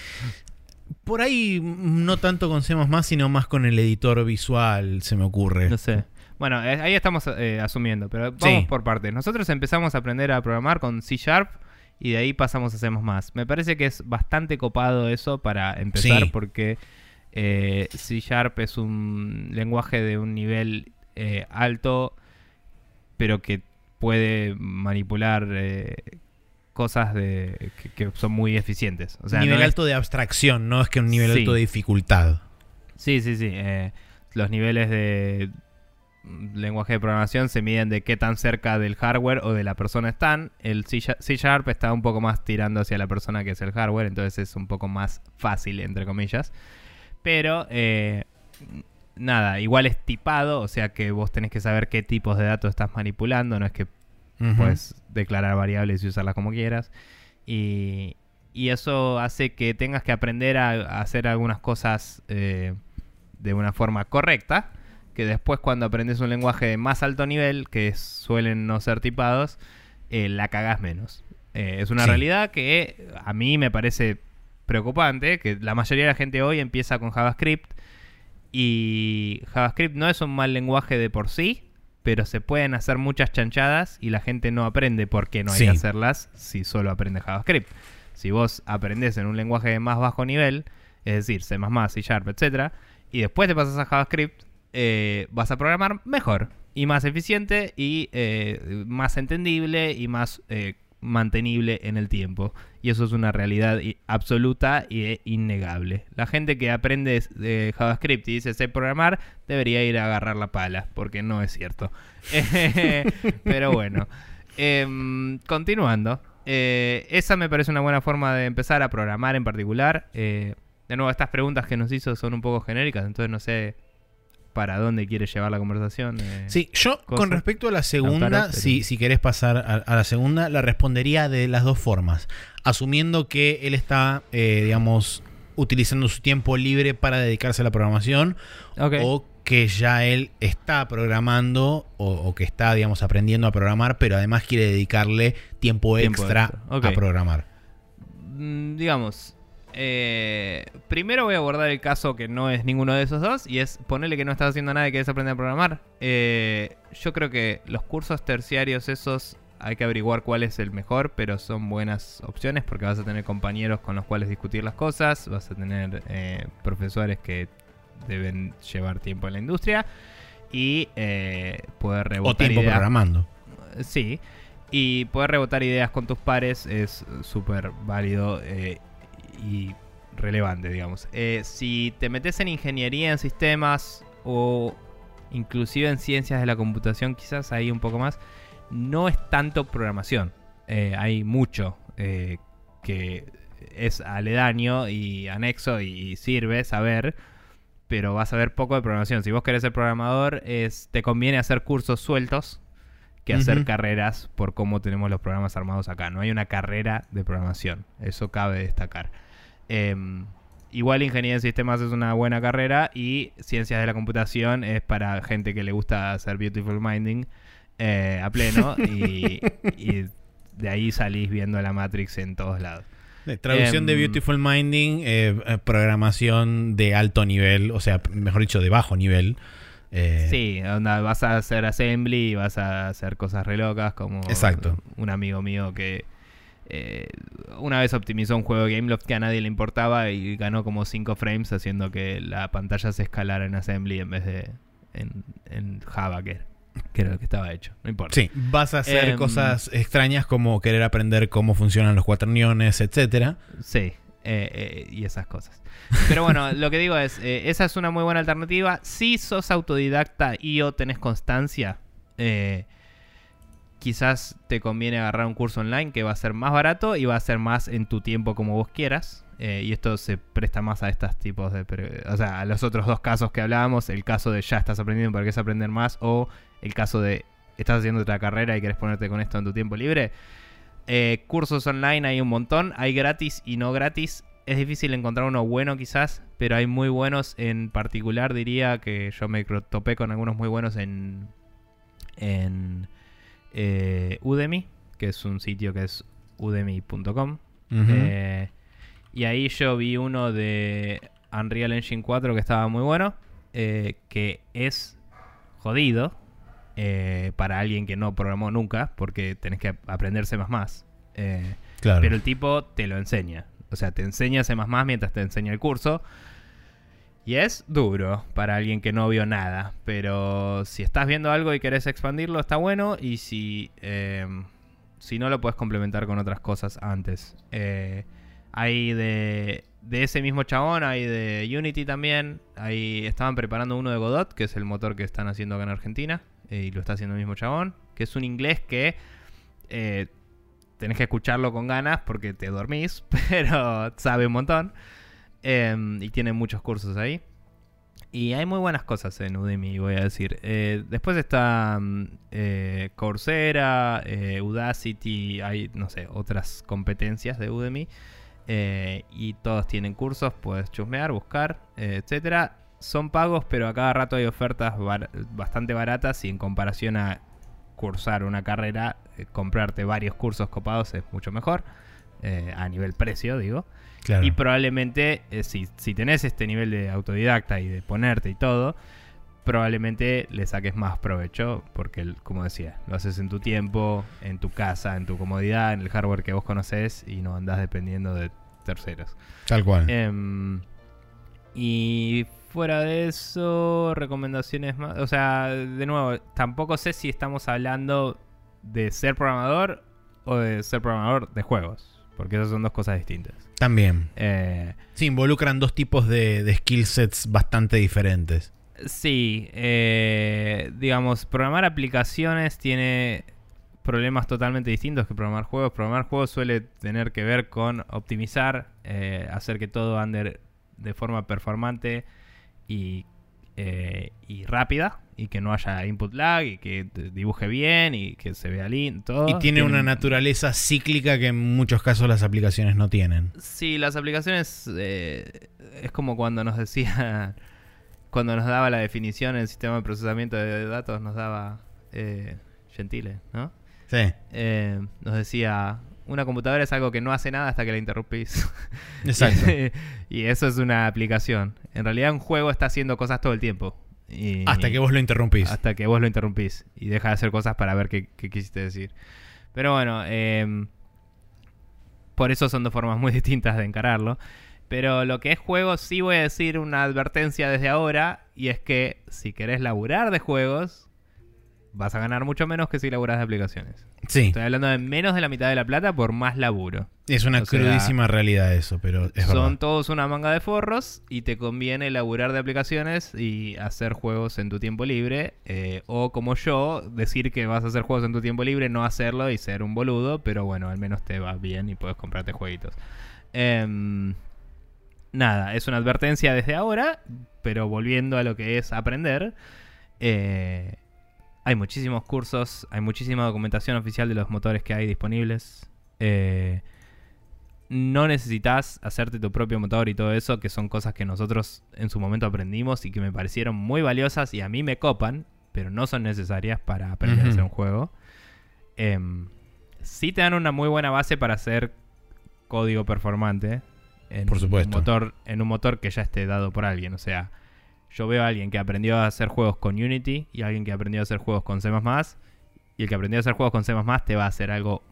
[SPEAKER 2] Por ahí no tanto con C++, sino más con el editor visual, se me ocurre.
[SPEAKER 1] No sé. Bueno, ahí estamos asumiendo, pero vamos por partes. Nosotros empezamos a aprender a programar con C# y de ahí pasamos a C++. Me parece que es bastante copado eso para empezar, porque C# es un lenguaje de un nivel alto, pero que puede manipular cosas que son muy eficientes. O sea,
[SPEAKER 2] nivel
[SPEAKER 1] no
[SPEAKER 2] alto de abstracción, no es que un nivel alto de dificultad.
[SPEAKER 1] Sí. Los niveles de lenguaje de programación se miden de qué tan cerca del hardware o de la persona están. El C# está un poco más tirando hacia la persona que es el hardware, entonces es un poco más fácil, entre comillas. Pero, nada, igual es tipado, o sea que vos tenés que saber qué tipos de datos estás manipulando, no es que puedes declarar variables y usarlas como quieras. Y eso hace que tengas que aprender a hacer algunas cosas de una forma correcta, que después cuando aprendes un lenguaje de más alto nivel, que suelen no ser tipados, la cagás menos. Es una realidad que a mí me parece preocupante, que la mayoría de la gente hoy empieza con JavaScript, y JavaScript no es un mal lenguaje de por sí, pero se pueden hacer muchas chanchadas y la gente no aprende por qué no hay que hacerlas si solo aprende JavaScript. Si vos aprendés en un lenguaje de más bajo nivel, es decir, C++, C#, etcétera, y después te pasas a JavaScript, vas a programar mejor y más eficiente y más entendible y más mantenible en el tiempo. Y eso es una realidad absoluta e innegable. La gente que aprende de JavaScript y dice sé programar, debería ir a agarrar la pala, porque no es cierto. Pero bueno, continuando. Esa me parece una buena forma de empezar a programar en particular. De nuevo, estas preguntas que nos hizo son un poco genéricas, entonces no sé para dónde quiere llevar la conversación.
[SPEAKER 2] Sí, yo con respecto a la segunda, si querés pasar a la segunda, la respondería de las dos formas. Asumiendo que él está, digamos, utilizando su tiempo libre para dedicarse a la programación, o que ya él está programando o que está, digamos, aprendiendo a programar, pero además quiere dedicarle tiempo extra a programar.
[SPEAKER 1] Digamos... primero voy a abordar el caso que no es ninguno de esos dos, y es ponerle que no estás haciendo nada y querés aprender a programar. Yo creo que los cursos terciarios esos hay que averiguar cuál es el mejor, pero son buenas opciones porque vas a tener compañeros con los cuales discutir las cosas, vas a tener profesores que deben llevar tiempo en la industria y poder rebotar
[SPEAKER 2] o tiempo
[SPEAKER 1] ideas.
[SPEAKER 2] Programando.
[SPEAKER 1] Sí. Y poder rebotar ideas con tus pares es súper válido y relevante, digamos. Si te metes en ingeniería en sistemas o inclusive en ciencias de la computación, quizás ahí un poco más, no es tanto programación. Hay mucho que es aledaño y anexo y sirve saber, pero vas a ver poco de programación. Si vos querés ser programador, te conviene hacer cursos sueltos que hacer carreras por cómo tenemos los programas armados acá. No hay una carrera de programación, eso cabe destacar. Igual ingeniería en sistemas es una buena carrera y ciencias de la computación es para gente que le gusta hacer beautiful minding a pleno y de ahí salís viendo la Matrix en todos lados.
[SPEAKER 2] Traducción de beautiful minding, programación de alto nivel, o sea, mejor dicho, de bajo nivel.
[SPEAKER 1] Sí, vas a hacer assembly y vas a hacer cosas re locas, como
[SPEAKER 2] exacto.
[SPEAKER 1] Un amigo mío que una vez optimizó un juego de Gameloft que a nadie le importaba y ganó como 5 frames haciendo que la pantalla se escalara en assembly en vez de en Java, que era lo que estaba hecho. No importa.
[SPEAKER 2] Sí, vas a hacer cosas extrañas como querer aprender cómo funcionan los cuaterniones, etcétera.
[SPEAKER 1] Sí, y esas cosas. Pero bueno, lo que digo es, esa es una muy buena alternativa. Si sos autodidacta o tenés constancia, quizás te conviene agarrar un curso online que va a ser más barato y va a ser más en tu tiempo como vos quieras. Y esto se presta más a estos tipos de... O sea, a los otros dos casos que hablábamos. El caso de ya estás aprendiendo pero querés aprender más. O el caso de estás haciendo otra carrera y querés ponerte con esto en tu tiempo libre. Cursos online hay un montón. Hay gratis y no gratis. Es difícil encontrar uno bueno quizás, pero hay muy buenos. En particular diría que yo me topé con algunos muy buenos en Udemy, que es un sitio que es udemy.com. Y ahí yo vi uno de Unreal Engine 4 que estaba muy bueno, que es jodido para alguien que no programó nunca, porque tenés que aprender C++. Claro. Pero el tipo te lo enseña. O sea, te enseña C++ mientras te enseña el curso. Y es duro para alguien que no vio nada. Pero si estás viendo algo y querés expandirlo, está bueno. Y si no, lo puedes complementar con otras cosas antes. Hay de ese mismo chabón, hay de Unity también. Estaban preparando uno de Godot, que es el motor que están haciendo acá en Argentina. Y lo está haciendo el mismo chabón. Que es un inglés que... tenés que escucharlo con ganas porque te dormís, pero sabe un montón. Y tiene muchos cursos ahí. Y hay muy buenas cosas en Udemy, voy a decir. Después está Coursera, Udacity, hay, no sé, otras competencias de Udemy. Y todos tienen cursos, puedes chusmear, buscar, etcétera. Son pagos, pero a cada rato hay ofertas bastante baratas y en comparación a cursar una carrera, comprarte varios cursos copados es mucho mejor, a nivel precio, digo. Claro. Y probablemente, si tenés este nivel de autodidacta y de ponerte y todo, probablemente le saques más provecho, porque, como decía, lo haces en tu tiempo, en tu casa, en tu comodidad, en el hardware que vos conocés y no andás dependiendo de terceros.
[SPEAKER 2] Tal cual.
[SPEAKER 1] Y fuera de eso, recomendaciones más. O sea, de nuevo, tampoco sé si estamos hablando de ser programador o de ser programador de juegos, porque esas son dos cosas distintas.
[SPEAKER 2] También. Sí, involucran dos tipos de skill sets bastante diferentes.
[SPEAKER 1] Sí, digamos, programar aplicaciones tiene problemas totalmente distintos que programar juegos. Programar juegos suele tener que ver con optimizar, hacer que todo ande de forma performante y rápida, y que no haya input lag, y que dibuje bien, y que se vea lindo, todo.
[SPEAKER 2] Y tiene una naturaleza cíclica que en muchos casos las aplicaciones no tienen.
[SPEAKER 1] Sí, las aplicaciones es como cuando nos decía, cuando nos daba la definición en el sistema de procesamiento de datos, nos daba Gentile, ¿no?
[SPEAKER 2] Sí.
[SPEAKER 1] Nos decía, una computadora es algo que no hace nada hasta que la interrumpís.
[SPEAKER 2] Exacto.
[SPEAKER 1] Y eso es una aplicación. En realidad un juego está haciendo cosas todo el tiempo.
[SPEAKER 2] Hasta que vos lo interrumpís.
[SPEAKER 1] Hasta que vos lo interrumpís. Y deja de hacer cosas para ver qué quisiste decir. Pero bueno, por eso son dos formas muy distintas de encararlo. Pero lo que es juegos, sí voy a decir una advertencia desde ahora. Y es que si querés laburar de juegos, vas a ganar mucho menos que si laburás de aplicaciones.
[SPEAKER 2] Sí.
[SPEAKER 1] Estoy hablando de menos de la mitad de la plata por más laburo.
[SPEAKER 2] Es una crudísima realidad eso, pero es
[SPEAKER 1] son
[SPEAKER 2] verdad.
[SPEAKER 1] todos una manga de forros y te conviene laburar de aplicaciones y hacer juegos en tu tiempo libre. O como yo, decir que vas a hacer juegos en tu tiempo libre, no hacerlo y ser un boludo, pero bueno, al menos te va bien y puedes comprarte jueguitos. Nada, es una advertencia desde ahora, pero volviendo a lo que es aprender, hay muchísimos cursos, hay muchísima documentación oficial de los motores que hay disponibles. No necesitas hacerte tu propio motor y todo eso, que son cosas que nosotros en su momento aprendimos y que me parecieron muy valiosas y a mí me copan, pero no son necesarias para aprender a hacer un juego. Sí te dan una muy buena base para hacer código performante en,
[SPEAKER 2] por supuesto,
[SPEAKER 1] en un motor que ya esté dado por alguien. O sea, yo veo a alguien que aprendió a hacer juegos con Unity y a alguien que aprendió a hacer juegos con C++, y el que aprendió a hacer juegos con C++ te va a hacer algo...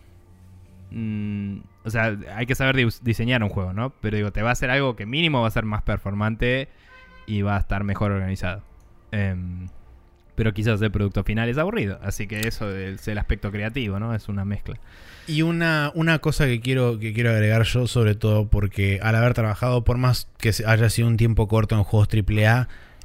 [SPEAKER 1] o sea, hay que saber diseñar un juego, ¿no? Pero digo, te va a hacer algo que mínimo va a ser más performante y va a estar mejor organizado. Pero quizás el producto final es aburrido. Así que eso es el aspecto creativo, ¿no? Es una mezcla.
[SPEAKER 2] Y una cosa que quiero agregar yo, sobre todo porque al haber trabajado, por más que haya sido un tiempo corto en juegos AAA,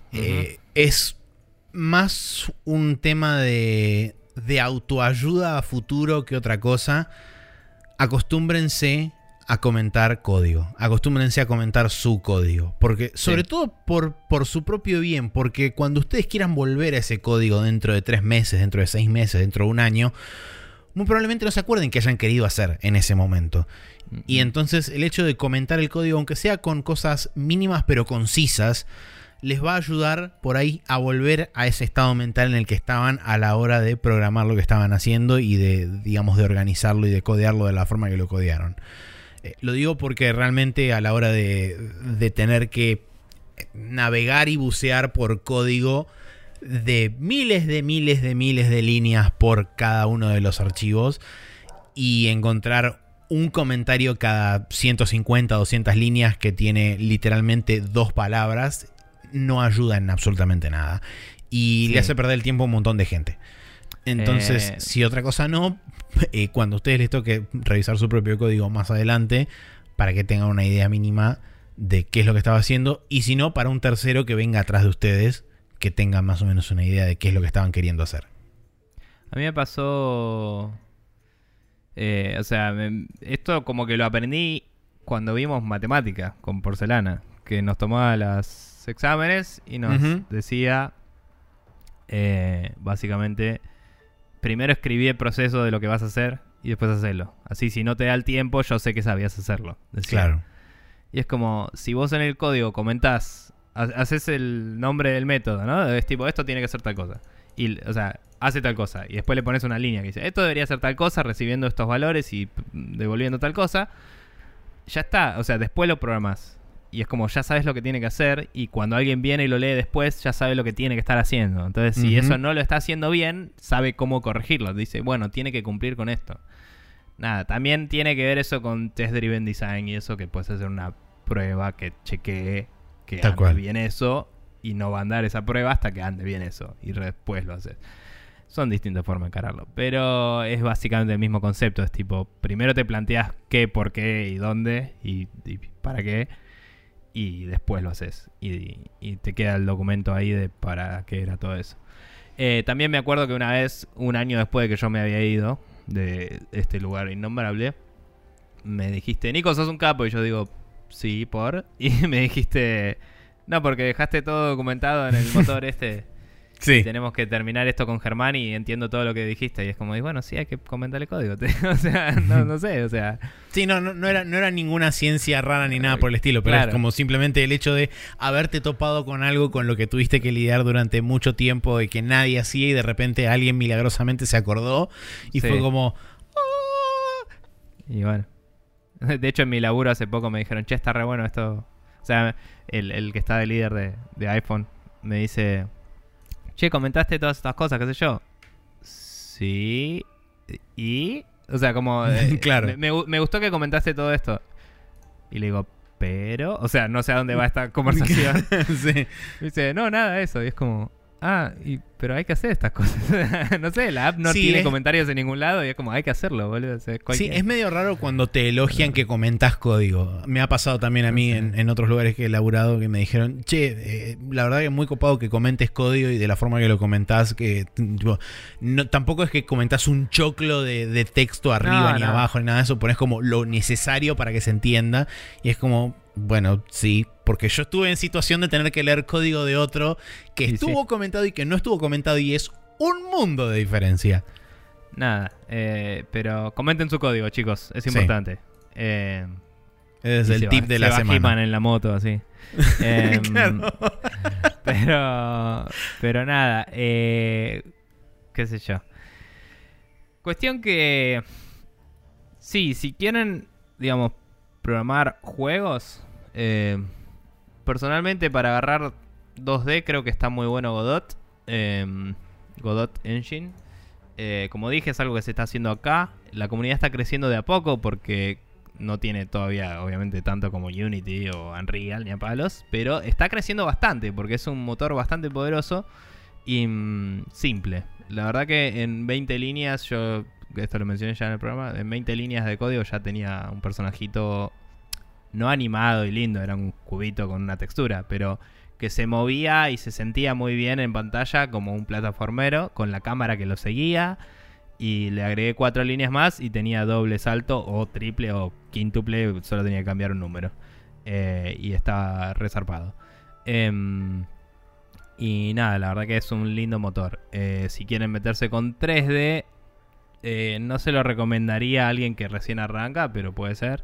[SPEAKER 2] es más un tema de autoayuda a futuro que otra cosa. Acostúmbrense a comentar código. Acostúmbrense a comentar su código. Porque, sobre todo por su propio bien. Porque cuando ustedes quieran volver a ese código dentro de 3 meses, dentro de 6 meses, dentro de un año, muy probablemente no se acuerden que hayan querido hacer en ese momento. Y entonces el hecho de comentar el código, aunque sea con cosas mínimas pero concisas, les va a ayudar por ahí a volver a ese estado mental en el que estaban a la hora de programar lo que estaban haciendo y de, digamos, de organizarlo y de codearlo de la forma que lo codearon. Lo digo porque realmente a la hora de tener que navegar y bucear por código de miles de líneas por cada uno de los archivos y encontrar un comentario cada 150 o 200 líneas que tiene literalmente 2 palabras, no ayuda en absolutamente nada. Y le hace perder el tiempo a un montón de gente. Entonces, si otra cosa no, cuando a ustedes les toque revisar su propio código más adelante, para que tengan una idea mínima de qué es lo que estaba haciendo, y si no, para un tercero que venga atrás de ustedes, que tengan más o menos una idea de qué es lo que estaban queriendo hacer.
[SPEAKER 1] A mí me pasó... o sea, esto como que lo aprendí cuando vimos matemática con Porcelana, que nos tomaba los exámenes y nos decía, básicamente, primero escribí el proceso de lo que vas a hacer y después hacerlo. Así, si no te da el tiempo, yo sé que sabías hacerlo. Decía. Claro. Y es como, si vos en el código comentás, haces el nombre del método, ¿no? Es tipo, esto tiene que ser tal cosa. Y, o sea, hace tal cosa. Y después le pones una línea que dice, esto debería ser tal cosa, recibiendo estos valores y devolviendo tal cosa. Ya está, o sea, después lo programás. Y es como, ya sabes lo que tiene que hacer. Y cuando alguien viene y lo lee después, ya sabe lo que tiene que estar haciendo. Entonces, si eso no lo está haciendo bien, sabe cómo corregirlo. Dice, bueno, tiene que cumplir con esto. Nada, también tiene que ver eso con Test Driven Design y eso, que puedes hacer una prueba que chequee que ande bien eso, y no va a andar esa prueba hasta que ande bien eso, y después lo haces. Son distintas formas de encararlo, pero es básicamente el mismo concepto. Es tipo, primero te planteas qué, por qué y dónde y para qué, y después lo haces y te queda el documento ahí de para qué era todo eso. También me acuerdo que una vez, un año después de que yo me había ido de este lugar innombrable, me dijiste, Nico, sos un capo. Y yo digo, sí, ¿por? Y me dijiste, no, porque dejaste todo documentado en el motor este. Sí. Tenemos que terminar esto con Germán y entiendo todo lo que dijiste. Y es como, y bueno, sí, hay que comentarle código. O sea, no sé, o sea...
[SPEAKER 2] Sí, no era ninguna ciencia rara ni nada por el estilo, pero claro, es como simplemente el hecho de haberte topado con algo con lo que tuviste que lidiar durante mucho tiempo y que nadie hacía, y de repente alguien milagrosamente se acordó y fue como... ¡Oh!
[SPEAKER 1] Y bueno. De hecho, en mi laburo hace poco me dijeron, che, está re bueno esto. O sea, el que está de líder de iPhone me dice, che, comentaste todas estas cosas, qué sé yo. Sí. Y... O sea, como...
[SPEAKER 2] claro.
[SPEAKER 1] Me gustó que comentaste todo esto. Y le digo, pero... O sea, no sé a dónde va esta conversación. Sí. Y dice, no, nada de eso. Y es como... pero hay que hacer estas cosas. No sé, la app no tiene comentarios en ningún lado y es como, hay que hacerlo, boludo. O sea,
[SPEAKER 2] sí, es medio raro cuando te elogian que comentás código. Me ha pasado también a mí en otros lugares que he laburado que me dijeron, che, la verdad que es muy copado que comentes código y de la forma que lo comentás, que tipo, no, tampoco es que comentás un choclo de texto arriba ni abajo ni nada de eso, ponés como lo necesario para que se entienda y es como... Bueno, sí, porque yo estuve en situación de tener que leer código de otro que estuvo comentado y que no estuvo comentado y es un mundo de diferencia.
[SPEAKER 1] Nada, pero comenten su código, chicos, es importante.
[SPEAKER 2] Es el tip de la semana.
[SPEAKER 1] He-Man en la moto, así. Pero nada, qué sé yo. Cuestión que... Sí, si quieren, digamos, programar juegos, personalmente para agarrar 2D creo que está muy bueno Godot. Godot Engine. Como dije, es algo que se está haciendo acá. La comunidad está creciendo de a poco porque no tiene todavía, obviamente, tanto como Unity o Unreal ni a palos, pero está creciendo bastante porque es un motor bastante poderoso y simple. La verdad que en 20 líneas, yo esto lo mencioné ya en el programa, en 20 líneas de código ya tenía un personajito no animado y lindo, era un cubito con una textura, pero que se movía y se sentía muy bien en pantalla como un plataformero, con la cámara que lo seguía, y le agregué 4 líneas más y tenía doble salto o triple o quíntuple, solo tenía que cambiar un número, y estaba resarpado. Y nada, la verdad que es un lindo motor. Si quieren meterse con 3D, no se lo recomendaría a alguien que recién arranca, pero puede ser.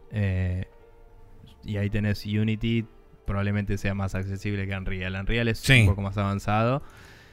[SPEAKER 1] Y ahí tenés Unity, probablemente sea más accesible que Unreal. Unreal es un poco más avanzado.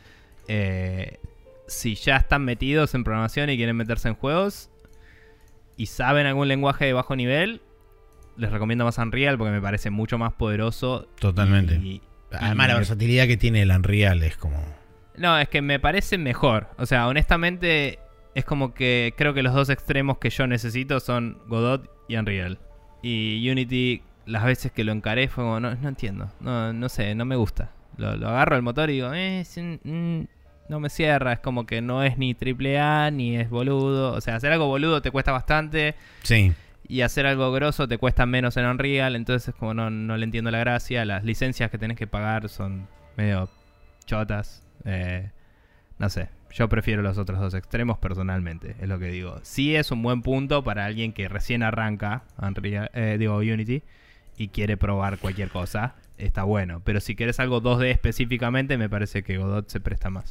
[SPEAKER 1] Si ya están metidos en programación y quieren meterse en juegos y saben algún lenguaje de bajo nivel, les recomiendo más Unreal porque me parece mucho más poderoso.
[SPEAKER 2] Totalmente. Además la versatilidad que tiene el Unreal es como...
[SPEAKER 1] No, es que me parece mejor. O sea, honestamente, es como que creo que los dos extremos que yo necesito son Godot y Unreal. Y Unity, las veces que lo encaré fue como, no entiendo, no sé, no me gusta. Lo agarro el motor y digo, no me cierra, es como que no es ni AAA ni es boludo. O sea, hacer algo boludo te cuesta bastante.
[SPEAKER 2] Sí.
[SPEAKER 1] Y hacer algo grosso te cuesta menos en Unreal, entonces como no le entiendo la gracia. Las licencias que tenés que pagar son medio chotas. No sé, yo prefiero los otros dos extremos personalmente, es lo que digo. Sí es un buen punto para alguien que recién arranca Unity y quiere probar cualquier cosa, está bueno. Pero si quieres algo 2D específicamente, me parece que Godot se presta más.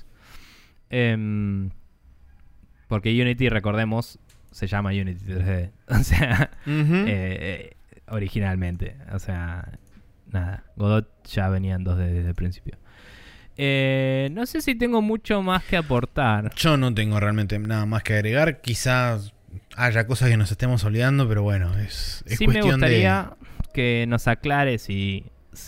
[SPEAKER 1] Porque Unity, recordemos, se llama Unity 3D. O sea, originalmente. O sea, nada, Godot ya venía en 2D desde el principio. No sé si tengo mucho más que aportar.
[SPEAKER 2] Yo no tengo realmente nada más que agregar. Quizás haya cosas que nos estemos olvidando, pero bueno, es
[SPEAKER 1] sí,
[SPEAKER 2] cuestión
[SPEAKER 1] me gustaría que nos aclare si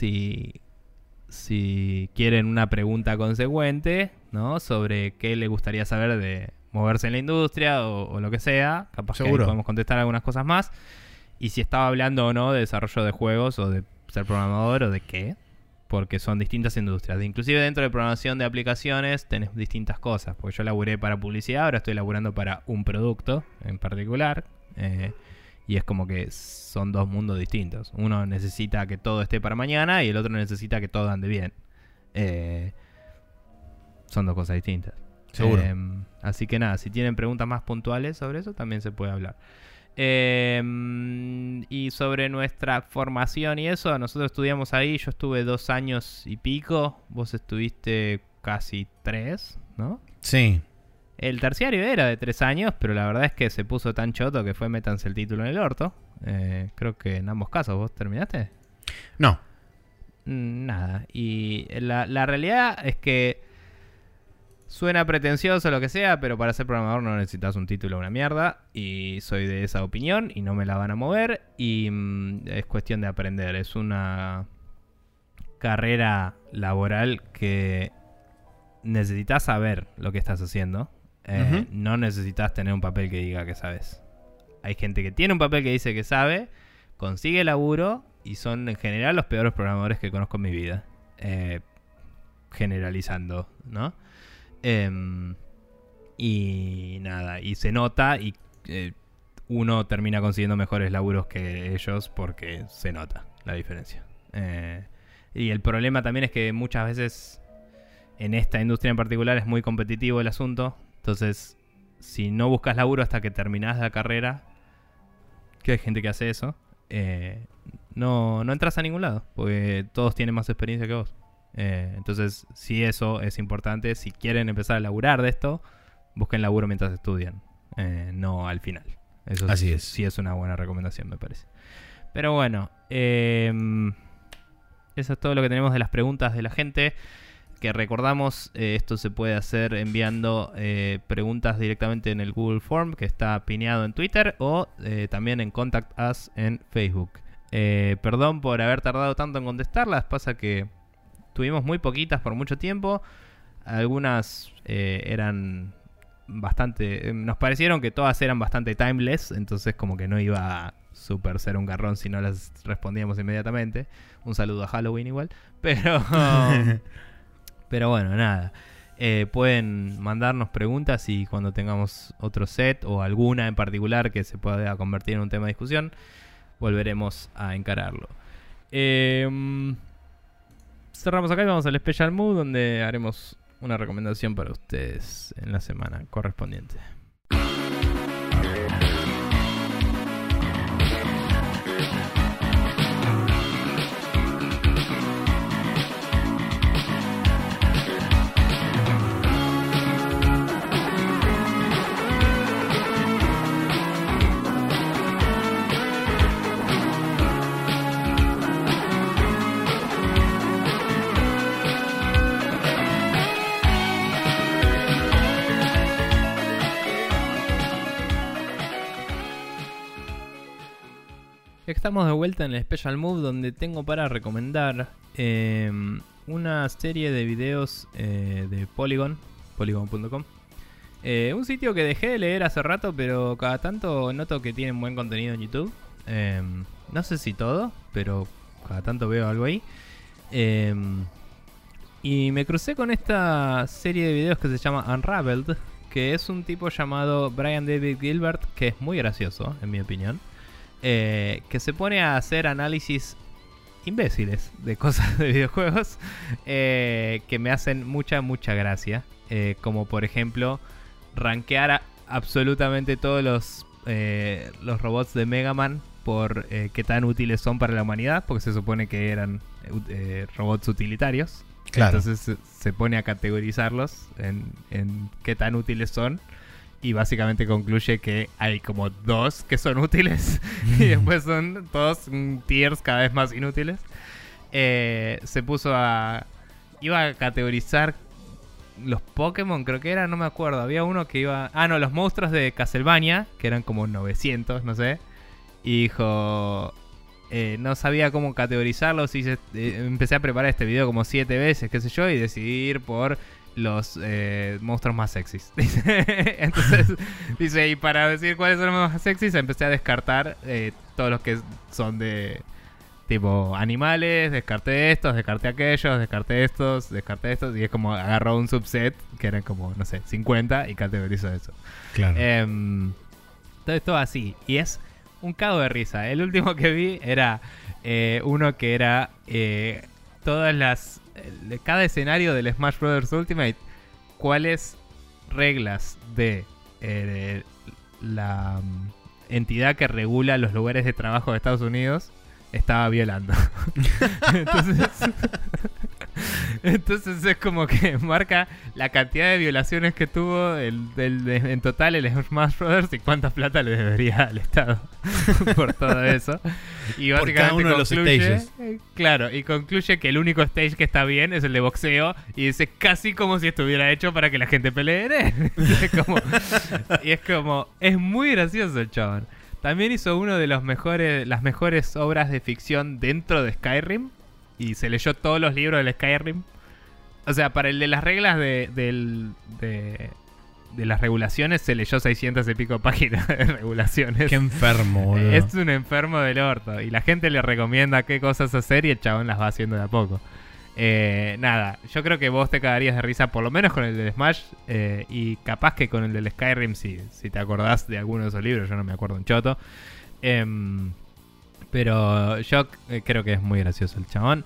[SPEAKER 1] quieren una pregunta consecuente, ¿no? Sobre qué le gustaría saber de moverse en la industria o lo que sea. Capaz que podemos contestar algunas cosas más. Y si estaba hablando o no de desarrollo de juegos o de ser programador o de qué. Porque son distintas industrias. Inclusive dentro de programación de aplicaciones tenés distintas cosas. Porque yo laburé para publicidad, ahora estoy laburando para un producto en particular. Y es como que son dos mundos distintos. Uno necesita que todo esté para mañana y el otro necesita que todo ande bien. Son dos cosas distintas.
[SPEAKER 2] Seguro.
[SPEAKER 1] Así que nada, si tienen preguntas más puntuales sobre eso, también se puede hablar. Y sobre nuestra formación y eso, nosotros estudiamos ahí. Yo estuve 2 años y pico. Vos estuviste casi 3, ¿no?
[SPEAKER 2] Sí.
[SPEAKER 1] El terciario era de 3 años, pero la verdad es que se puso tan choto que fue métanse el título en el orto. Creo que en ambos casos. ¿Vos terminaste?
[SPEAKER 2] No.
[SPEAKER 1] Nada. Y la realidad es que suena pretencioso lo que sea, pero para ser programador no necesitas un título o una mierda. Y soy de esa opinión y no me la van a mover. Y es cuestión de aprender. Es una carrera laboral que necesitas saber lo que estás haciendo. No necesitas tener un papel que diga que sabes. Hay gente que tiene un papel que dice que sabe, consigue laburo y son en general los peores programadores que conozco en mi vida.
[SPEAKER 3] generalizando, ¿no? Y nada, y se nota y uno termina consiguiendo mejores laburos que ellos porque se nota la diferencia. Y el problema también es que muchas veces en esta industria en particular es muy competitivo el asunto. Entonces, si no buscas laburo hasta que terminás la carrera, que hay gente que hace eso, no entras a ningún lado, porque todos tienen más experiencia que vos. Entonces, sí, eso es importante. Si quieren empezar a laburar de esto, busquen laburo mientras estudian, no al final. Eso
[SPEAKER 2] Así es.
[SPEAKER 3] Sí es una buena recomendación, me parece. Pero bueno, eso es todo lo que tenemos de las preguntas de la gente. Que recordamos, esto se puede hacer enviando preguntas directamente en el Google Form, que está pineado en Twitter, o también en Contact Us en Facebook. Perdón por haber tardado tanto en contestarlas, pasa que tuvimos muy poquitas por mucho tiempo. Algunas eran bastante... nos parecieron que todas eran bastante timeless, entonces como que no iba a super ser un garrón si no las respondíamos inmediatamente. Un saludo a Halloween igual, pero... pero bueno, nada. Pueden mandarnos preguntas y cuando tengamos otro set o alguna en particular que se pueda convertir en un tema de discusión, volveremos a encararlo. Cerramos acá y vamos al Special Mood, donde haremos una recomendación para ustedes en la semana correspondiente. Estamos de vuelta en el Special Move, donde tengo para recomendar una serie de videos de Polygon.com. Un sitio que dejé de leer hace rato, pero cada tanto noto que tienen buen contenido en YouTube. No sé si todo, pero cada tanto veo algo ahí. Y me crucé con esta serie de videos que se llama Unraveled, que es un tipo llamado Brian David Gilbert, que es muy gracioso, en mi opinión. Que se pone a hacer análisis imbéciles de cosas de videojuegos que me hacen mucha gracia, como por ejemplo rankear absolutamente todos los robots de Mega Man por qué tan útiles son para la humanidad, porque se supone que eran robots utilitarios. Claro. Entonces se pone a categorizarlos en qué tan útiles son. Y básicamente concluye que hay como 2 que son útiles y después son todos tiers cada vez más inútiles. Se puso iba a categorizar los Pokémon, creo que era, no me acuerdo. Había uno que iba... los monstruos de Castlevania, que eran como 900, no sé. Y dijo... no sabía cómo categorizarlos y empecé a preparar este video como 7 veces, qué sé yo, y decidí ir por... los monstruos más sexys. Entonces dice, y para decir cuáles son los más sexys, empecé a descartar todos los que son de tipo animales. Descarté estos, descarté aquellos, descarté estos, y es como agarró un subset que eran como, no sé, 50 y categorizó eso. Claro. Todo esto así, y es un cago de risa. El último que vi era uno que era todas las... de cada escenario del Smash Bros. Ultimate, cuáles reglas de la entidad que regula los lugares de trabajo de Estados Unidos estaba violando. Entonces es como que marca la cantidad de violaciones que tuvo en total el Smash Bros. Y cuánta plata le debería al Estado por todo eso. Y básicamente por cada uno de los stages. Claro, y concluye que el único stage que está bien es el de boxeo. Y dice casi como si estuviera hecho para que la gente pelee en él. Es muy gracioso el chabón. También hizo uno de las mejores obras de ficción dentro de Skyrim. Y se leyó todos los libros del Skyrim. O sea, para el de las reglas de las regulaciones se leyó 600 y pico páginas de regulaciones.
[SPEAKER 2] Qué enfermo, boludo.
[SPEAKER 3] Es un enfermo del orto. Y la gente le recomienda qué cosas hacer y el chabón las va haciendo de a poco. Nada, yo creo que vos te cagarías de risa por lo menos con el del Smash y capaz que con el del Skyrim si te acordás de alguno de esos libros, yo no me acuerdo un choto. Pero yo creo que es muy gracioso el chabón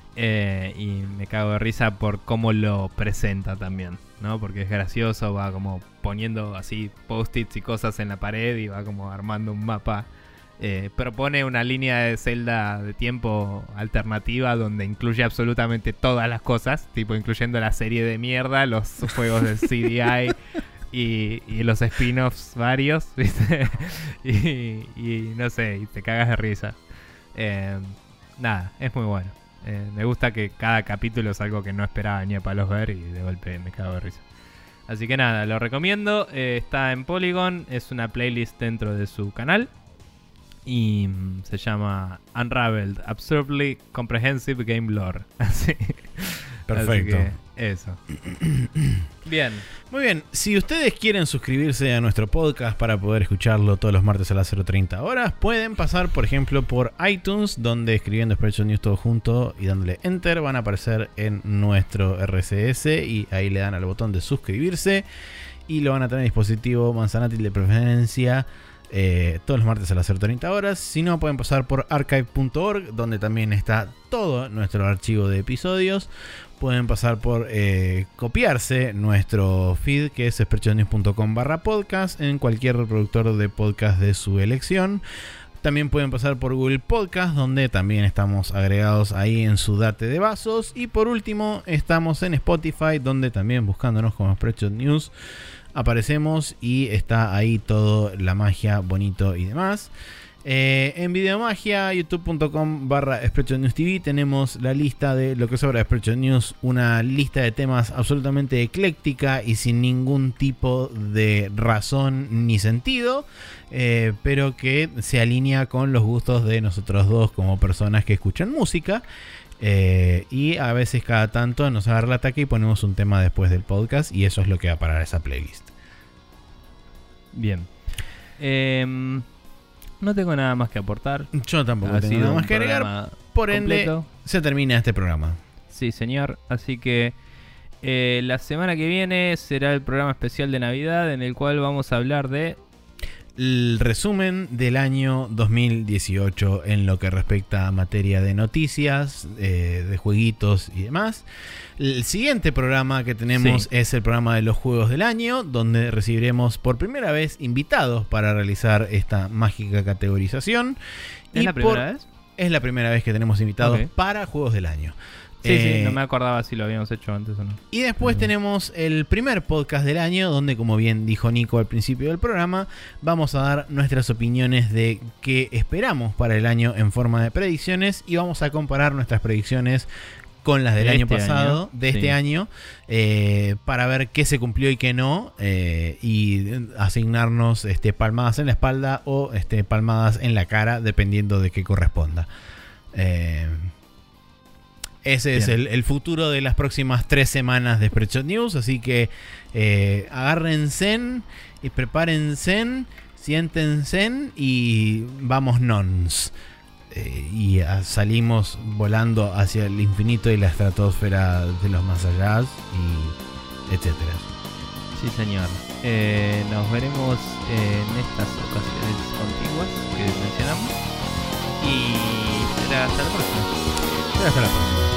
[SPEAKER 3] y me cago de risa por cómo lo presenta también, ¿no? Porque es gracioso, va como poniendo así post-its y cosas en la pared y va como armando un mapa. Propone una línea de Zelda de tiempo alternativa donde incluye absolutamente todas las cosas, tipo incluyendo la serie de mierda, los juegos de CDI y los spin-offs varios, ¿viste? y no sé, y te cagas de risa. Nada, es muy bueno. Me gusta que cada capítulo es algo que no esperaba ni a palos ver y de golpe me cago de risa. Así que nada, lo recomiendo. Está en Polygon, es una playlist dentro de su canal. Y se llama Unraveled, Absurdly Comprehensive Game Lore. Así.
[SPEAKER 2] Perfecto.
[SPEAKER 3] Así que eso. Bien.
[SPEAKER 2] Muy bien, si ustedes quieren suscribirse a nuestro podcast para poder escucharlo todos los martes a las 0:30 horas, pueden pasar, por ejemplo, por iTunes, donde escribiendo Spreadshot News todo junto y dándole Enter van a aparecer en nuestro RSS y ahí le dan al botón de suscribirse y lo van a tener en dispositivo manzanátil de preferencia todos los martes a las 0:30 horas. Si no, pueden pasar por archive.org, donde también está todo nuestro archivo de episodios. Pueden pasar por copiarse nuestro feed, que es spreadshotnews.com/podcast, en cualquier reproductor de podcast de su elección. También pueden pasar por Google Podcast, donde también estamos agregados ahí en su date de vasos. Y por último, estamos en Spotify, donde también buscándonos como Spreadshot News aparecemos y está ahí todo la magia bonito y demás. En Videomagia, youtube.com/SpreadshotNewsTV tenemos la lista de lo que sobra de Spreadshot News, una lista de temas absolutamente ecléctica y sin ningún tipo de razón ni sentido, pero que se alinea con los gustos de nosotros dos como personas que escuchan música. Y a veces cada tanto nos agarra el ataque y ponemos un tema después del podcast, y eso es lo que va a parar esa playlist.
[SPEAKER 3] Bien. No tengo nada más que aportar.
[SPEAKER 2] Yo tampoco tengo nada más que agregar. Por ende, se termina este programa.
[SPEAKER 3] Sí, señor. Así que la semana que viene será el programa especial de Navidad, en el cual vamos a hablar de
[SPEAKER 2] el resumen del año 2018 en lo que respecta a materia de noticias, de jueguitos y demás. El siguiente programa que tenemos es el programa de los juegos del año, donde recibiremos por primera vez invitados para realizar esta mágica categorización.
[SPEAKER 3] ¿Es la primera vez?
[SPEAKER 2] Es la primera vez que tenemos invitados para juegos del año.
[SPEAKER 3] Sí, no me acordaba si lo habíamos hecho antes o no.
[SPEAKER 2] Y después tenemos el primer podcast del año, donde, como bien dijo Nico al principio del programa, vamos a dar nuestras opiniones de qué esperamos para el año en forma de predicciones, y vamos a comparar nuestras predicciones con las del año pasado, de este año, para ver qué se cumplió y qué no, y asignarnos palmadas en la espalda o palmadas en la cara, dependiendo de qué corresponda. Ese es el futuro de las próximas 3 semanas de Spreadshot News. Así que agárrense y prepárense, siéntense y vamos nons. Y salimos volando hacia el infinito y la estratosfera de los más allá, y etcétera.
[SPEAKER 3] Sí, señor. Nos veremos en estas ocasiones contiguas que mencionamos. Y será hasta la próxima.
[SPEAKER 2] Hasta la próxima.